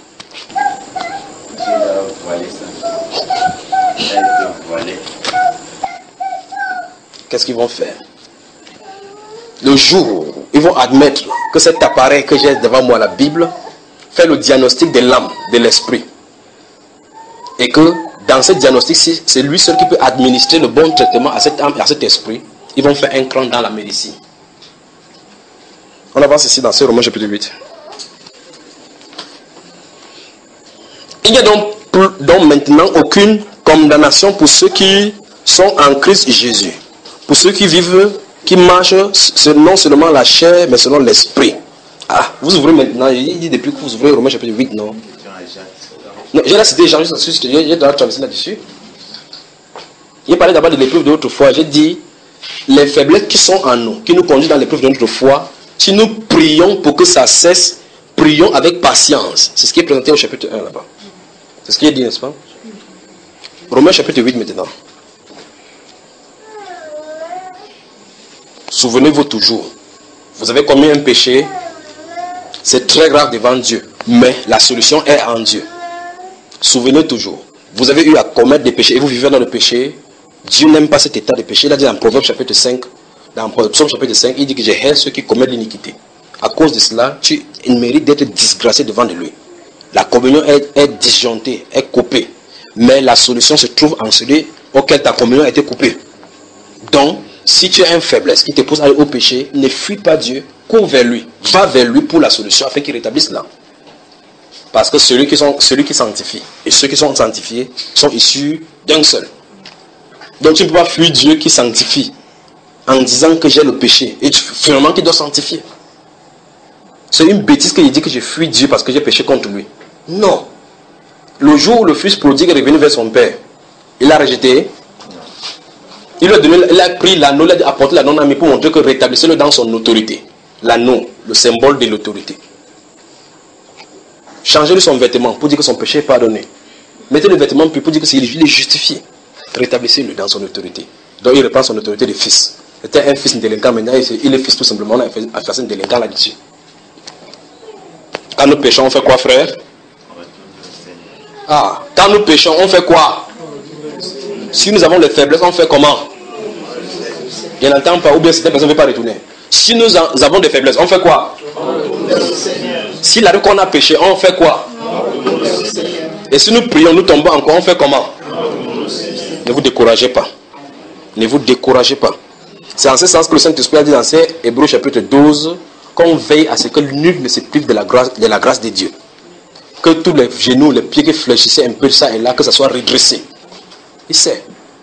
Qu'est-ce qu'ils vont faire? Le jour où ils vont admettre que cet appareil que j'ai devant moi, la Bible, fait le diagnostic de l'âme, de l'esprit, et que dans ce diagnostic, c'est lui seul qui peut administrer le bon traitement à cette âme et à cet esprit, ils vont faire un cran dans la médecine. On avance ici dans ce Romains chapitre huit. Il n'y a donc, donc maintenant aucune condamnation pour ceux qui sont en Christ Jésus. Pour ceux qui vivent, qui marchent non seulement la chair, mais selon l'esprit. Ah, vous ouvrez maintenant, il dit depuis que vous ouvrez Romains chapitre huit, non? Non, j'ai là cité Jean, j'ai déjà traversé là-dessus. J'ai parlé d'abord de l'épreuve de l'autre fois. J'ai dit, les faiblesses qui sont en nous, qui nous conduisent dans l'épreuve de notre foi, si nous prions pour que ça cesse, prions avec patience. C'est ce qui est présenté au chapitre un là-bas. C'est ce qui est dit, n'est-ce pas? Romains chapitre huit maintenant. Souvenez-vous toujours, vous avez commis un péché, c'est très grave devant Dieu, mais la solution est en Dieu. Souvenez toujours, vous avez eu à commettre des péchés et vous vivez dans le péché. Dieu n'aime pas cet état de péché. Il a dit dans Proverbe chapitre cinq, dans Psaume chapitre cinq, il dit que je hais ceux qui commettent l'iniquité. À cause de cela, tu mérites d'être disgracié devant de lui. La communion est, est disjonctée, est coupée. Mais la solution se trouve en celui auquel ta communion a été coupée. Donc, si tu as une faiblesse qui te pousse à aller au péché, ne fuis pas Dieu, cours vers lui. Va vers lui pour la solution afin qu'il rétablisse cela. Parce que celui qui, sont, celui qui sanctifie et ceux qui sont sanctifiés sont issus d'un seul. Donc tu ne peux pas fuir Dieu qui sanctifie en disant que j'ai le péché et finalement qui doit sanctifier. C'est une bêtise qu'il dit que je fuis Dieu parce que j'ai péché contre lui. Non. Le jour où le fils prodigue est revenu vers son père, il l'a rejeté. Il, a donné, il a pris l'anneau, il a apporté l'anneau à pour montrer que rétablissez-le dans son autorité. L'anneau, le symbole de l'autorité. Changez-lui son vêtement pour dire que son péché est pardonné. Mettez le vêtement pour dire qu'il est justifié. Rétablissez-le dans son autorité. Donc il reprend son autorité de fils. C'était un fils délinquant, maintenant il est fils tout simplement. On a fait un délinquant là-dessus. Quand nous péchons, on fait quoi, frère? Ah, quand nous péchons, on fait quoi? Si nous avons les faiblesses, on fait comment? Je n'entends pas, ou bien cette personne ne veut pas retourner. Si nous avons des faiblesses, on fait quoi? S'il arrive qu'on a péché, on fait quoi? Et si nous prions, nous tombons encore, on fait comment? Ne vous découragez pas. Ne vous découragez pas. C'est en ce sens que le Saint-Esprit a dit dans Hébreux chapitre douze qu'on veille à ce que nul ne se prive de la grâce de, la grâce de Dieu. Que tous les genoux, les pieds qui fléchissaient un peu ça et là, que ça soit redressé. Il sait.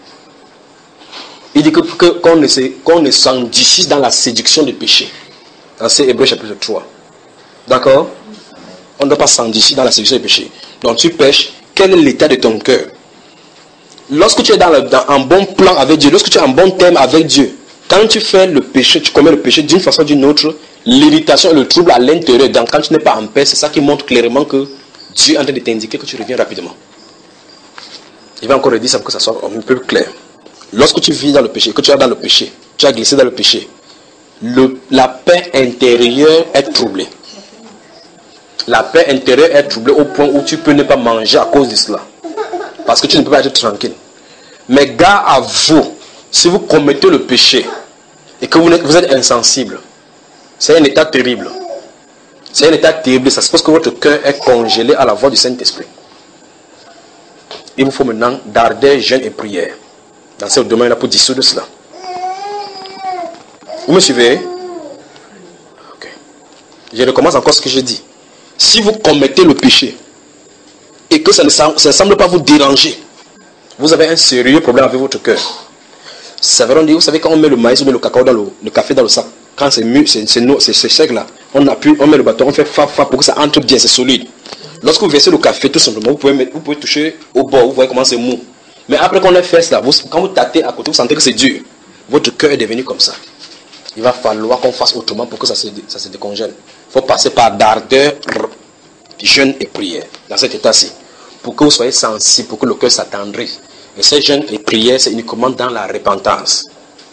Il dit que, que, qu'on ne, qu'on ne s'enrichisse dans la séduction du péché. Dans ces Hébreux chapitre trois. D'accord? On ne doit pas s'enrichir dans la séduction du péché. Donc tu pêches, quel est l'état de ton cœur? Lorsque tu es dans, le, dans un bon plan avec Dieu, lorsque tu es en bon thème avec Dieu, quand tu fais le péché, tu commets le péché d'une façon ou d'une autre, l'irritation et le trouble à l'intérieur, donc quand tu n'es pas en paix, c'est ça qui montre clairement que Dieu est en train de t'indiquer que tu reviens rapidement. Il va encore le dire ça pour que ça soit un peu plus clair. Lorsque tu vis dans le péché, que tu es dans le péché, tu as glissé dans le péché, le, la paix intérieure est troublée. La paix intérieure est troublée au point où tu peux ne pas manger à cause de cela. Parce que tu ne peux pas être tranquille. Mais gare à vous, si vous commettez le péché et que vous êtes, vous êtes insensible, c'est un état terrible. C'est un état terrible. Ça se passe que votre cœur est congelé à la voix du Saint-Esprit. Il vous faut maintenant d'ardeur, jeûne et prière dans ce domaine-là pour dissoudre cela. Vous me suivez? Ok. Je recommence encore ce que j'ai dit. Si vous commettez le péché et que ça ne, ça ne semble pas vous déranger, vous avez un sérieux problème avec votre cœur. Ça veut dire, vous savez, quand on met le maïs ou le cacao dans le, le café dans le sac, quand c'est mu, c'est, c'est, c'est, c'est sec là, on appuie, on met le bâton, on fait fa fa pour que ça entre bien, c'est solide. Lorsque vous versez le café, tout simplement, vous pouvez, mettre, vous pouvez toucher au bord, vous voyez comment c'est mou. Mais après qu'on ait fait cela, vous, quand vous tâtez à côté, vous sentez que c'est dur. Votre cœur est devenu comme ça. Il va falloir qu'on fasse autrement pour que ça se, ça se décongèle. Il faut passer par d'ardeur, jeûne et prière dans cet état-ci. Pour que vous soyez sensible, pour que le cœur s'attendrisse. Et ces jeûnes et prières, c'est uniquement dans la repentance.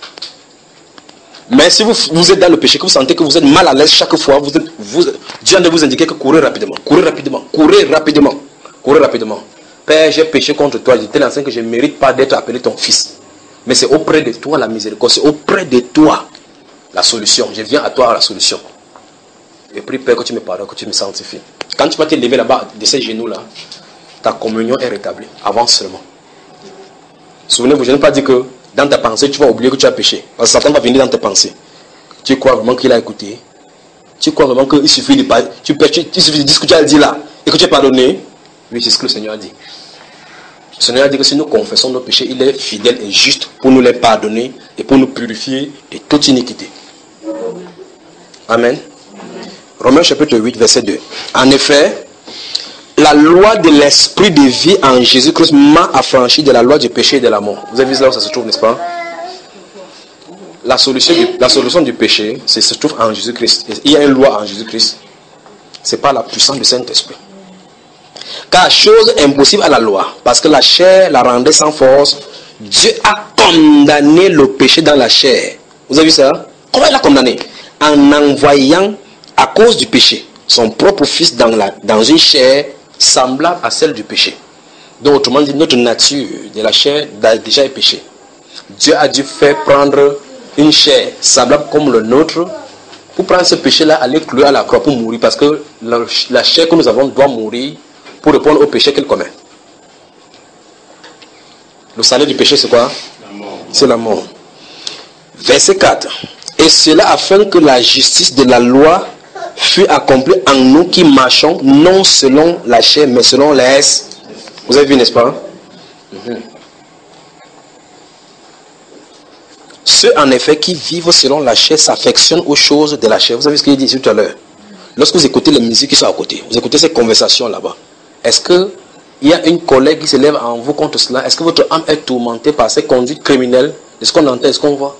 Mais si vous, vous êtes dans le péché, que vous sentez que vous êtes mal à l'aise chaque fois, vous êtes, vous, Dieu ne vous indiquer que courez rapidement, courez rapidement, courez rapidement, courez rapidement. Père, j'ai péché contre toi, je t'ai lancé que je ne mérite pas d'être appelé ton fils. Mais c'est auprès de toi la miséricorde, c'est auprès de toi la solution. Je viens à toi à la solution. Et prie, Père, que tu me pardonnes, que tu me sanctifies. Quand tu vas te lever là-bas, de ces genoux-là, ta communion est rétablie. Avance seulement. Souvenez-vous, je n'ai pas dit que dans ta pensée, tu vas oublier que tu as péché. Parce que Satan va venir dans tes pensées. Tu crois vraiment qu'il a écouté? Tu crois vraiment qu'il suffit de parler? Tu, tu, il suffit de dire ce que tu as dit là et que tu es pardonné? Oui, c'est ce que le Seigneur a dit. Le Seigneur a dit que si nous confessons nos péchés, il est fidèle et juste pour nous les pardonner et pour nous purifier de toute iniquité. Amen. Romains chapitre huit, verset deux. En effet, la loi de l'esprit de vie en Jésus-Christ m'a affranchi de la loi du péché et de la mort. Vous avez vu là où ça se trouve, n'est-ce pas? La solution du, la solution du péché, c'est se trouve en Jésus-Christ. Il y a une loi en Jésus-Christ. Ce n'est pas la puissance du Saint-Esprit. Car chose impossible à la loi, parce que la chair la rendait sans force, Dieu a condamné le péché dans la chair. Vous avez vu ça? Comment il a condamné? En envoyant, à cause du péché, son propre fils dans, la, dans une chair semblable à celle du péché. Donc autrement dit, notre nature de la chair a déjà été péché. Dieu a dû faire prendre une chair semblable comme le nôtre pour prendre ce péché-là, aller clouer à la croix pour mourir, parce que la, la chair que nous avons doit mourir pour répondre au péché qu'elle commet. Le salaire du péché, c'est quoi? C'est la mort. Verset quatre. Et cela afin que la justice de la loi fut accomplie en nous qui marchons, non selon la chair, mais selon les... Vous avez vu, n'est-ce pas? Mm-hmm. Ceux, en effet, qui vivent selon la chair s'affectionnent aux choses de la chair. Vous avez vu ce qu'il dit tout à l'heure? Lorsque vous écoutez les musiques qui sont à côté, vous écoutez ces conversations là-bas, est-ce qu'il y a une colère qui se lève en vous contre cela? Est-ce que votre âme est tourmentée par ces conduites criminelles? Est-ce qu'on entend? Est-ce qu'on voit?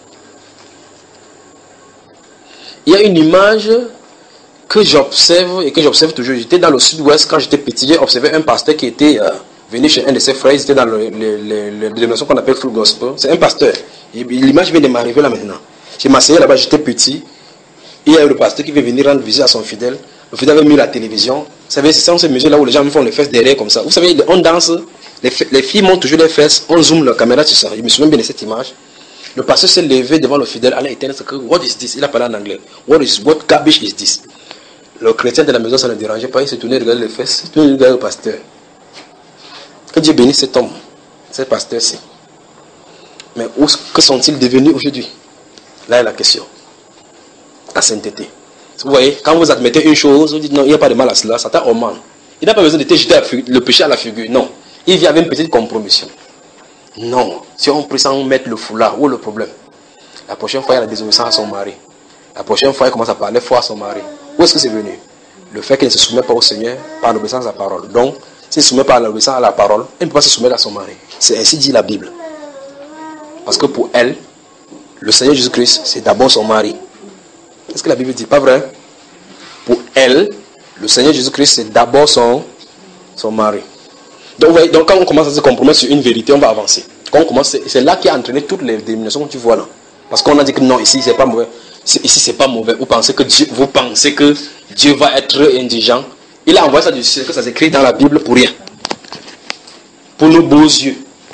Il y a une image que j'observe et que j'observe toujours. J'étais dans le sud-ouest quand j'étais petit. J'ai observé un pasteur qui était euh, venu chez un de ses frères. Il était dans le, le, le, le dénomination qu'on appelle Full Gospel. C'est un pasteur. L'image vient de m'arriver là maintenant. Je m'asseyais là-bas, j'étais petit. Il y a eu le pasteur qui veut venir rendre visite à son fidèle. Le fidèle avait mis la télévision. Vous savez, c'est dans ces mesures là où les gens me font les fesses derrière comme ça. Vous savez, on danse. Les, les filles montent toujours les fesses. On zoome la caméra sur ça. Je me souviens bien de cette image. Le pasteur s'est levé devant le fidèle, allait éteindre ce que, what is this? Il a parlé en anglais. What is, what garbage is this? Le chrétien de la maison, ça ne dérangeait pas. Il se tournait, regardait les fesses, il se tournait, regardait le pasteur. Que Dieu bénisse cet homme, ce pasteur-ci. Mais où, que sont-ils devenus aujourd'hui? Là est la question. La sainteté. Vous voyez, quand vous admettez une chose, vous dites non, il n'y a pas de mal à cela, Satan augmente. Il n'a pas besoin de te jeter le péché à la figure. Non. Il vient avec une petite compromission. Non. Si on prie sans mettre le foulard, où est le problème? La prochaine fois, il y a la désobéissance à son mari. La prochaine fois, il commence à parler fort à son mari. Où est-ce que c'est venu? Le fait qu'il ne se soumet pas au Seigneur par l'obéissance à la parole. Donc, s'il se soumet pas à l'obéissance à la parole, il ne peut pas se soumettre à son mari. C'est ainsi dit la Bible. Parce que pour elle, le Seigneur Jésus-Christ, c'est d'abord son mari. Est-ce que la Bible dit? Pas vrai? Pour elle, le Seigneur Jésus-Christ, c'est d'abord son, son mari. Donc, vous voyez, donc, quand on commence à se compromettre sur une vérité, on va avancer. Quand on commence, c'est là qui a entraîné toutes les dénominations que tu vois là. Parce qu'on a dit que non, ici, c'est pas mauvais. Ici, c'est pas mauvais. Vous pensez que Dieu, vous pensez que Dieu va être indigent. Il a envoyé ça du ciel, que ça s'écrit dans la Bible pour rien. Pour nos beaux yeux.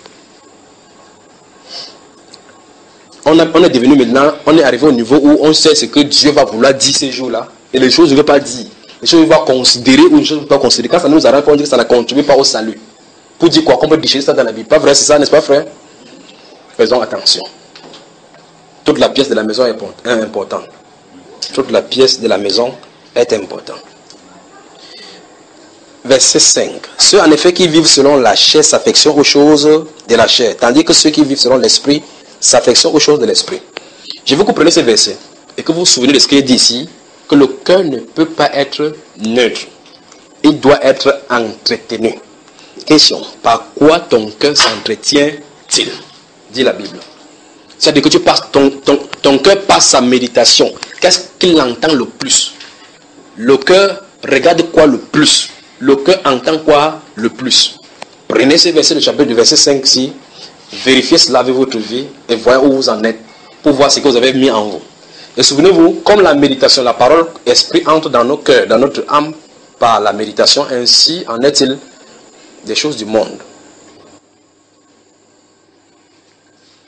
On, a, on est devenu maintenant, on est arrivé au niveau où on sait ce que Dieu va vouloir dire ces jours-là. Et les choses ne veut pas dire. Les choses qu'il va considérer ou les choses qu'il ne veut pas considérer. Quand ça nous arrange, on dit que ça ne contribue pas au salut. Pour dire quoi? Qu'on peut déchirer ça dans la Bible. Pas vrai, c'est ça, n'est-ce pas, frère? Faisons attention. Toute la pièce de la maison est importante. Toute la pièce de la maison est importante. Verset cinq. Ceux en effet qui vivent selon la chair s'affectionnent aux choses de la chair, tandis que ceux qui vivent selon l'esprit s'affectionnent aux choses de l'esprit. Je veux que vous preniez ce verset et que vous vous souvenez de ce qu'il dit ici, que le cœur ne peut pas être neutre. Il doit être entretenu. Question. Par quoi ton cœur s'entretient-il? Dit la Bible. C'est-à-dire que tu passes, ton, ton, ton cœur passe sa méditation. Qu'est-ce qu'il entend le plus? Le cœur regarde quoi le plus? Le cœur entend quoi le plus? Prenez ce verset, le chapitre du verset cinq ici, vérifiez cela avec votre vie et voyez où vous en êtes pour voir ce que vous avez mis en vous. Et souvenez-vous, comme la méditation, la parole, esprit entre dans nos cœurs, dans notre âme par la méditation, ainsi en est-il des choses du monde.